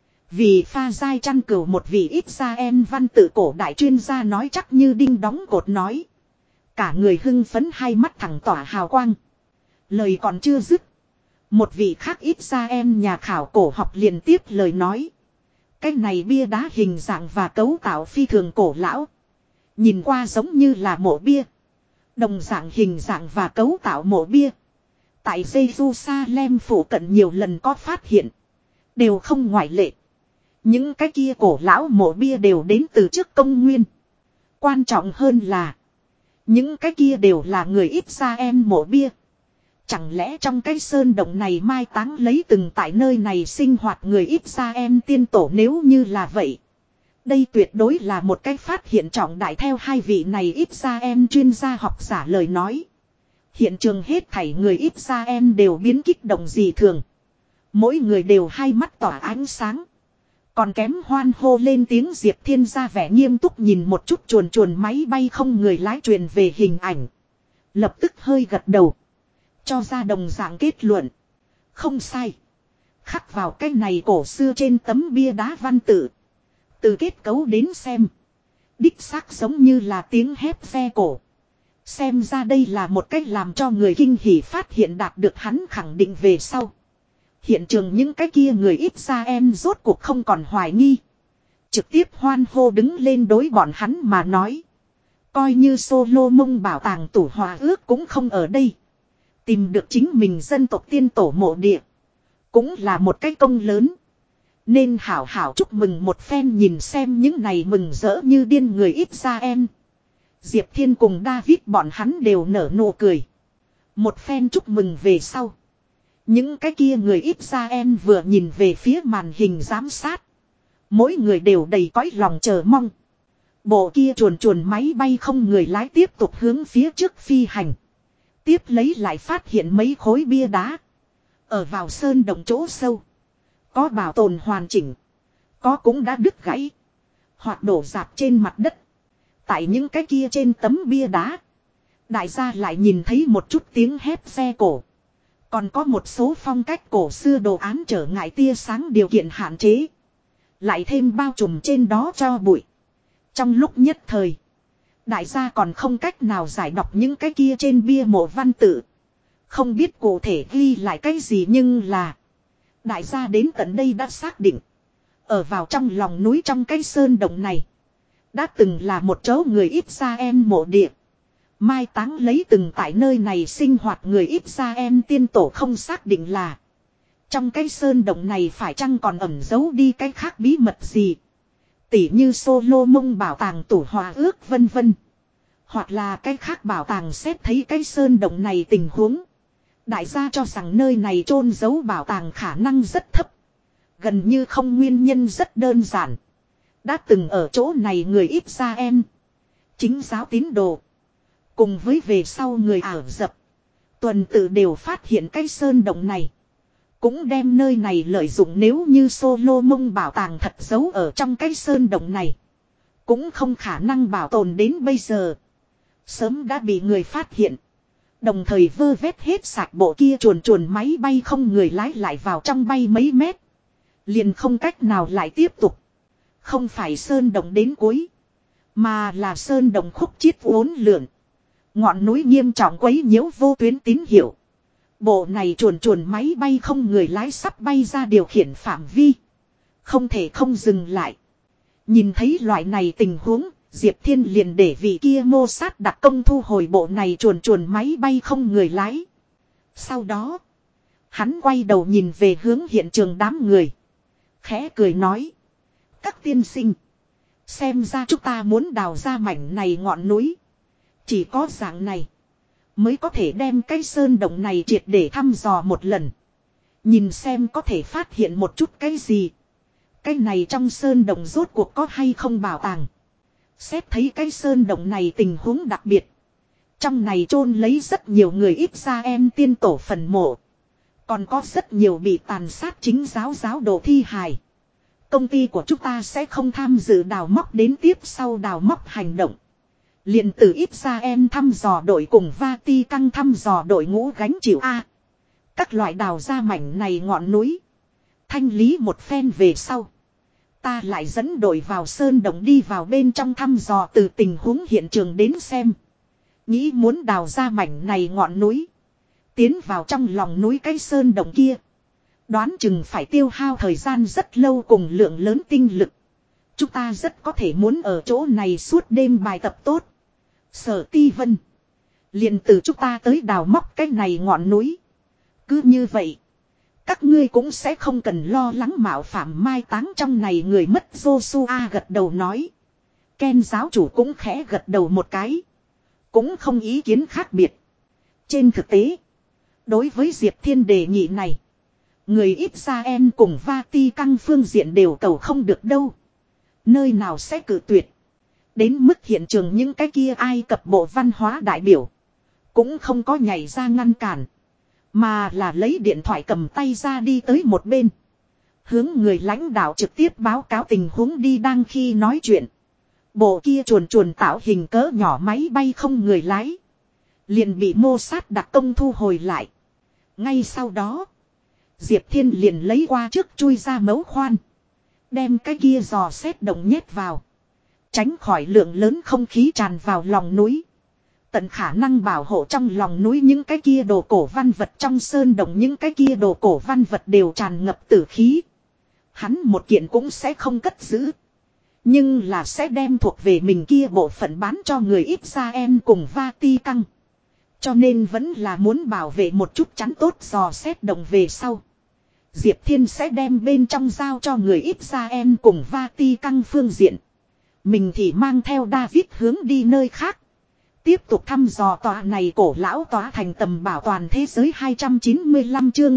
Vì pha giai chăn cừu, một vị Israel văn tự cổ đại chuyên gia nói chắc như đinh đóng cột nói. Cả người hưng phấn, hai mắt thẳng tỏa hào quang. Lời còn chưa dứt, một vị khác Israel nhà khảo cổ học liền tiếp lời nói. Cái này bia đá hình dạng và cấu tạo phi thường cổ lão. Nhìn qua giống như là mộ bia. Đồng dạng hình dạng và cấu tạo mộ bia. Tại Jerusalem phủ cận nhiều lần có phát hiện. Đều không ngoại lệ. Những cái kia cổ lão mộ bia đều đến từ trước công nguyên. Quan trọng hơn là những cái kia đều là người Israel mộ bia. Chẳng lẽ trong cái sơn động này mai táng lấy từng tại nơi này sinh hoạt người Israel tiên tổ? Nếu như là vậy, đây tuyệt đối là một cái phát hiện trọng đại. Theo hai vị này Israel chuyên gia học giả lời nói, hiện trường hết thảy người Israel đều biến kích động dị thường. Mỗi người đều hai mắt tỏa ánh sáng. Còn kém hoan hô lên tiếng. Diệp Thiên ra vẻ nghiêm túc nhìn một chút chuồn chuồn máy bay không người lái truyền về hình ảnh. Lập tức hơi gật đầu. Cho ra đồng dạng kết luận. Không sai. Khắc vào cái này cổ xưa trên tấm bia đá văn tự. Từ kết cấu đến xem, đích xác giống như là tiếng hét xe cổ. Xem ra đây là một cách làm cho người kinh hỉ phát hiện, đạt được hắn khẳng định về sau. Hiện trường những cái kia người Israel rốt cuộc không còn hoài nghi. Trực tiếp hoan hô đứng lên. Đối bọn hắn mà nói, coi như Solomon bảo tàng tủ hòa ước cũng không ở đây. Tìm được chính mình dân tộc tiên tổ mộ địa cũng là một cái công lớn. Nên hảo hảo chúc mừng một phen. Nhìn xem những này mừng rỡ như điên người Israel, Diệp Thiên cùng David bọn hắn đều nở nụ cười. Một phen chúc mừng về sau, những cái kia người Israel vừa nhìn về phía màn hình giám sát. Mỗi người đều đầy cõi lòng chờ mong. Bộ kia chuồn chuồn máy bay không người lái tiếp tục hướng phía trước phi hành. Tiếp lấy lại phát hiện mấy khối bia đá. Ở vào sơn động chỗ sâu. Có bảo tồn hoàn chỉnh. Có cũng đã đứt gãy. Hoặc đổ rạp trên mặt đất. Tại những cái kia trên tấm bia đá, đại gia lại nhìn thấy một chút tiếng hét xe cổ. Còn có một số phong cách cổ xưa đồ án trở ngại tia sáng điều kiện hạn chế. Lại thêm bao trùm trên đó cho bụi. Trong lúc nhất thời, đại gia còn không cách nào giải đọc những cái kia trên bia mộ văn tự. Không biết cụ thể ghi lại cái gì, nhưng là đại gia đến tận đây đã xác định. Ở vào trong lòng núi trong cái sơn động này, đã từng là một chỗ người Israel mộ địa. Mai táng lấy từng tại nơi này sinh hoạt người Israel tiên tổ. Không xác định là trong cái sơn động này phải chăng còn ẩn giấu đi cái khác bí mật gì. Tỉ như Solomon bảo tàng tủ hòa ước vân vân. Hoặc là cái khác bảo tàng xét thấy cái sơn động này tình huống. Đại gia cho rằng nơi này chôn giấu bảo tàng khả năng rất thấp. Gần như không, nguyên nhân rất đơn giản. Đã từng ở chỗ này người Israel, chính giáo tín đồ, cùng với về sau người Ả Rập, tuần tự đều phát hiện cái sơn động này. Cũng đem nơi này lợi dụng, nếu như Solomon bảo tàng thật giấu ở trong cái sơn động này, cũng không khả năng bảo tồn đến bây giờ. Sớm đã bị người phát hiện. Đồng thời vơ vét hết sạch bộ kia chuồn chuồn máy bay không người lái lại vào trong bay mấy mét. Liền không cách nào lại tiếp tục. Không phải sơn động đến cuối, mà là sơn động khúc chiết uốn lượn. Ngọn núi nghiêm trọng quấy nhiễu vô tuyến tín hiệu. Bộ này chuồn chuồn máy bay không người lái sắp bay ra điều khiển phạm vi. Không thể không dừng lại. Nhìn thấy loại này tình huống, Diệp Thiên liền để vị kia Mossad đặc công thu hồi bộ này chuồn chuồn máy bay không người lái. Sau đó, hắn quay đầu nhìn về hướng hiện trường đám người. Khẽ cười nói. Các tiên sinh, xem ra chúng ta muốn đào ra mảnh này ngọn núi. Chỉ có dạng này mới có thể đem cái sơn động này triệt để thăm dò một lần. Nhìn xem có thể phát hiện một chút cái gì. Cái này trong sơn động rốt cuộc có hay không bảo tàng. Xét thấy cái sơn động này tình huống đặc biệt. Trong này chôn lấy rất nhiều người Israel tiên tổ phần mộ. Còn có rất nhiều bị tàn sát chính giáo giáo đồ thi hài. Công ty của chúng ta sẽ không tham dự đào móc, đến tiếp sau đào móc hành động. Liền từ Israel thăm dò đội cùng Vatican thăm dò đội ngũ gánh chịu A. Các loại đào ra mảnh này ngọn núi. Thanh lý một phen về sau. Ta lại dẫn đội vào sơn động đi vào bên trong thăm dò từ tình huống hiện trường đến xem. Nghĩ muốn đào ra mảnh này ngọn núi. Tiến vào trong lòng núi cái sơn động kia. Đoán chừng phải tiêu hao thời gian rất lâu cùng lượng lớn tinh lực. Chúng ta rất có thể muốn ở chỗ này suốt đêm bài tập tốt. Sở Ti Vân, liền từ chúng ta tới đào móc cái này ngọn núi. Cứ như vậy, các ngươi cũng sẽ không cần lo lắng mạo phạm mai táng trong này người mất. Joshua gật đầu nói. Ken giáo chủ cũng khẽ gật đầu một cái. Cũng không ý kiến khác biệt. Trên thực tế, đối với Diệp Thiên đề nghị này, người Israel cùng Vatican phương diện đều cầu không được đâu. Nơi nào sẽ cự tuyệt. Đến mức hiện trường những cái kia Ai Cập bộ văn hóa đại biểu cũng không có nhảy ra ngăn cản, mà là lấy điện thoại cầm tay ra đi tới một bên. Hướng người lãnh đạo trực tiếp báo cáo tình huống đi. Đang khi nói chuyện, bộ kia chuồn chuồn tạo hình cỡ nhỏ máy bay không người lái liền bị Mossad đặc công thu hồi lại. Ngay sau đó, Diệp Thiên liền lấy qua trước chui ra mấu khoan. Đem cái kia dò xét động nhét vào. Tránh khỏi lượng lớn không khí tràn vào lòng núi. Tận khả năng bảo hộ trong lòng núi những cái kia đồ cổ văn vật. Trong sơn động những cái kia đồ cổ văn vật đều tràn ngập tử khí. Hắn một kiện cũng sẽ không cất giữ. Nhưng là sẽ đem thuộc về mình kia bộ phận bán cho người Israel cùng Vatican. Cho nên vẫn là muốn bảo vệ một chút, chắn tốt dò xét động về sau. Diệp Thiên sẽ đem bên trong giao cho người Israel cùng Vatican phương diện. Mình thì mang theo David hướng đi nơi khác. Tiếp tục thăm dò tòa này cổ lão tòa thành tầm bảo toàn thế giới. 295 chương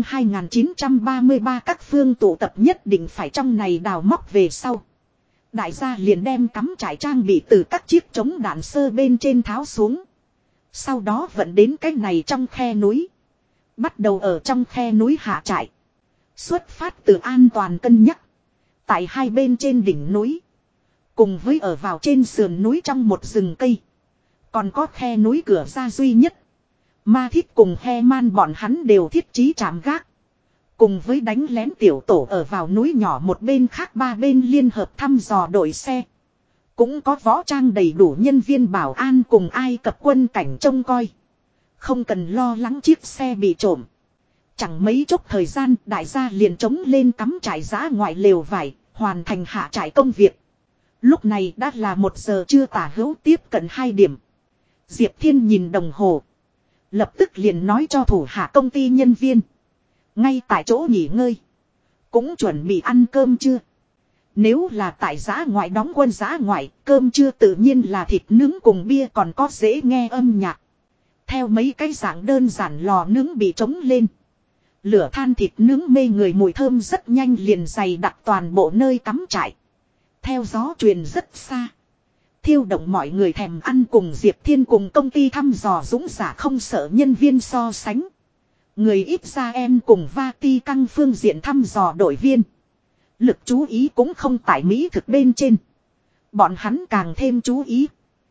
2933 các phương tụ tập nhất định phải trong này đào móc về sau. Đại gia liền đem cắm trải trang bị từ các chiếc chống đạn sơ bên trên tháo xuống. Sau đó vận đến cái này trong khe núi. Bắt đầu ở trong khe núi hạ trại. Xuất phát từ an toàn cân nhắc. Tại hai bên trên đỉnh núi. Cùng với ở vào trên sườn núi trong một rừng cây. Còn có khe núi cửa ra duy nhất. Ma Thiết cùng He-man bọn hắn đều thiết trí trạm gác. Cùng với đánh lén tiểu tổ ở vào núi nhỏ một bên khác, ba bên liên hợp thăm dò đội xe. Cũng có võ trang đầy đủ nhân viên bảo an cùng Ai Cập quân cảnh trông coi. Không cần lo lắng chiếc xe bị trộm. Chẳng mấy chốc thời gian, đại gia liền trống lên cắm trại giã ngoại lều vải, hoàn thành hạ trại công việc. Lúc này đã là 1 giờ trưa tả hữu, tiếp cận 2 điểm. Diệp Thiên nhìn đồng hồ. Lập tức liền nói cho thủ hạ công ty nhân viên. Ngay tại chỗ nghỉ ngơi. Cũng chuẩn bị ăn cơm chưa. Nếu là tại giã ngoại đóng quân giã ngoại, cơm trưa tự nhiên là thịt nướng cùng bia còn có dễ nghe âm nhạc. Theo mấy cái dạng đơn giản lò nướng bị trống lên. Lửa than thịt nướng mê người mùi thơm rất nhanh liền dày đặc toàn bộ nơi cắm trại. Theo gió truyền rất xa. Thiêu động mọi người thèm ăn cùng Diệp Thiên cùng công ty thăm dò dũng giả không sợ nhân viên so sánh. Người Israel cùng Vatican phương diện thăm dò đội viên. Lực chú ý cũng không tại Mỹ thực bên trên. Bọn hắn càng thêm chú ý.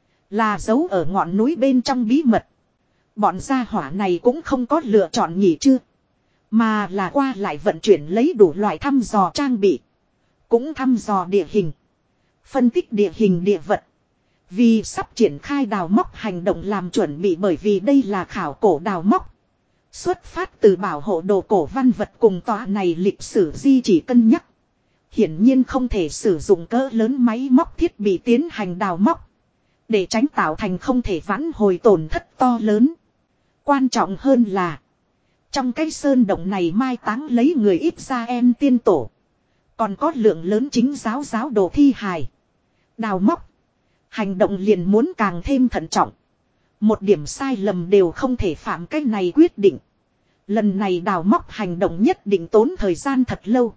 Là giấu ở ngọn núi bên trong bí mật. Bọn gia hỏa này cũng không có lựa chọn nghỉ trưa. Mà là qua lại vận chuyển lấy đủ loại thăm dò trang bị. Cũng thăm dò địa hình. Phân tích địa hình địa vật. Vì sắp triển khai đào móc hành động làm chuẩn bị bởi vì đây là khảo cổ đào móc. Xuất phát từ bảo hộ đồ cổ văn vật cùng tòa này lịch sử di chỉ cân nhắc. Hiển nhiên không thể sử dụng cỡ lớn máy móc thiết bị tiến hành đào móc. Để tránh tạo thành không thể vãn hồi tổn thất to lớn. Quan trọng hơn là. Trong cái sơn động này mai táng lấy người Israel tiên tổ. Còn có lượng lớn chính giáo đồ thi hài. Đào móc. Hành động liền muốn càng thêm thận trọng. Một điểm sai lầm đều không thể phạm cái này quyết định. Lần này đào móc hành động nhất định tốn thời gian thật lâu.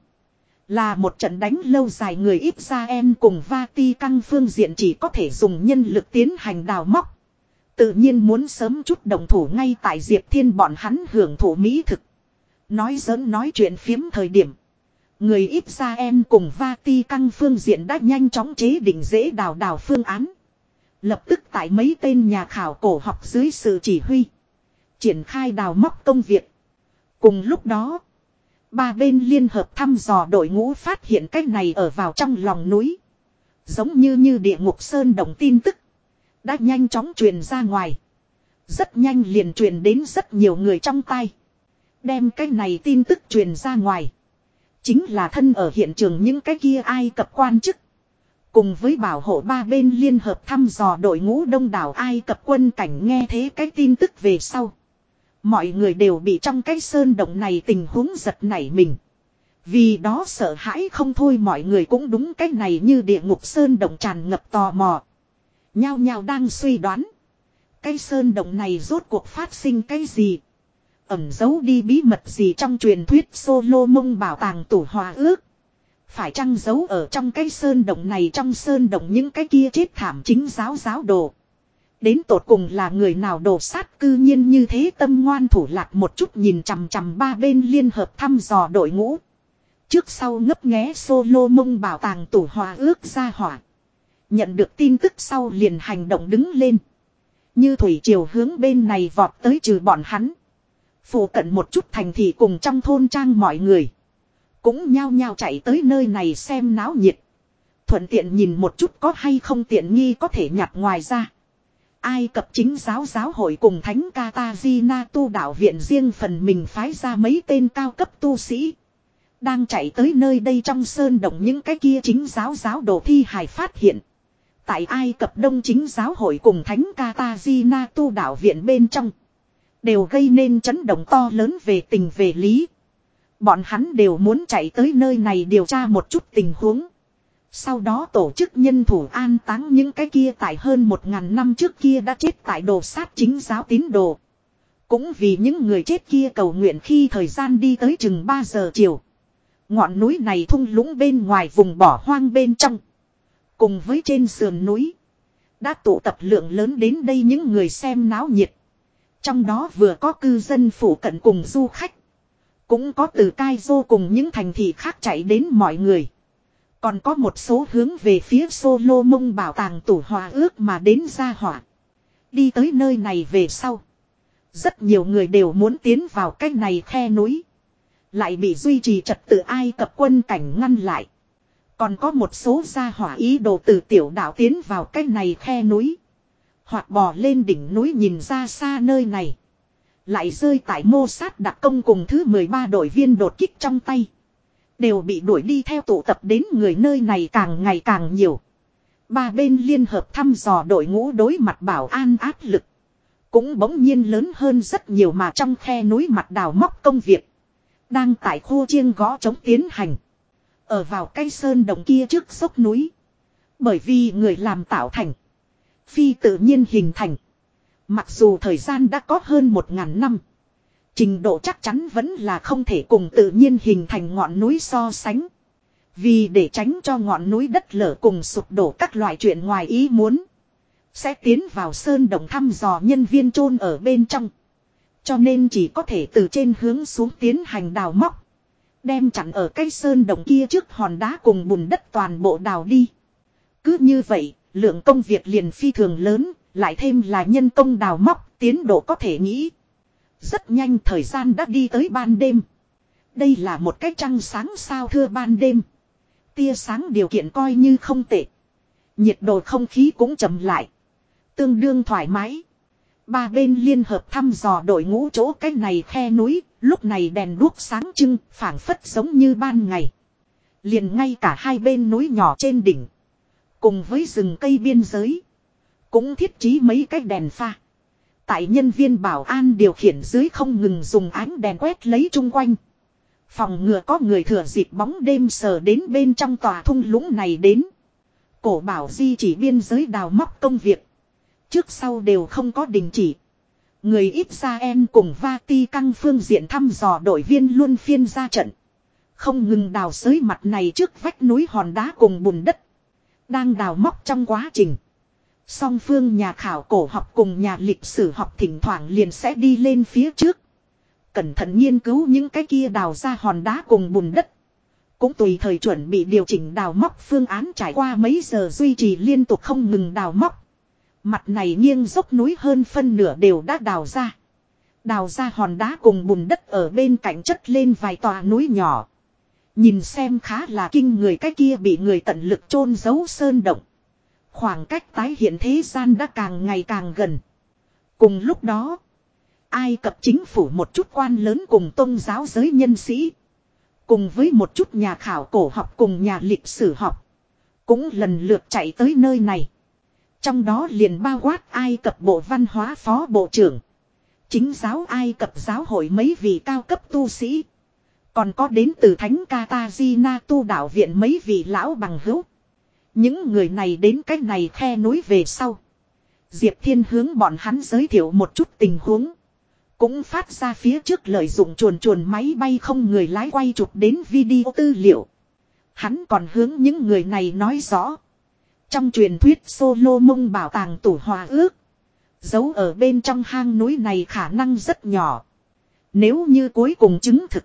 Là một trận đánh lâu dài người Israel cùng Vatican phương diện chỉ có thể dùng nhân lực tiến hành đào móc. Tự nhiên muốn sớm chút đồng thủ ngay tại Diệp Thiên bọn hắn hưởng thụ mỹ thực. Nói giỡn nói chuyện phiếm thời điểm. Người Israel cùng Vatican phương diện đã nhanh chóng chế định dễ đào phương án. Lập tức tại mấy tên nhà khảo cổ học dưới sự chỉ huy. Triển khai đào móc công việc. Cùng lúc đó. Ba bên liên hợp thăm dò đội ngũ phát hiện cái này ở vào trong lòng núi. Giống như địa ngục sơn đồng tin tức. Đã nhanh chóng truyền ra ngoài. Rất nhanh liền truyền đến rất nhiều người trong tay. Đem cái này tin tức truyền ra ngoài. Chính là thân ở hiện trường những cái kia Ai Cập quan chức. Cùng với bảo hộ ba bên liên hợp thăm dò đội ngũ đông đảo Ai Cập quân cảnh nghe thế cái tin tức về sau. Mọi người đều bị trong cái sơn động này tình huống giật nảy mình. Vì đó sợ hãi không thôi mọi người cũng đúng cái này như địa ngục sơn động tràn ngập tò mò. Nhao nhao đang suy đoán. Cái sơn động này rốt cuộc phát sinh cái gì? Ẩn giấu đi bí mật gì trong truyền thuyết Solomon bảo tàng tủ hòa ước? Phải chăng giấu ở trong cái sơn động này trong sơn động những cái kia chết thảm chính giáo đồ? Đến tột cùng là người nào đổ sát cư nhiên như thế tâm ngoan thủ lạc một chút nhìn chằm chằm ba bên liên hợp thăm dò đội ngũ. Trước sau ngấp nghé Solomon bảo tàng tủ hòa ước ra hỏa. Nhận được tin tức sau liền hành động đứng lên. Như thủy triều hướng bên này vọt tới trừ bọn hắn. Phụ cận một chút thành thị cùng trong thôn trang mọi người. Cũng nhao nhao chạy tới nơi này xem náo nhiệt. Thuận tiện nhìn một chút có hay không tiện nghi có thể nhặt ngoài ra. Ai Cập chính giáo hội cùng Thánh Katazina tu đạo viện riêng phần mình phái ra mấy tên cao cấp tu sĩ. Đang chạy tới nơi đây trong sơn động những cái kia chính giáo đồ thi hài phát hiện. Tại Ai Cập Đông chính giáo hội cùng Thánh Katazina tu đạo viện bên trong. Đều gây nên chấn động to lớn về tình về lý. Bọn hắn đều muốn chạy tới nơi này điều tra một chút tình huống. Sau đó tổ chức nhân thủ an táng những cái kia tại hơn 1000 năm trước kia đã chết tại đồ sát chính giáo tín đồ. Cũng vì những người chết kia cầu nguyện khi thời gian đi tới chừng 3 giờ chiều. Ngọn núi này thung lũng bên ngoài vùng bỏ hoang bên trong. Cùng với trên sườn núi. Đã tụ tập lượng lớn đến đây những người xem náo nhiệt. Trong đó vừa có cư dân phủ cận cùng du khách. Cũng có từ Cairo cùng những thành thị khác chạy đến mọi người. Còn có một số hướng về phía Solomon bảo tàng tủ hòa ước mà đến gia hỏa. Đi tới nơi này về sau. Rất nhiều người đều muốn tiến vào cái này khe núi. Lại bị duy trì trật tự Ai Cập quân cảnh ngăn lại. Còn có một số gia hỏa ý đồ từ tiểu đảo tiến vào cái này khe núi. Hoặc bò lên đỉnh núi nhìn ra xa nơi này. Lại rơi tại Mossad đặc công cùng thứ 13 đội viên đột kích trong tay. Đều bị đuổi đi theo tụ tập đến người nơi này càng ngày càng nhiều. Ba bên liên hợp thăm dò đội ngũ đối mặt bảo an áp lực. Cũng bỗng nhiên lớn hơn rất nhiều mà trong khe núi mặt đào móc công việc. Đang tại khu chiêng gõ chống tiến hành. Ở vào cái sơn đồng kia trước dốc núi. Bởi vì người làm tạo thành. Phi tự nhiên hình thành. Mặc dù thời gian đã có hơn 1000 năm. Trình độ chắc chắn vẫn là không thể cùng tự nhiên hình thành ngọn núi so sánh. Vì để tránh cho ngọn núi đất lở cùng sụp đổ các loại chuyện ngoài ý muốn. Sẽ tiến vào sơn đồng thăm dò nhân viên chôn ở bên trong. Cho nên chỉ có thể từ trên hướng xuống tiến hành đào móc. Đem chặn ở cái sơn đồng kia trước hòn đá cùng bùn đất toàn bộ đào đi. Cứ như vậy, lượng công việc liền phi thường lớn, lại thêm là nhân công đào móc, tiến độ có thể nghĩ. Rất nhanh thời gian đã đi tới ban đêm. Đây là một cái trăng sáng sao thưa ban đêm. Tia sáng điều kiện coi như không tệ. Nhiệt độ không khí cũng chậm lại. Tương đương thoải mái. Ba bên liên hợp thăm dò đội ngũ chỗ cái này khe núi, lúc này đèn đuốc sáng trưng, phảng phất giống như ban ngày. Liền ngay cả hai bên núi nhỏ trên đỉnh. Cùng với rừng cây biên giới. Cũng thiết trí mấy cái đèn pha. Tại nhân viên bảo an điều khiển dưới không ngừng dùng ánh đèn quét lấy chung quanh. Phòng ngừa có người thừa dịp bóng đêm sờ đến bên trong tòa thung lũng này đến. Cổ bảo di chỉ biên giới đào móc công việc. Trước sau đều không có đình chỉ. Người Israel cùng Vati căng phương diện thăm dò đội viên luôn phiên ra trận. Không ngừng đào xới mặt này trước vách núi hòn đá cùng bùn đất. Đang đào móc trong quá trình. Song phương nhà khảo cổ học cùng nhà lịch sử học thỉnh thoảng liền sẽ đi lên phía trước. Cẩn thận nghiên cứu những cái kia đào ra hòn đá cùng bùn đất. Cũng tùy thời chuẩn bị điều chỉnh đào móc phương án trải qua mấy giờ duy trì liên tục không ngừng đào móc. Mặt này nghiêng dốc núi hơn phân nửa đều đã đào ra. Đào ra hòn đá cùng bùn đất ở bên cạnh chất lên vài tòa núi nhỏ. Nhìn xem khá là kinh người, cái kia bị người tận lực chôn giấu sơn động. Khoảng cách tái hiện thế gian đã càng ngày càng gần. Cùng lúc đó, Ai Cập chính phủ một chút quan lớn cùng tôn giáo giới nhân sĩ. Cùng với một chút nhà khảo cổ học cùng nhà lịch sử học. Cũng lần lượt chạy tới nơi này. Trong đó liền bao quát Ai Cập Bộ Văn hóa Phó Bộ trưởng. Chính giáo Ai Cập giáo hội mấy vị cao cấp tu sĩ. Còn có đến từ Thánh Katarina tu đạo viện mấy vị lão bằng hữu. Những người này đến cách này khe núi về sau. Diệp Thiên hướng bọn hắn giới thiệu một chút tình huống. Cũng phát ra phía trước lợi dụng chuồn máy bay không người lái quay chụp đến video tư liệu. Hắn còn hướng những người này nói rõ. Trong truyền thuyết Solomon bảo tàng tủ hòa ước. Giấu ở bên trong hang núi này khả năng rất nhỏ. Nếu như cuối cùng chứng thực.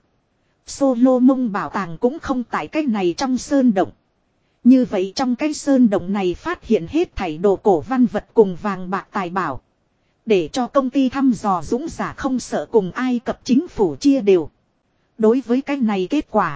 Solomon bảo tàng cũng không tại cái này trong sơn động. Như vậy trong cái sơn động này phát hiện hết thảy đồ cổ văn vật cùng vàng bạc tài bảo. Để cho công ty thăm dò dũng giả không sợ cùng Ai Cập chính phủ chia đều. Đối với cái này kết quả.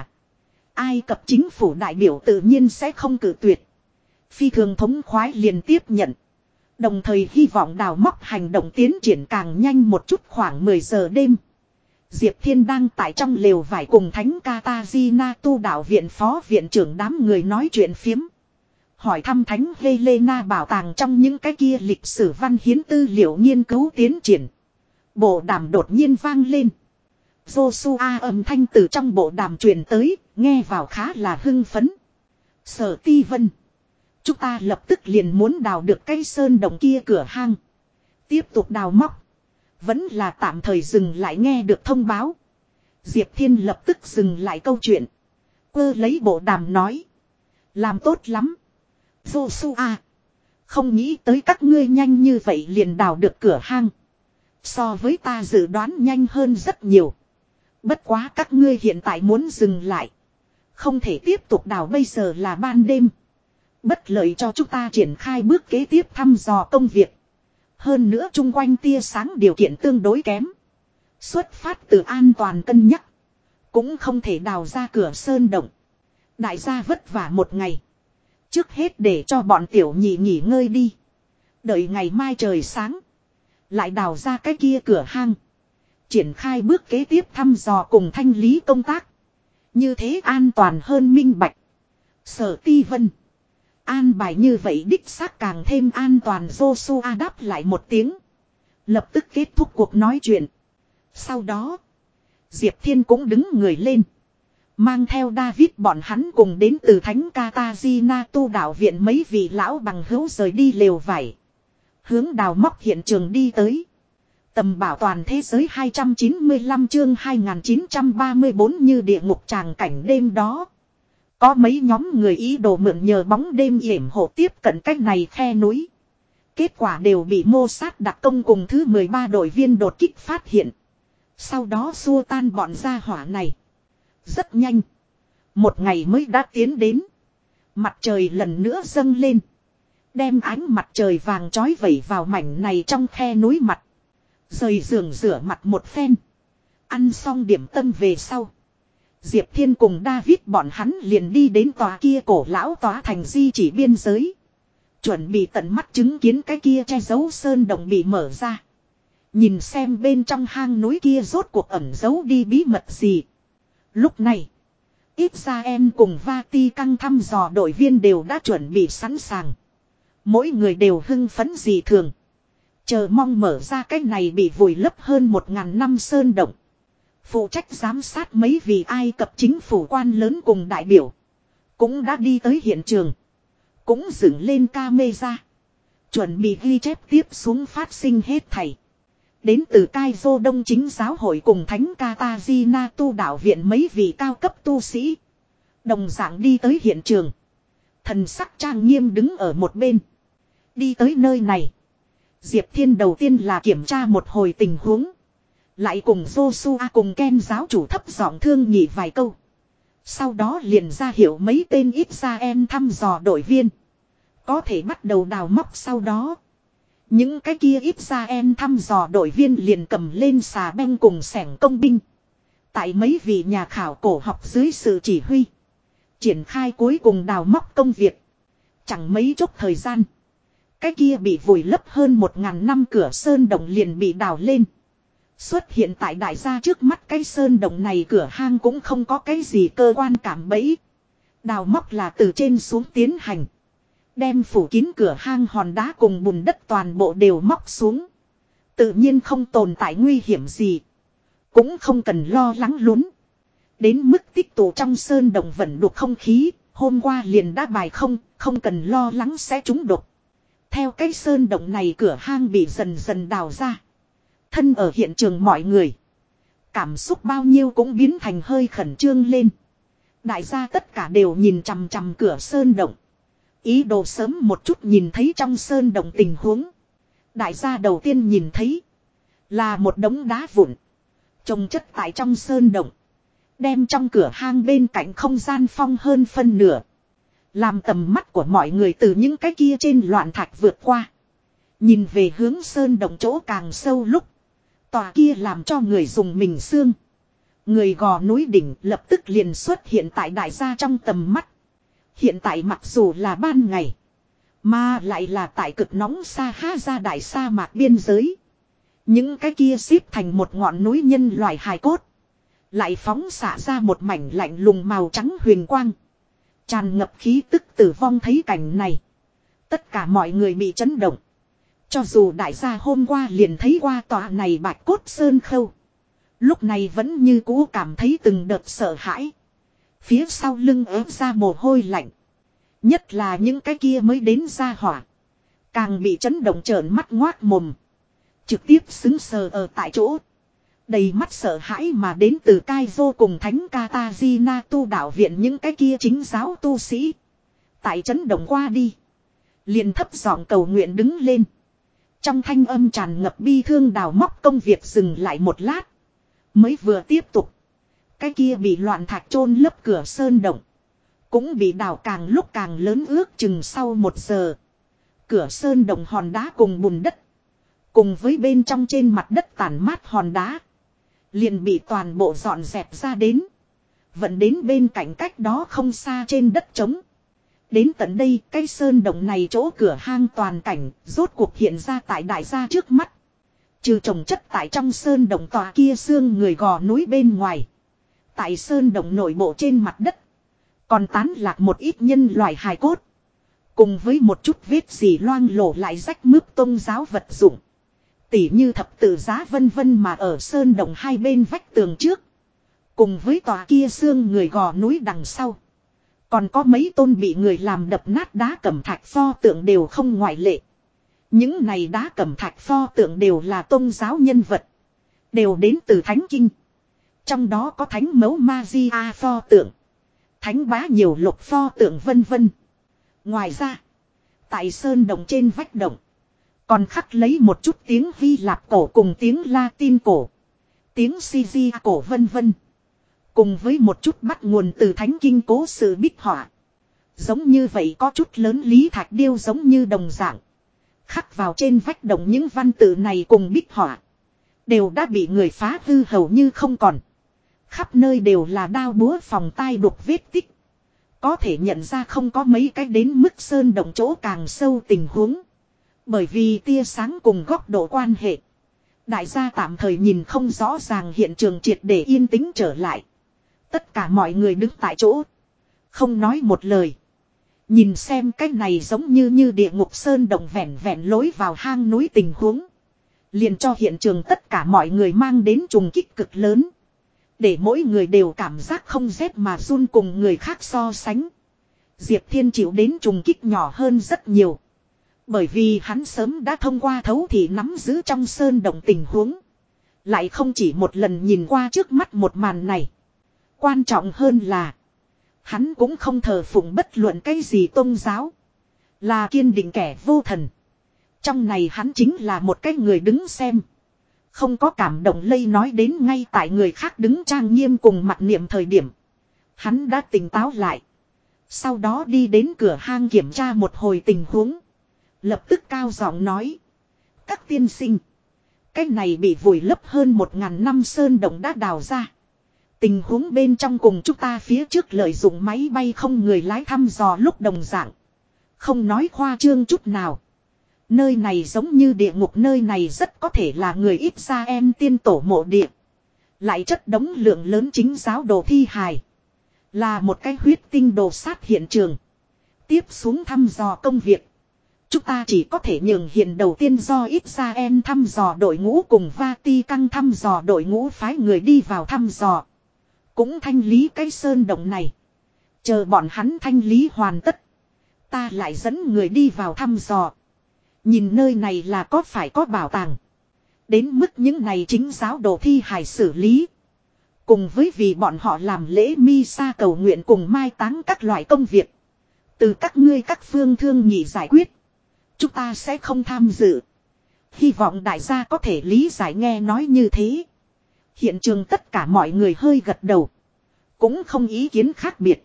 Ai Cập chính phủ đại biểu tự nhiên sẽ không cự tuyệt. Phi thường thống khoái liền tiếp nhận. Đồng thời hy vọng đào móc hành động tiến triển càng nhanh một chút, khoảng 10 giờ đêm. Diệp Thiên đang tại trong lều vải cùng Thánh Katarina tu đạo viện phó viện trưởng đám người nói chuyện phiếm. Hỏi thăm Thánh Helena bảo tàng trong những cái kia lịch sử văn hiến tư liệu nghiên cứu tiến triển. Bộ đàm đột nhiên vang lên. Joshua âm thanh từ trong bộ đàm truyền tới, nghe vào khá là hưng phấn. Sở Ti Vân. Chúng ta lập tức liền muốn đào được cái sơn động kia cửa hang. Tiếp tục đào móc. Vẫn là tạm thời dừng lại, nghe được thông báo. Diệp Thiên lập tức dừng lại câu chuyện. Quơ lấy bộ đàm nói. Làm tốt lắm. Joshua. Không nghĩ tới các ngươi nhanh như vậy liền đào được cửa hang. So với ta dự đoán nhanh hơn rất nhiều. Bất quá các ngươi hiện tại muốn dừng lại. Không thể tiếp tục đào, bây giờ là ban đêm. Bất lợi cho chúng ta triển khai bước kế tiếp thăm dò công việc. Hơn nữa chung quanh tia sáng điều kiện tương đối kém. Xuất phát từ an toàn cân nhắc. Cũng không thể đào ra cửa sơn động. Đại gia vất vả một ngày. Trước hết để cho bọn tiểu nhị nghỉ ngơi đi. Đợi ngày mai trời sáng. Lại đào ra cái kia cửa hang. Triển khai bước kế tiếp thăm dò cùng thanh lý công tác. Như thế an toàn hơn minh bạch. Sở Ti Vân. An bài như vậy đích xác càng thêm an toàn. Joshua đáp lại một tiếng. Lập tức kết thúc cuộc nói chuyện. Sau đó. Diệp Thiên cũng đứng người lên. Mang theo David bọn hắn cùng đến từ Thánh Katarina tu đạo viện mấy vị lão bằng hữu rời đi lều vải. Hướng đào móc hiện trường đi tới. Tầm bảo toàn thế giới 295 chương 2934 như địa ngục tràng cảnh đêm đó. Có mấy nhóm người ý đồ mượn nhờ bóng đêm yểm hộ tiếp cận cách này khe núi. Kết quả đều bị Mossad đặc công cùng thứ 13 đội viên đột kích phát hiện. Sau đó xua tan bọn gia hỏa này. Rất nhanh. Một ngày mới đã tiến đến. Mặt trời lần nữa dâng lên. Đem ánh mặt trời vàng chói vẩy vào mảnh này trong khe núi mặt. Rời giường rửa mặt một phen. Ăn xong điểm tâm về sau. Diệp Thiên cùng David bọn hắn liền đi đến tòa kia cổ lão tòa thành di chỉ biên giới. Chuẩn bị tận mắt chứng kiến cái kia che giấu sơn động bị mở ra. Nhìn xem bên trong hang núi kia rốt cuộc ẩn giấu đi bí mật gì. Lúc này, Israel cùng Vatican thăm dò đội viên đều đã chuẩn bị sẵn sàng. Mỗi người đều hưng phấn dị thường. Chờ mong mở ra cái này bị vùi lấp hơn 1000 năm sơn động. Phụ trách giám sát mấy vị Ai Cập chính phủ quan lớn cùng đại biểu. Cũng đã đi tới hiện trường. Cũng dựng lên camera. Chuẩn bị ghi chép tiếp xuống phát sinh hết thảy. Đến từ Cairo Đông Chính Giáo hội cùng Thánh Katarina tu đạo viện mấy vị cao cấp tu sĩ. Đồng dạng đi tới hiện trường. Thần sắc trang nghiêm đứng ở một bên. Đi tới nơi này. Diệp Thiên đầu tiên là kiểm tra một hồi tình huống. Lại cùng Joshua cùng Ken giáo chủ thấp giọng thương nhị vài câu. Sau đó liền ra hiệu mấy tên Israel thăm dò đội viên. Có thể bắt đầu đào móc sau đó. Những cái kia Israel thăm dò đội viên liền cầm lên xà beng cùng xẻng công binh. Tại mấy vị nhà khảo cổ học dưới sự chỉ huy. Triển khai cuối cùng đào móc công việc. Chẳng mấy chốc thời gian. Cái kia bị vùi lấp hơn 1000 năm cửa sơn động liền bị đào lên. Xuất hiện tại đại gia trước mắt cái sơn động này cửa hang cũng không có cái gì cơ quan cảm bẫy. Đào móc là từ trên xuống tiến hành. Đem phủ kín cửa hang hòn đá cùng bùn đất toàn bộ đều móc xuống. Tự nhiên không tồn tại nguy hiểm gì. Cũng không cần lo lắng lún. Đến mức tích tụ trong sơn động vẫn đục không khí. Hôm qua liền đã bài không cần lo lắng sẽ trúng độc. Theo cái sơn động này cửa hang bị dần dần đào ra. Thân ở hiện trường mọi người. Cảm xúc bao nhiêu cũng biến thành hơi khẩn trương lên. Đại gia tất cả đều nhìn chằm chằm cửa sơn động. Ý đồ sớm một chút nhìn thấy trong sơn động tình huống. Đại gia đầu tiên nhìn thấy. Là một đống đá vụn. Chồng chất tại trong sơn động. Đem trong cửa hang bên cạnh không gian phong hơn phân nửa. Làm tầm mắt của mọi người từ những cái kia trên loạn thạch vượt qua. Nhìn về hướng sơn động chỗ càng sâu lúc. Tòa kia làm cho người dùng mình xương. Người gò núi đỉnh lập tức liền xuất hiện tại đại gia trong tầm mắt. Hiện tại mặc dù là ban ngày. Mà lại là tại cực nóng Sahara đại sa mạc biên giới. Những cái kia xếp thành một ngọn núi nhân loại hài cốt. Lại phóng xạ ra một mảnh lạnh lùng màu trắng huyền quang. Tràn ngập khí tức tử vong thấy cảnh này. Tất cả mọi người bị chấn động. Cho dù đại gia hôm qua liền thấy qua tòa này bạch cốt sơn khâu. Lúc này vẫn như cũ cảm thấy từng đợt sợ hãi. Phía sau lưng ớt ra mồ hôi lạnh. Nhất là những cái kia mới đến ra hỏa. Càng bị chấn động trợn mắt ngoác mồm. Trực tiếp xứng sờ ở tại chỗ. Đầy mắt sợ hãi mà đến từ Cairo cùng Thánh Katarina tu đạo viện những cái kia chính giáo tu sĩ. Tại chấn động qua đi. Liền thấp giọng cầu nguyện đứng lên. Trong thanh âm tràn ngập bi thương đào móc công việc dừng lại một lát. Mới vừa tiếp tục. Cái kia bị loạn thạch chôn lấp cửa sơn động. Cũng bị đào càng lúc càng lớn ước chừng sau 1 giờ. Cửa sơn động hòn đá cùng bùn đất. Cùng với bên trong trên mặt đất tản mát hòn đá. Liền bị toàn bộ dọn dẹp ra đến. Vẫn đến bên cạnh cách đó không xa trên đất trống. Đến tận đây cái sơn động này chỗ cửa hang toàn cảnh rốt cuộc hiện ra tại đại gia trước mắt. Trừ trồng chất tại trong sơn động tòa kia xương người gò núi bên ngoài. Tại sơn động nội bộ trên mặt đất. Còn tán lạc một ít nhân loại hài cốt. Cùng với một chút vết dì loang lổ lại rách mướp tôn giáo vật dụng. Tỉ như thập tự giá vân vân mà ở sơn động hai bên vách tường trước. Cùng với tòa kia xương người gò núi đằng sau. Còn có mấy tôn bị người làm đập nát đá cẩm thạch pho tượng đều không ngoại lệ. Những này đá cẩm thạch pho tượng đều là tôn giáo nhân vật. Đều đến từ Thánh Kinh. Trong đó có Thánh Mẫu Maria pho tượng. Thánh Bá nhiều lục pho tượng vân vân. Ngoài ra, tại sơn đồng trên vách động, còn khắc lấy một chút tiếng Hy Lạp cổ cùng tiếng Latin cổ. Tiếng Syria cổ vân vân. Cùng với một chút bắt nguồn từ Thánh Kinh cố sự bích họa. Giống như vậy có chút lớn lý thạch điêu giống như đồng dạng. Khắc vào trên vách động những văn tự này cùng bích họa. Đều đã bị người phá hư hầu như không còn. Khắp nơi đều là đao búa phòng tai đục vết tích. Có thể nhận ra không có mấy cái đến mức sơn động chỗ càng sâu tình huống. Bởi vì tia sáng cùng góc độ quan hệ. Đại gia tạm thời nhìn không rõ ràng hiện trường triệt để yên tĩnh trở lại. Tất cả mọi người đứng tại chỗ. Không nói một lời. Nhìn xem cái này giống như địa ngục sơn động vẹn vẹn lối vào hang núi tình huống. Liền cho hiện trường tất cả mọi người mang đến trùng kích cực lớn. Để mỗi người đều cảm giác không rét mà run cùng người khác so sánh. Diệp Thiên chịu đến trùng kích nhỏ hơn rất nhiều. Bởi vì hắn sớm đã thông qua thấu thị nắm giữ trong sơn động tình huống. Lại không chỉ một lần nhìn qua trước mắt một màn này. Quan trọng hơn là hắn cũng không thờ phụng bất luận cái gì tôn giáo. Là kiên định kẻ vô thần. Trong này hắn chính là một cái người đứng xem. Không có cảm động lây nói đến ngay tại người khác đứng trang nghiêm cùng mặt niệm thời điểm. Hắn đã tỉnh táo lại. Sau đó đi đến cửa hang kiểm tra một hồi tình huống. Lập tức cao giọng nói. Các tiên sinh. Cái này bị vùi lấp hơn 1000 năm sơn động đã đào ra. Tình huống bên trong cùng chúng ta phía trước lợi dụng máy bay không người lái thăm dò lúc đồng dạng. Không nói khoa trương chút nào. Nơi này giống như địa ngục, nơi này rất có thể là người Israel tiên tổ mộ địa. Lại chất đống lượng lớn chính giáo đồ thi hài. Là một cái huyết tinh đồ sát hiện trường. Tiếp xuống thăm dò công việc. Chúng ta chỉ có thể nhường hiện đầu tiên do Israel thăm dò đội ngũ cùng Vatican thăm dò đội ngũ phái người đi vào thăm dò. Cũng thanh lý cái sơn động này. Chờ bọn hắn thanh lý hoàn tất. Ta lại dẫn người đi vào thăm dò. Nhìn nơi này là có phải có bảo tàng. Đến mức những này chính giáo đồ thi hài xử lý. Cùng với vì bọn họ làm lễ Misa cầu nguyện cùng mai táng các loại công việc. Từ các ngươi các phương thương nghị giải quyết. Chúng ta sẽ không tham dự. Hy vọng đại gia có thể lý giải nghe nói như thế. Hiện trường tất cả mọi người hơi gật đầu. Cũng không ý kiến khác biệt.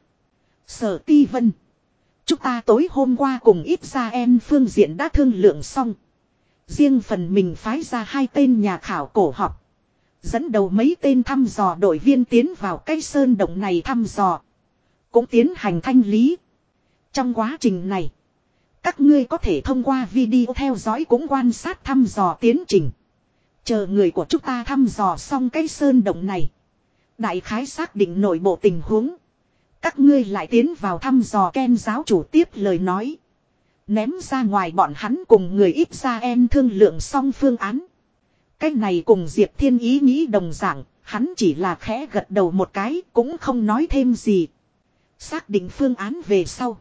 Sở Ti Vân. Chúng ta tối hôm qua cùng Israel phương diện đã thương lượng xong. Riêng phần mình phái ra 2 tên nhà khảo cổ học. Dẫn đầu mấy tên thăm dò đội viên tiến vào cái sơn động này thăm dò. Cũng tiến hành thanh lý. Trong quá trình này. Các ngươi có thể thông qua video theo dõi cũng quan sát thăm dò tiến trình. Chờ người của chúng ta thăm dò xong cái sơn động này. Đại khái xác định nội bộ tình huống. Các ngươi lại tiến vào thăm dò. Ken giáo chủ tiếp lời nói. Ném ra ngoài bọn hắn cùng người Israel thương lượng xong phương án. Cái này cùng Diệp Thiên ý nghĩ đồng dạng. Hắn chỉ là khẽ gật đầu một cái cũng không nói thêm gì. Xác định phương án về sau.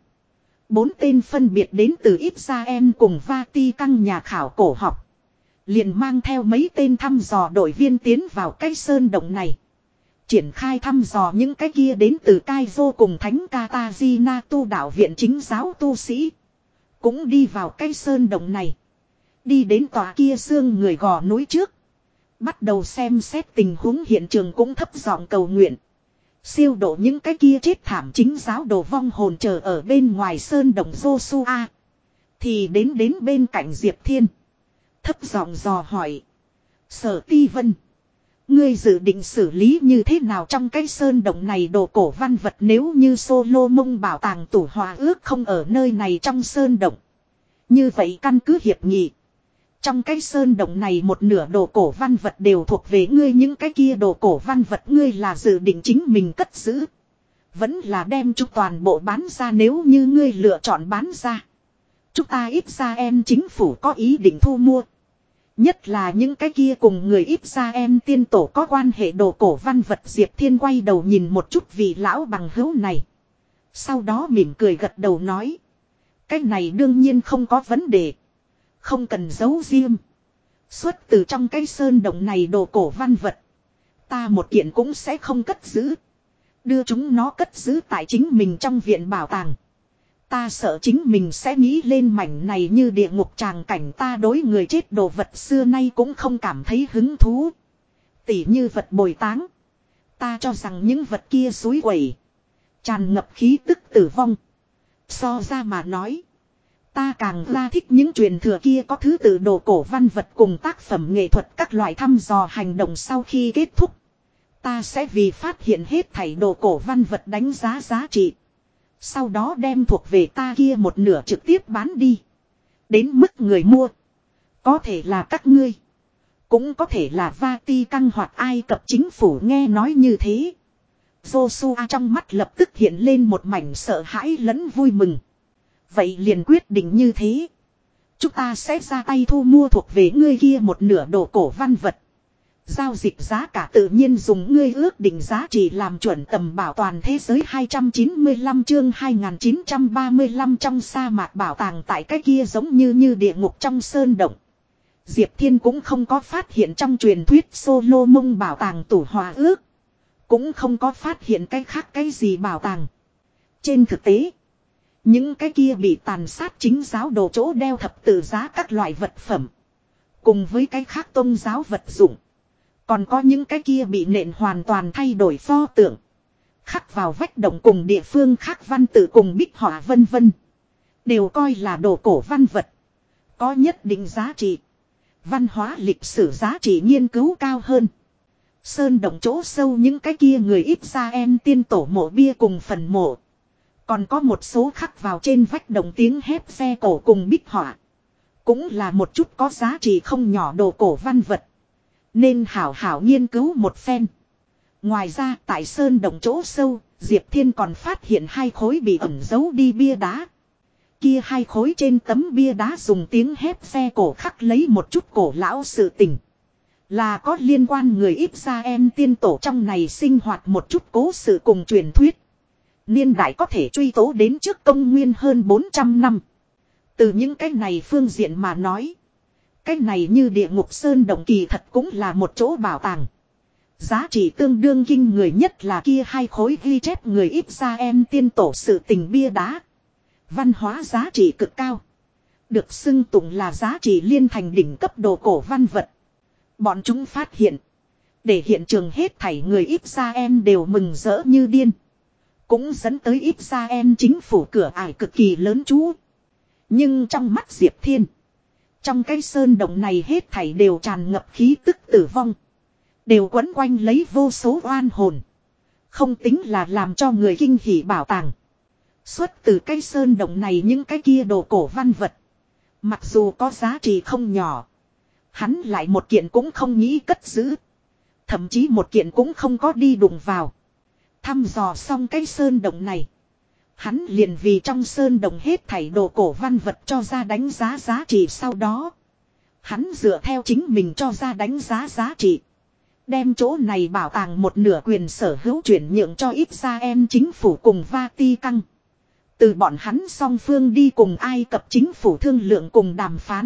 4 tên phân biệt đến từ Israel cùng Vatican nhà khảo cổ học. Liền mang theo mấy tên thăm dò đội viên tiến vào cái sơn động này. Triển khai thăm dò những cái kia đến từ Cairo cùng Thánh Katarina tu đạo viện chính giáo tu sĩ. Cũng đi vào cái sơn động này. Đi đến tòa kia xương người gò núi trước. Bắt đầu xem xét tình huống hiện trường cũng thấp giọng cầu nguyện. Siêu độ những cái kia chết thảm chính giáo đồ vong hồn chờ ở bên ngoài sơn động Joshua. Thì đến bên cạnh Diệp Thiên. Thấp giọng dò hỏi. Sở Ti Vân. Ngươi dự định xử lý như thế nào trong cái sơn động này đồ cổ văn vật nếu như Solomon bảo tàng tủ hòa ước không ở nơi này trong sơn động. Như vậy căn cứ hiệp nghị. Trong cái sơn động này một nửa đồ cổ văn vật đều thuộc về ngươi, những cái kia đồ cổ văn vật ngươi là dự định chính mình cất giữ. Vẫn là đem chúng toàn bộ bán ra nếu như ngươi lựa chọn bán ra. Chúng ta Israel chính phủ có ý định thu mua. Nhất là những cái kia cùng người Israel tiên tổ có quan hệ đồ cổ văn vật. Diệp Thiên quay đầu nhìn một chút vị lão bằng hữu này. Sau đó mỉm cười gật đầu nói. Cái này đương nhiên không có vấn đề. Không cần giấu riêng. Xuất từ trong cái sơn động này đồ cổ văn vật. Ta một kiện cũng sẽ không cất giữ. Đưa chúng nó cất giữ tại chính mình trong viện bảo tàng. Ta sợ chính mình sẽ nghĩ lên mảnh này như địa ngục tràng cảnh. Ta đối người chết đồ vật xưa nay cũng không cảm thấy hứng thú. Tỉ như vật bồi táng. Ta cho rằng những vật kia suối quẩy. Tràn ngập khí tức tử vong. So ra mà nói. Ta càng ra thích những truyền thừa kia có thứ tự đồ cổ văn vật cùng tác phẩm nghệ thuật các loại thăm dò hành động sau khi kết thúc. Ta sẽ vì phát hiện hết thảy đồ cổ văn vật đánh giá giá trị. Sau đó đem thuộc về ta kia một nửa trực tiếp bán đi. Đến mức người mua. Có thể là các ngươi. Cũng có thể là Vatican hoặc Ai Cập chính phủ. Nghe nói như thế. Joshua trong mắt lập tức hiện lên một mảnh sợ hãi lẫn vui mừng. Vậy liền quyết định như thế. Chúng ta sẽ ra tay thu mua thuộc về ngươi kia một nửa đồ cổ văn vật. Giao dịch giá cả tự nhiên dùng ngươi ước định giá trị làm chuẩn tầm bảo toàn thế giới 295 chương 2935 trong sa mạc bảo tàng tại cái kia giống như địa ngục trong sơn động. Diệp Thiên cũng không có phát hiện trong truyền thuyết Solomon bảo tàng tủ hòa ước. Cũng không có phát hiện cái khác cái gì bảo tàng. Trên thực tế, những cái kia bị tàn sát chính giáo đồ chỗ đeo thập tự giá các loại vật phẩm. Cùng với cái khác tôn giáo vật dụng. Còn có những cái kia bị nện hoàn toàn thay đổi pho tượng. Khắc vào vách động cùng địa phương khác văn tự cùng bích họa vân vân. Đều coi là đồ cổ văn vật. Có nhất định giá trị. Văn hóa lịch sử giá trị nghiên cứu cao hơn. Sơn động chỗ sâu những cái kia người Israel tiên tổ mộ bia cùng phần mộ. Còn có một số khắc vào trên vách đồng tiếng hét xe cổ cùng bích họa. Cũng là một chút có giá trị không nhỏ đồ cổ văn vật. Nên hảo hảo nghiên cứu một phen. Ngoài ra tại sơn động chỗ sâu, Diệp Thiên còn phát hiện hai khối bị ẩn giấu đi bia đá. Kia hai khối trên tấm bia đá dùng tiếng hét xe cổ khắc lấy một chút cổ lão sự tình. Là có liên quan người Israel tiên tổ trong này sinh hoạt một chút cố sự cùng truyền thuyết. Niên đại có thể truy tố đến trước công nguyên hơn 400 năm. Từ những cái này phương diện mà nói. Cái này như địa ngục sơn động kỳ thật cũng là một chỗ bảo tàng. Giá trị tương đương kinh người nhất là kia hai khối ghi chép người Israel tiên tổ sự tình bia đá. Văn hóa giá trị cực cao. Được xưng tụng là giá trị liên thành đỉnh cấp đồ cổ văn vật. Bọn chúng phát hiện. Để hiện trường hết thảy người Israel đều mừng rỡ như điên. Cũng dẫn tới Israel chính phủ cửa ải cực kỳ lớn chú. Nhưng trong mắt Diệp Thiên. Trong cái sơn động này hết thảy đều tràn ngập khí tức tử vong. Đều quấn quanh lấy vô số oan hồn. Không tính là làm cho người kinh hỉ bảo tàng. Xuất từ cái sơn động này những cái kia đồ cổ văn vật. Mặc dù có giá trị không nhỏ. Hắn lại một kiện cũng không nghĩ cất giữ. Thậm chí một kiện cũng không có đi đụng vào. Thăm dò xong cái sơn động này. Hắn liền vì trong sơn động hết thảy đồ cổ văn vật cho ra đánh giá giá trị sau đó. Hắn dựa theo chính mình cho ra đánh giá giá trị. Đem chỗ này bảo tàng một nửa quyền sở hữu chuyển nhượng cho Israel chính phủ cùng Vatican. Từ bọn hắn song phương đi cùng Ai Cập chính phủ thương lượng cùng đàm phán.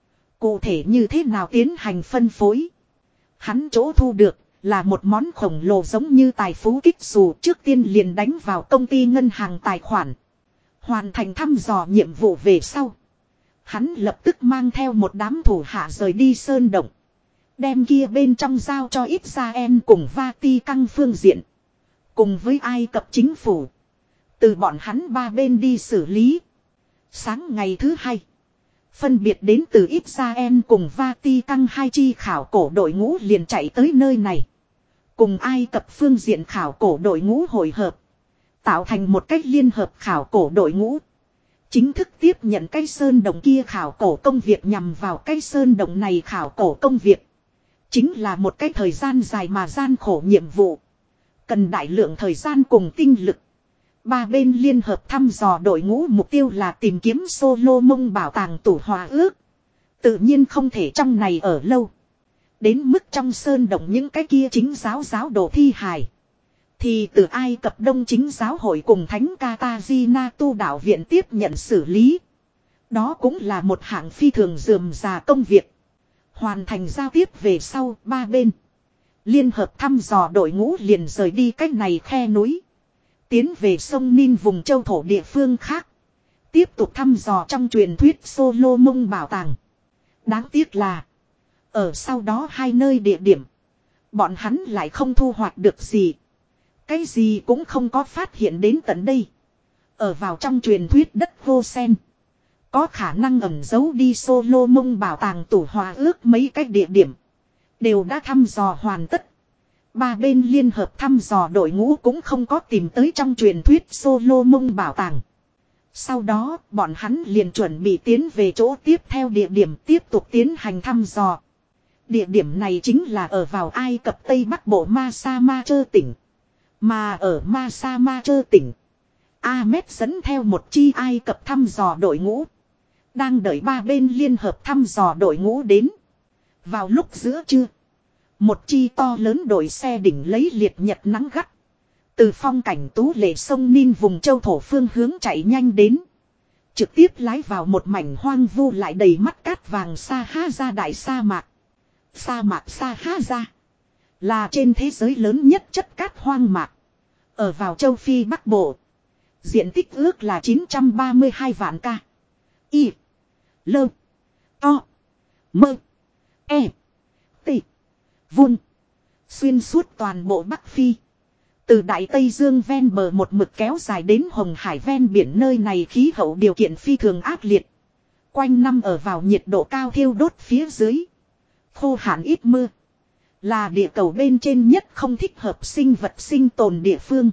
Cụ thể như thế nào tiến hành phân phối. Hắn chỗ thu được là một món khổng lồ giống như tài phú kích dù trước tiên liền đánh vào công ty ngân hàng tài khoản. Hoàn thành thăm dò nhiệm vụ về sau. Hắn lập tức mang theo một đám thủ hạ rời đi sơn động. Đem kia bên trong giao cho Israel cùng Vatican phương diện. Cùng với Ai Cập chính phủ. Từ bọn hắn ba bên đi xử lý. Sáng ngày thứ hai. Phân biệt đến từ Israel cùng Vatican hai chi khảo cổ đội ngũ liền chạy tới nơi này. Cùng Ai Cập phương diện khảo cổ đội ngũ hội hợp. Tạo thành một cách liên hợp khảo cổ đội ngũ. Chính thức tiếp nhận cái sơn động kia khảo cổ công việc nhằm vào cái sơn động này khảo cổ công việc. Chính là một cái thời gian dài mà gian khổ nhiệm vụ. Cần đại lượng thời gian cùng tinh lực. Ba bên liên hợp thăm dò đội ngũ mục tiêu là tìm kiếm Solomon bảo tàng tủ hòa ước. Tự nhiên không thể trong này ở lâu. Đến mức trong sơn động những cái kia chính giáo đồ thi hài. Thì từ Ai Cập Đông chính giáo hội cùng Thánh Katarina tu đạo viện tiếp nhận xử lý. Đó cũng là một hạng phi thường rườm rà công việc. Hoàn thành giao tiếp về sau ba bên. Liên hợp thăm dò đội ngũ liền rời đi cách này khe núi. Tiến về sông Nin vùng châu thổ địa phương khác. Tiếp tục thăm dò trong truyền thuyết Solomon bảo tàng. Đáng tiếc là. Ở sau đó hai nơi địa điểm. Bọn hắn lại không thu hoạch được gì. Cái gì cũng không có phát hiện đến tận đây. Ở vào trong truyền thuyết đất vô sen. Có khả năng ẩn giấu đi Solomon bảo tàng tủ hòa ước mấy cái địa điểm. Đều đã thăm dò hoàn tất. Ba bên liên hợp thăm dò đội ngũ cũng không có tìm tới trong truyền thuyết Solomon bảo tàng. Sau đó bọn hắn liền chuẩn bị tiến về chỗ tiếp theo địa điểm tiếp tục tiến hành thăm dò. Địa điểm này chính là ở vào Ai Cập Tây Bắc Bộ Masa Macher tỉnh. Mà ở Masa Macher tỉnh, Ahmed dẫn theo một chi Ai Cập thăm dò đội ngũ. Đang đợi ba bên liên hợp thăm dò đội ngũ đến. Vào lúc giữa trưa, một chi to lớn đội xe đỉnh lấy liệt nhật nắng gắt. Từ phong cảnh tú lệ sông Nin vùng châu thổ phương hướng chạy nhanh đến. Trực tiếp lái vào một mảnh hoang vu lại đầy mắt cát vàng Sahara đại sa mạc. Sa mạc Sahara là trên thế giới lớn nhất chất cát hoang mạc. Ở vào châu Phi Bắc Bộ. Diện tích ước là 932 vạn ca. Y. Lơ. To. Mơ. E. T. Vun. Xuyên suốt toàn bộ Bắc Phi. Từ Đại Tây Dương ven bờ một mực kéo dài đến Hồng Hải ven biển nơi này khí hậu điều kiện phi thường ác liệt. Quanh năm ở vào nhiệt độ cao thiêu đốt phía dưới. Khô hạn ít mưa. Là địa cầu bên trên nhất không thích hợp sinh vật sinh tồn địa phương.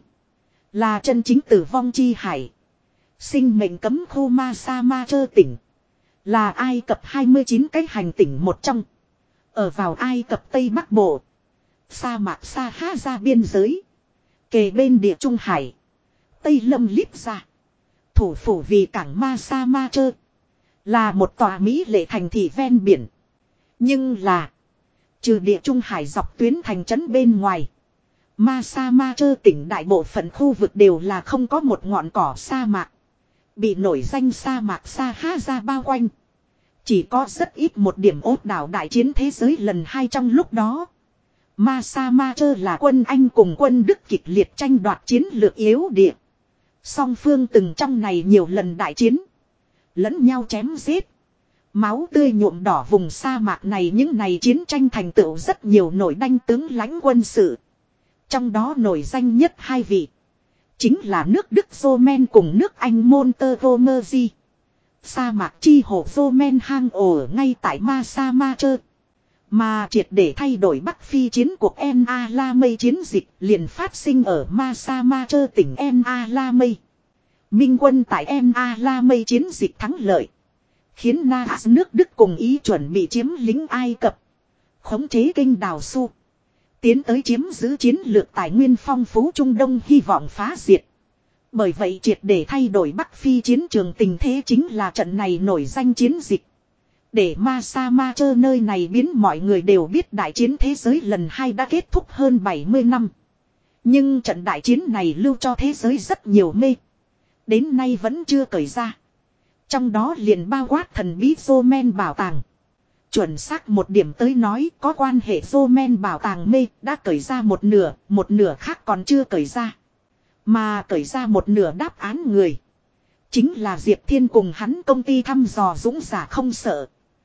Là chân chính tử vong chi hải. Sinh mệnh cấm khu Masa Macher tỉnh. Là Ai Cập 29 cái hành tỉnh một trong. Ở vào Ai Cập Tây Bắc Bộ. Sa mạc Sahara biên giới. Kề bên địa Trung Hải. Tây Lâm Libya. Thủ phủ vì cảng Masa Macher. Là một tòa mỹ lệ thành thị ven biển. Nhưng là. Trừ địa Trung Hải dọc tuyến thành trấn bên ngoài. Masa Macher tỉnh đại bộ phận khu vực đều là không có một ngọn cỏ sa mạc. Bị nổi danh sa mạc Sahara bao quanh. Chỉ có rất ít một điểm ốt đảo đại chiến thế giới lần 2 trong lúc đó. Masa Macher là quân Anh cùng quân Đức kịch liệt tranh đoạt chiến lược yếu địa. Song phương từng trong này nhiều lần đại chiến. Lẫn nhau chém giết. Máu tươi nhuộm đỏ vùng sa mạc này những này chiến tranh thành tựu rất nhiều nổi danh tướng lãnh quân sự. Trong đó nổi danh nhất hai vị. Chính là nước Đức Rommel cùng nước Anh Monteromerzi. Sa mạc chi hồ Rommel hang ổ ngay tại Masa Macher. Mà triệt để thay đổi Bắc Phi chiến cuộc En Alamey chiến dịch liền phát sinh ở Masa Macher tỉnh En Alamey. Minh quân tại En Alamey chiến dịch thắng lợi. Khiến Naas nước Đức cùng ý chuẩn bị chiếm lính Ai Cập. Khống chế kênh đào Su. Tiến tới chiếm giữ chiến lược tài nguyên phong phú Trung Đông hy vọng phá diệt. Bởi vậy triệt để thay đổi Bắc Phi chiến trường tình thế chính là trận này nổi danh chiến dịch. Để Masa Macher nơi này biến mọi người đều biết đại chiến thế giới lần 2 đã kết thúc hơn 70 năm. Nhưng trận đại chiến này lưu cho thế giới rất nhiều mê. Đến nay vẫn chưa cởi ra. Trong đó liền bao quát thần bí Roman bảo tàng. Chuẩn xác một điểm tới nói có quan hệ Roman bảo tàng mê đã cởi ra một nửa khác còn chưa cởi ra. Mà cởi ra một nửa đáp án người. Chính là Diệp Thiên cùng hắn công ty thăm dò dũng giả không sợ.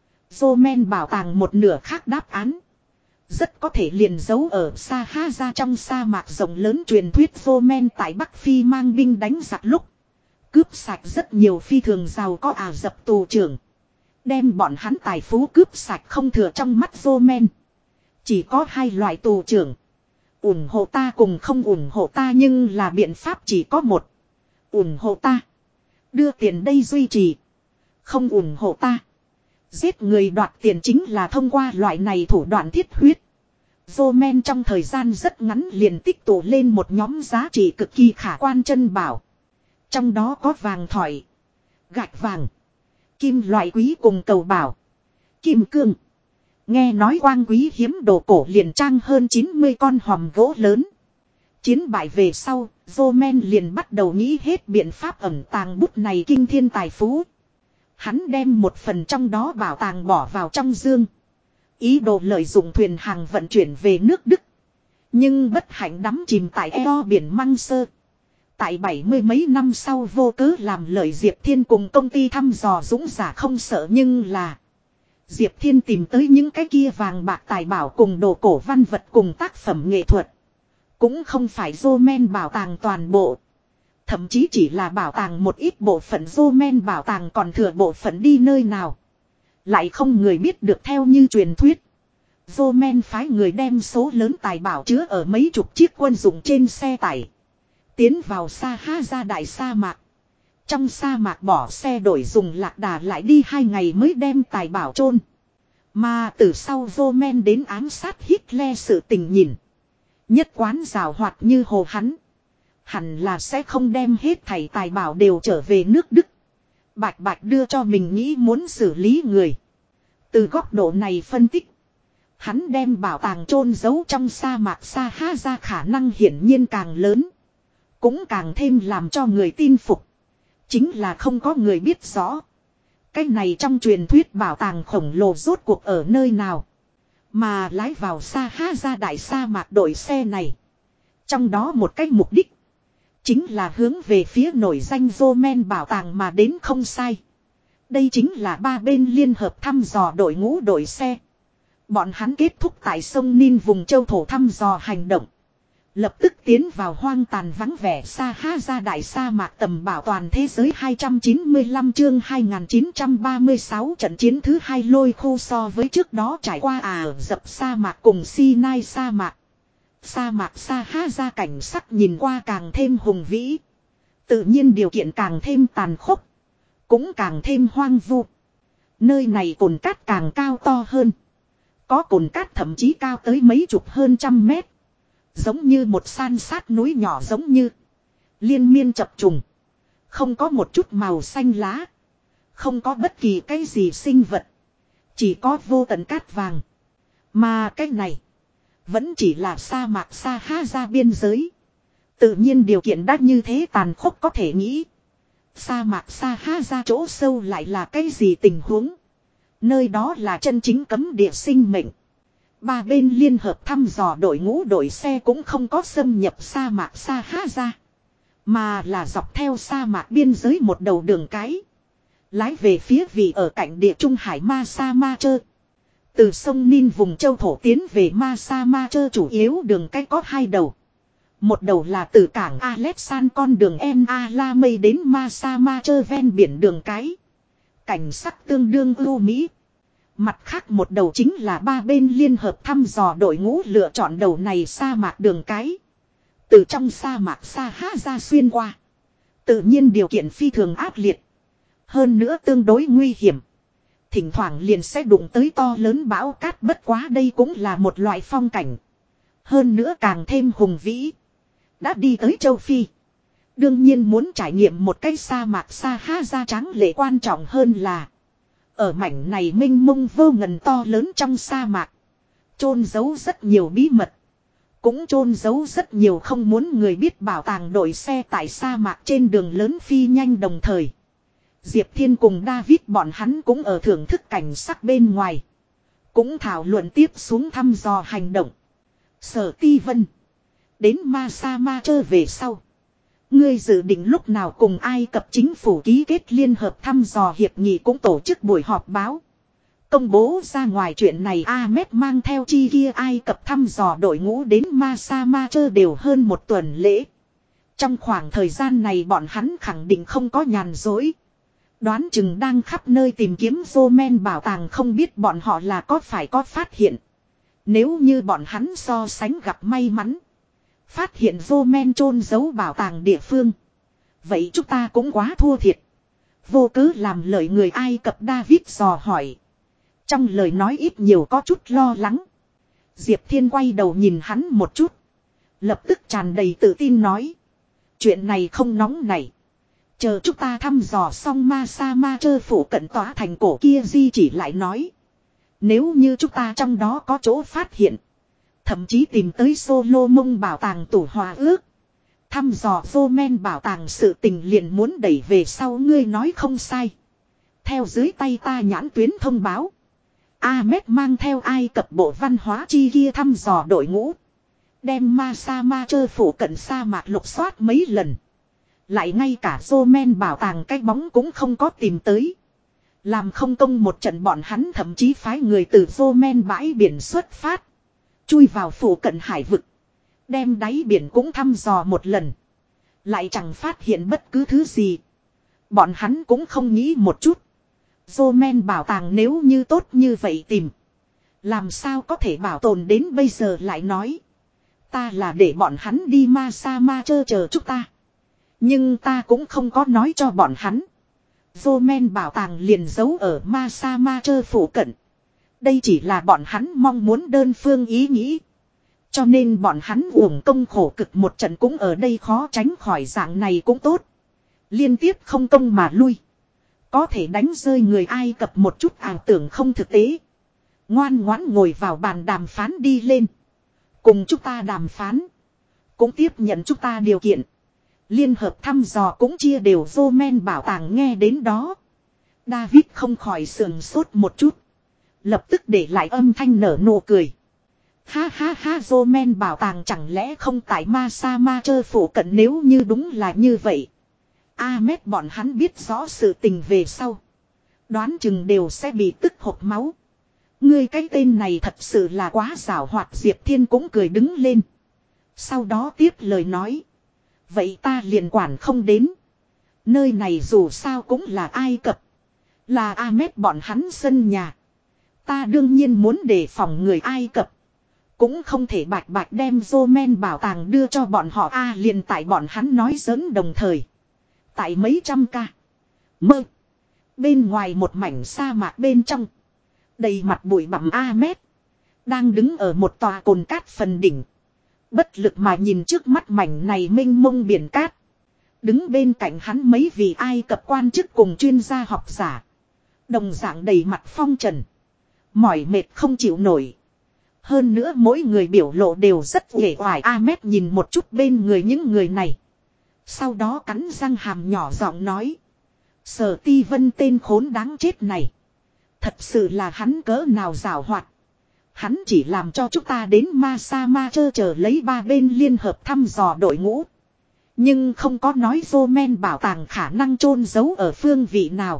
Roman bảo tàng một nửa khác đáp án. Rất có thể liền giấu ở Sahara trong sa mạc rộng lớn truyền thuyết Roman tại Bắc Phi mang binh đánh giặc lúc. Cướp sạch rất nhiều phi thường giàu có Ả Rập tù trưởng. Đem bọn hắn tài phú cướp sạch không thừa trong mắt Roman. Chỉ có hai loại tù trưởng. Ủng hộ ta cùng không ủng hộ ta nhưng là biện pháp chỉ có một. Ủng hộ ta. Đưa tiền đây duy trì. Không ủng hộ ta. Giết người đoạt tiền chính là thông qua loại này thủ đoạn thiết huyết. Roman trong thời gian rất ngắn liền tích tụ lên một nhóm giá trị cực kỳ khả quan chân bảo. Trong đó có vàng thỏi, gạch vàng, kim loại quý cùng cầu bảo, kim cương. Nghe nói quang quý hiếm đồ cổ liền trang hơn 90 con hòm gỗ lớn. Chiến bại về sau, Roman liền bắt đầu nghĩ hết biện pháp ẩn tàng bút này kinh thiên tài phú. Hắn đem một phần trong đó bảo tàng bỏ vào trong dương. Ý đồ lợi dụng thuyền hàng vận chuyển về nước Đức. Nhưng bất hạnh đắm chìm tại eo biển Măng Sơ. Tại 70 mấy năm sau vô cớ làm lợi Diệp Thiên cùng công ty thăm dò dũng giả không sợ, nhưng là Diệp Thiên tìm tới những cái kia vàng bạc tài bảo cùng đồ cổ văn vật cùng tác phẩm nghệ thuật. Cũng không phải Roman bảo tàng toàn bộ. Thậm chí chỉ là bảo tàng một ít bộ phận, Roman bảo tàng còn thừa bộ phận đi nơi nào. Lại không người biết được. Theo như truyền thuyết, Roman phái người đem số lớn tài bảo chứa ở mấy chục chiếc quân dụng trên xe tải. Tiến vào Sahara đại sa mạc. Trong sa mạc bỏ xe đổi dùng lạc đà lại đi 2 ngày mới đem tài bảo chôn. Mà từ sau Roman đến ám sát Hitler sự tình nhìn. Nhất quán rào hoạt như hồ hắn. Hẳn là sẽ không đem hết thảy tài bảo đều trở về nước Đức. Bạch bạch đưa cho mình nghĩ muốn xử lý người. Từ góc độ này phân tích, hắn đem bảo tàng chôn giấu trong sa mạc Sahara khả năng hiển nhiên càng lớn. Cũng càng thêm làm cho người tin phục. Chính là không có người biết rõ cái này trong truyền thuyết bảo tàng khổng lồ rốt cuộc ở nơi nào. Mà lái vào Sahara đại sa mạc đội xe này, trong đó một cái mục đích chính là hướng về phía nổi danh Roman bảo tàng mà đến, không sai. Đây chính là 3 bên liên hợp thăm dò đội ngũ đội xe. Bọn hắn kết thúc tại sông Nin vùng châu thổ thăm dò hành động. Lập tức tiến vào hoang tàn vắng vẻ Sahara đại sa mạc tầm bảo toàn thế giới 295 chương 2936 trận chiến thứ 2 lôi khô. So với trước đó trải qua Ả Rập sa mạc cùng Sinai sa mạc. Sa mạc Sahara cảnh sắc nhìn qua càng thêm hùng vĩ. Tự nhiên điều kiện càng thêm tàn khốc. Cũng càng thêm hoang vu. Nơi này cồn cát càng cao to hơn. Có cồn cát thậm chí cao tới mấy chục hơn trăm mét. Giống như một san sát núi nhỏ, giống như liên miên chập trùng. Không có một chút màu xanh lá. Không có bất kỳ cái gì sinh vật. Chỉ có vô tận cát vàng. Mà cái này vẫn chỉ là sa mạc Sahara biên giới. Tự nhiên điều kiện đã như thế tàn khốc, có thể nghĩ sa mạc Sahara chỗ sâu lại là cái gì tình huống. Nơi đó là chân chính cấm địa sinh mệnh. 3 bên liên hợp thăm dò đội ngũ đội xe cũng không có xâm nhập sa mạc Sahara, mà là dọc theo sa mạc biên giới một đầu đường cái, lái về phía vì ở cạnh địa trung hải Masa Macher. Từ sông Nin vùng châu thổ tiến về Masa Macher chủ yếu đường cái có 2 đầu. Một đầu là từ cảng Alexan con đường En Alamey đến Masa Macher ven biển đường cái. Cảnh sắc tương đương ưu mỹ. Mặt khác một đầu chính là 3 bên liên hợp thăm dò đội ngũ lựa chọn đầu này sa mạc đường cái. Từ trong sa mạc Sahara xuyên qua. Tự nhiên điều kiện phi thường ác liệt. Hơn nữa tương đối nguy hiểm. Thỉnh thoảng liền sẽ đụng tới to lớn bão cát, bất quá đây cũng là một loại phong cảnh. Hơn nữa càng thêm hùng vĩ. Đã đi tới châu Phi. Đương nhiên muốn trải nghiệm một cái sa mạc Sahara tráng lệ, quan trọng hơn là ở mảnh này mênh mông vô ngần to lớn trong sa mạc, chôn giấu rất nhiều bí mật. Cũng chôn giấu rất nhiều không muốn người biết bảo tàng. Đội xe tại sa mạc trên đường lớn phi nhanh, đồng thời Diệp Thiên cùng David bọn hắn cũng ở thưởng thức cảnh sắc bên ngoài. Cũng thảo luận tiếp xuống thăm dò hành động. Sở Ti Vân, đến Masa Macher về sau, ngươi dự định lúc nào cùng Ai Cập chính phủ ký kết liên hợp thăm dò hiệp nghị, cũng tổ chức buổi họp báo công bố ra ngoài chuyện này. Ahmed mang theo chi kia Ai Cập thăm dò đội ngũ đến Masa Macher đều hơn 1 tuần lễ. Trong khoảng thời gian này bọn hắn khẳng định không có nhàn rỗi. Đoán chừng đang khắp nơi tìm kiếm Roman bảo tàng, không biết bọn họ là có phải có phát hiện. Nếu như bọn hắn so sánh gặp may mắn, phát hiện Roman chôn giấu bảo tàng địa phương, vậy chúng ta cũng quá thua thiệt. Vô cớ làm lợi người Ai Cập. David dò hỏi. Trong lời nói ít nhiều có chút lo lắng. Diệp Thiên quay đầu nhìn hắn một chút, lập tức tràn đầy tự tin nói. Chuyện này không nóng nảy. Chờ chúng ta thăm dò xong Masa Macher phủ cận tòa thành cổ kia di chỉ lại nói. Nếu như chúng ta trong đó có chỗ phát hiện. Thậm chí tìm tới Solomon bảo tàng tủ hòa ước. Thăm dò Roman bảo tàng sự tình liền muốn đẩy về sau, ngươi nói không sai. Theo dưới tay ta nhãn tuyến thông báo. Ahmed mang theo Ai Cập bộ văn hóa chi kia thăm dò đội ngũ. Đem Masa Macher phủ cận sa mạc lục soát mấy lần. Lại ngay cả Roman bảo tàng cái bóng cũng không có tìm tới. Làm không công một trận, bọn hắn thậm chí phái người từ Roman bãi biển xuất phát. Chui vào phủ cận hải vực. Đem đáy biển cũng thăm dò một lần. Lại chẳng phát hiện bất cứ thứ gì. Bọn hắn cũng không nghĩ một chút. Roman bảo tàng nếu như tốt như vậy tìm. Làm sao có thể bảo tồn đến bây giờ, lại nói. Ta là để bọn hắn đi Masa Macher chờ chúng ta. Nhưng ta cũng không có nói cho bọn hắn. Roman bảo tàng liền giấu ở Masa Macher phủ cận. Đây chỉ là bọn hắn mong muốn đơn phương ý nghĩ. Cho nên bọn hắn uổng công khổ cực một trận cũng ở đây, khó tránh khỏi dạng này cũng tốt. Liên tiếp không công mà lui. Có thể đánh rơi người Ai Cập một chút ảo tưởng không thực tế. Ngoan ngoãn ngồi vào bàn đàm phán đi lên. Cùng chúng ta đàm phán. Cũng tiếp nhận chúng ta điều kiện. Liên hợp thăm dò cũng chia đều Roman bảo tàng. Nghe đến đó, David không khỏi sườn sốt một chút. Lập tức để lại âm thanh nở nụ cười. Ha ha ha, Roman bảo tàng chẳng lẽ không tại Masa Macher phủ cận? Nếu như đúng là như vậy, Ahmed bọn hắn biết rõ sự tình về sau, đoán chừng đều sẽ bị tức hộc máu. Ngươi cái tên này thật sự là quá giảo hoạt. Diệp Thiên cũng cười đứng lên. Sau đó tiếp lời nói. Vậy ta liền quản không đến. Nơi này dù sao cũng là Ai Cập. Là Ahmed bọn hắn sân nhà. Ta đương nhiên muốn đề phòng người Ai Cập. Cũng không thể bạch bạch đem Roman bảo tàng đưa cho bọn họ. Liền tại bọn hắn nói giỡn đồng thời. Tại mấy trăm ca. Mơ. Bên ngoài một mảnh sa mạc bên trong. Đầy mặt bụi bặm Ahmed. Đang đứng ở một tòa cồn cát phần đỉnh. Bất lực mà nhìn trước mắt mảnh này mênh mông biển cát. Đứng bên cạnh hắn mấy vị Ai Cập quan chức cùng chuyên gia học giả. Đồng dạng đầy mặt phong trần. Mỏi mệt không chịu nổi. Hơn nữa mỗi người biểu lộ đều rất uể oải. Ahmed nhìn một chút bên người những người này. Sau đó cắn răng hàm nhỏ giọng nói. Sở Ti Vân tên khốn đáng chết này. Thật sự là hắn cỡ nào giảo hoạt. Hắn chỉ làm cho chúng ta đến Masa Macher chờ lấy ba bên liên hợp thăm dò đội ngũ. Nhưng không có nói Roman bảo tàng khả năng chôn giấu ở phương vị nào.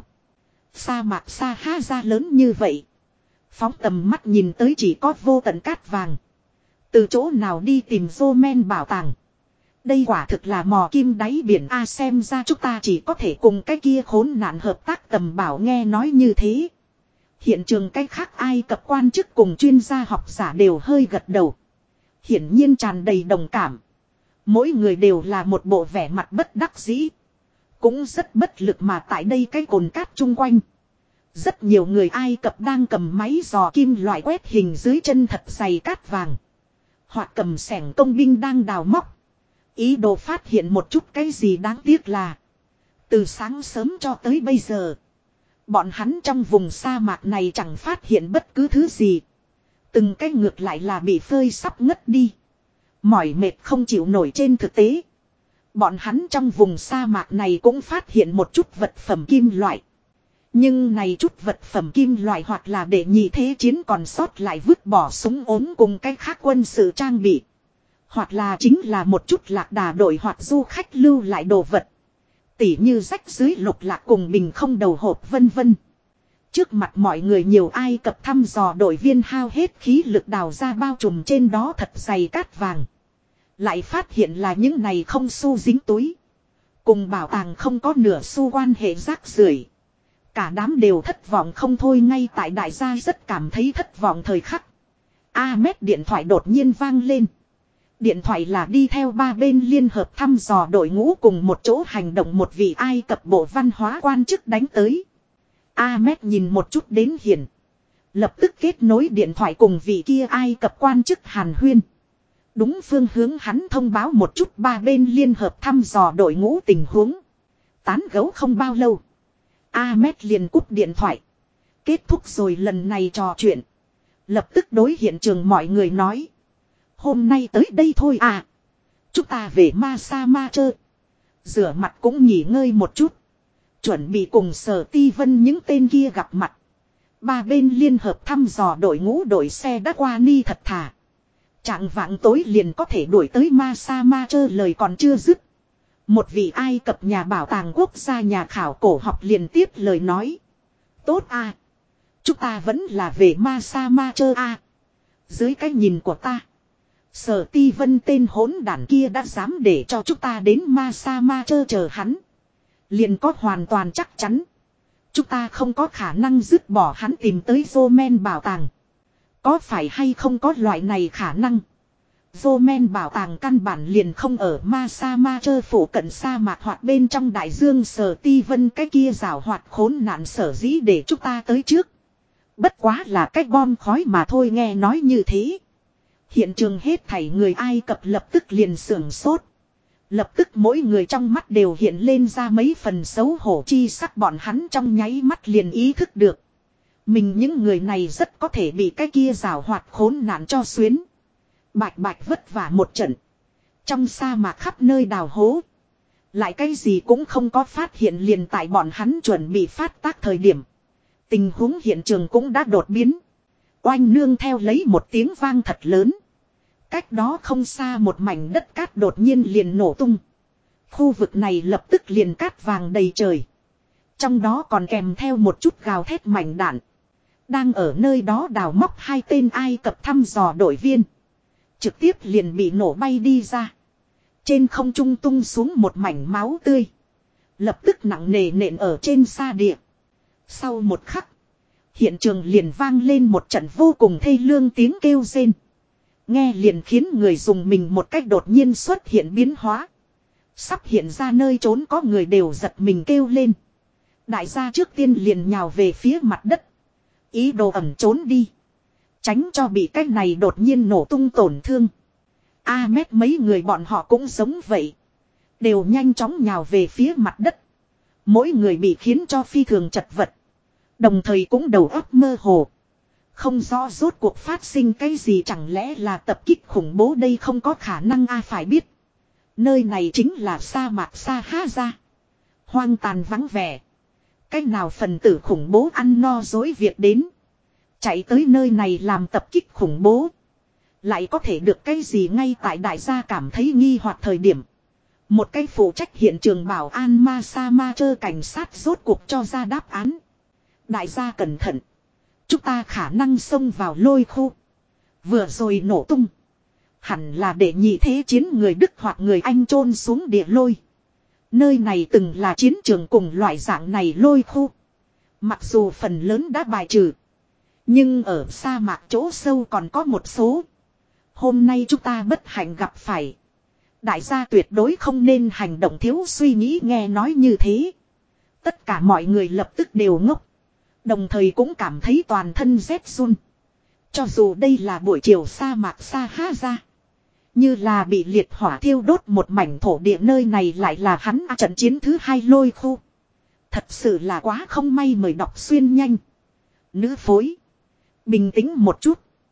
Sa mạc Sahara lớn như vậy. Phóng tầm mắt nhìn tới chỉ có vô tận cát vàng. Từ chỗ nào đi tìm Roman bảo tàng. Đây quả thực là mò kim đáy biển. Xem ra chúng ta chỉ có thể cùng cái kia khốn nạn hợp tác tầm bảo. Nghe nói như thế, hiện trường cái khác Ai Cập quan chức cùng chuyên gia học giả đều hơi gật đầu. Hiển nhiên tràn đầy đồng cảm. Mỗi người đều là một bộ vẻ mặt bất đắc dĩ. Cũng rất bất lực mà tại đây cái cồn cát chung quanh. Rất nhiều người Ai Cập đang cầm máy dò kim loại quét hình dưới chân thật dày cát vàng. Hoặc cầm xẻng công binh đang đào móc. Ý đồ phát hiện một chút cái gì. Đáng tiếc là từ sáng sớm cho tới bây giờ, bọn hắn trong vùng sa mạc này chẳng phát hiện bất cứ thứ gì. Từng cái ngược lại là bị phơi sắp ngất đi. Mỏi mệt không chịu nổi. Trên thực tế, bọn hắn trong vùng sa mạc này cũng phát hiện một chút vật phẩm kim loại. Nhưng này chút vật phẩm kim loại hoặc là để nhị thế chiến còn sót lại vứt bỏ súng ốm cùng cái khác quân sự trang bị. Hoặc là chính là một chút lạc đà đội hoặc du khách lưu lại đồ vật. Tỉ như rách dưới lục lạc cùng bình không đầu hộp vân vân. Trước mặt mọi người nhiều Ai Cập thăm dò đội viên hao hết khí lực đào ra bao trùm trên đó thật dày cát vàng. Lại phát hiện là những này không xu dính túi. Cùng bảo tàng không có nửa xu quan hệ rác rưởi. Cả đám đều thất vọng không thôi. Ngay tại đại gia rất cảm thấy thất vọng thời khắc, Ahmed điện thoại đột nhiên vang lên. Điện thoại là đi theo ba bên liên hợp thăm dò đội ngũ cùng một chỗ hành động một vị Ai Cập bộ văn hóa quan chức đánh tới. Ahmed nhìn một chút đến hiển. Lập tức kết nối điện thoại cùng vị kia Ai Cập quan chức hàn huyên. Đúng phương hướng hắn thông báo một chút ba bên liên hợp thăm dò đội ngũ tình huống. Tán gẫu không bao lâu, Ahmed liền cúp điện thoại. Kết thúc rồi lần này trò chuyện. Lập tức đối hiện trường mọi người nói. Hôm nay tới đây thôi à. Chúng ta về Ma Sa Ma chơi. Rửa mặt cũng nghỉ ngơi một chút. Chuẩn bị cùng Sở Ti Vân những tên kia gặp mặt. Ba bên liên hợp thăm dò đội ngũ đội xe đã qua ni thật thà. Trạng vạng tối liền có thể đuổi tới Ma Sa Ma chơi lời còn chưa dứt. Một vị Ai Cập nhà bảo tàng quốc gia nhà khảo cổ học liền tiếp lời nói. Tốt à. Chúng ta vẫn là về Ma Sa Ma chơi à. Dưới cái nhìn của ta. Sở Ti Vân tên hỗn đản kia đã dám để cho chúng ta đến Ma Sa Ma chơi chờ hắn. Liền có hoàn toàn chắc chắn. Chúng ta không có khả năng dứt bỏ hắn tìm tới Roman bảo tàng. Có phải hay không có loại này khả năng? Roman bảo tàng căn bản liền không ở Ma Sa Ma chơi phủ cận sa mạc hoặc bên trong đại dương. Sở Ti Vân cái kia rào hoạt khốn nạn sở dĩ để chúng ta tới trước. Bất quá là cái bom khói mà thôi, nghe nói như thế. Hiện trường hết thảy người Ai Cập lập tức liền sưởng sốt. Lập tức mỗi người trong mắt đều hiện lên ra mấy phần xấu hổ chi sắc, bọn hắn trong nháy mắt liền ý thức được. Mình những người này rất có thể bị cái kia rào hoạt khốn nạn cho xuyến. Bạch bạch vất vả một trận. Trong sa mạc khắp nơi đào hố. Lại cái gì cũng không có phát hiện, liền tại bọn hắn chuẩn bị phát tác thời điểm. Tình huống hiện trường cũng đã đột biến. Oanh nương theo lấy một tiếng vang thật lớn. Cách đó không xa một mảnh đất cát đột nhiên liền nổ tung. Khu vực này lập tức liền cát vàng đầy trời. Trong đó còn kèm theo một chút gào thét mảnh đạn. Đang ở nơi đó đào móc hai tên Ai Cập thăm dò đội viên. Trực tiếp liền bị nổ bay đi ra. Trên không trung tung xuống một mảnh máu tươi. Lập tức nặng nề nện ở trên sa địa. Sau một khắc. Hiện trường liền vang lên một trận vô cùng thê lương tiếng kêu rên. Nghe liền khiến người dùng mình một cách đột nhiên xuất hiện biến hóa. Sắp hiện ra nơi trốn có người đều giật mình kêu lên. Đại gia trước tiên liền nhào về phía mặt đất. Ý đồ ẩn trốn đi. Tránh cho bị cái này đột nhiên nổ tung tổn thương. Ahmed mấy người bọn họ cũng giống vậy. Đều nhanh chóng nhào về phía mặt đất. Mỗi người bị khiến cho phi thường chật vật. Đồng thời cũng đầu óc mơ hồ. Không rõ rốt cuộc phát sinh cái gì, chẳng lẽ là tập kích khủng bố, đây không có khả năng phải biết. Nơi này chính là sa mạc Sahara. Hoang tàn vắng vẻ. Cái nào phần tử khủng bố ăn no dối việc đến. Chạy tới nơi này làm tập kích khủng bố. Lại có thể được cái gì ngay tại đại gia cảm thấy nghi hoặc thời điểm. Một cái phụ trách hiện trường bảo an Ma Sa Ma chơ cảnh sát rốt cuộc cho ra đáp án. Đại gia cẩn thận. Chúng ta khả năng xông vào lôi khu. Vừa rồi nổ tung. Hẳn là để nhị thế chiến người Đức hoặc người Anh chôn xuống địa lôi. Nơi này từng là chiến trường cùng loại dạng này lôi khu. Mặc dù phần lớn đã bài trừ. Nhưng ở sa mạc chỗ sâu còn có một số. Hôm nay chúng ta bất hạnh gặp phải. Đại gia tuyệt đối không nên hành động thiếu suy nghĩ, nghe nói như thế. Tất cả mọi người lập tức đều ngốc. Đồng thời cũng cảm thấy toàn thân rét run. Cho dù đây là buổi chiều sa mạc Sahara. Như là bị liệt hỏa thiêu đốt một mảnh thổ địa, nơi này lại là hắn trận chiến thứ 2 lôi khu. Thật sự là quá không may, mời đọc xuyên nhanh. Nữ phối. Bình tĩnh một chút.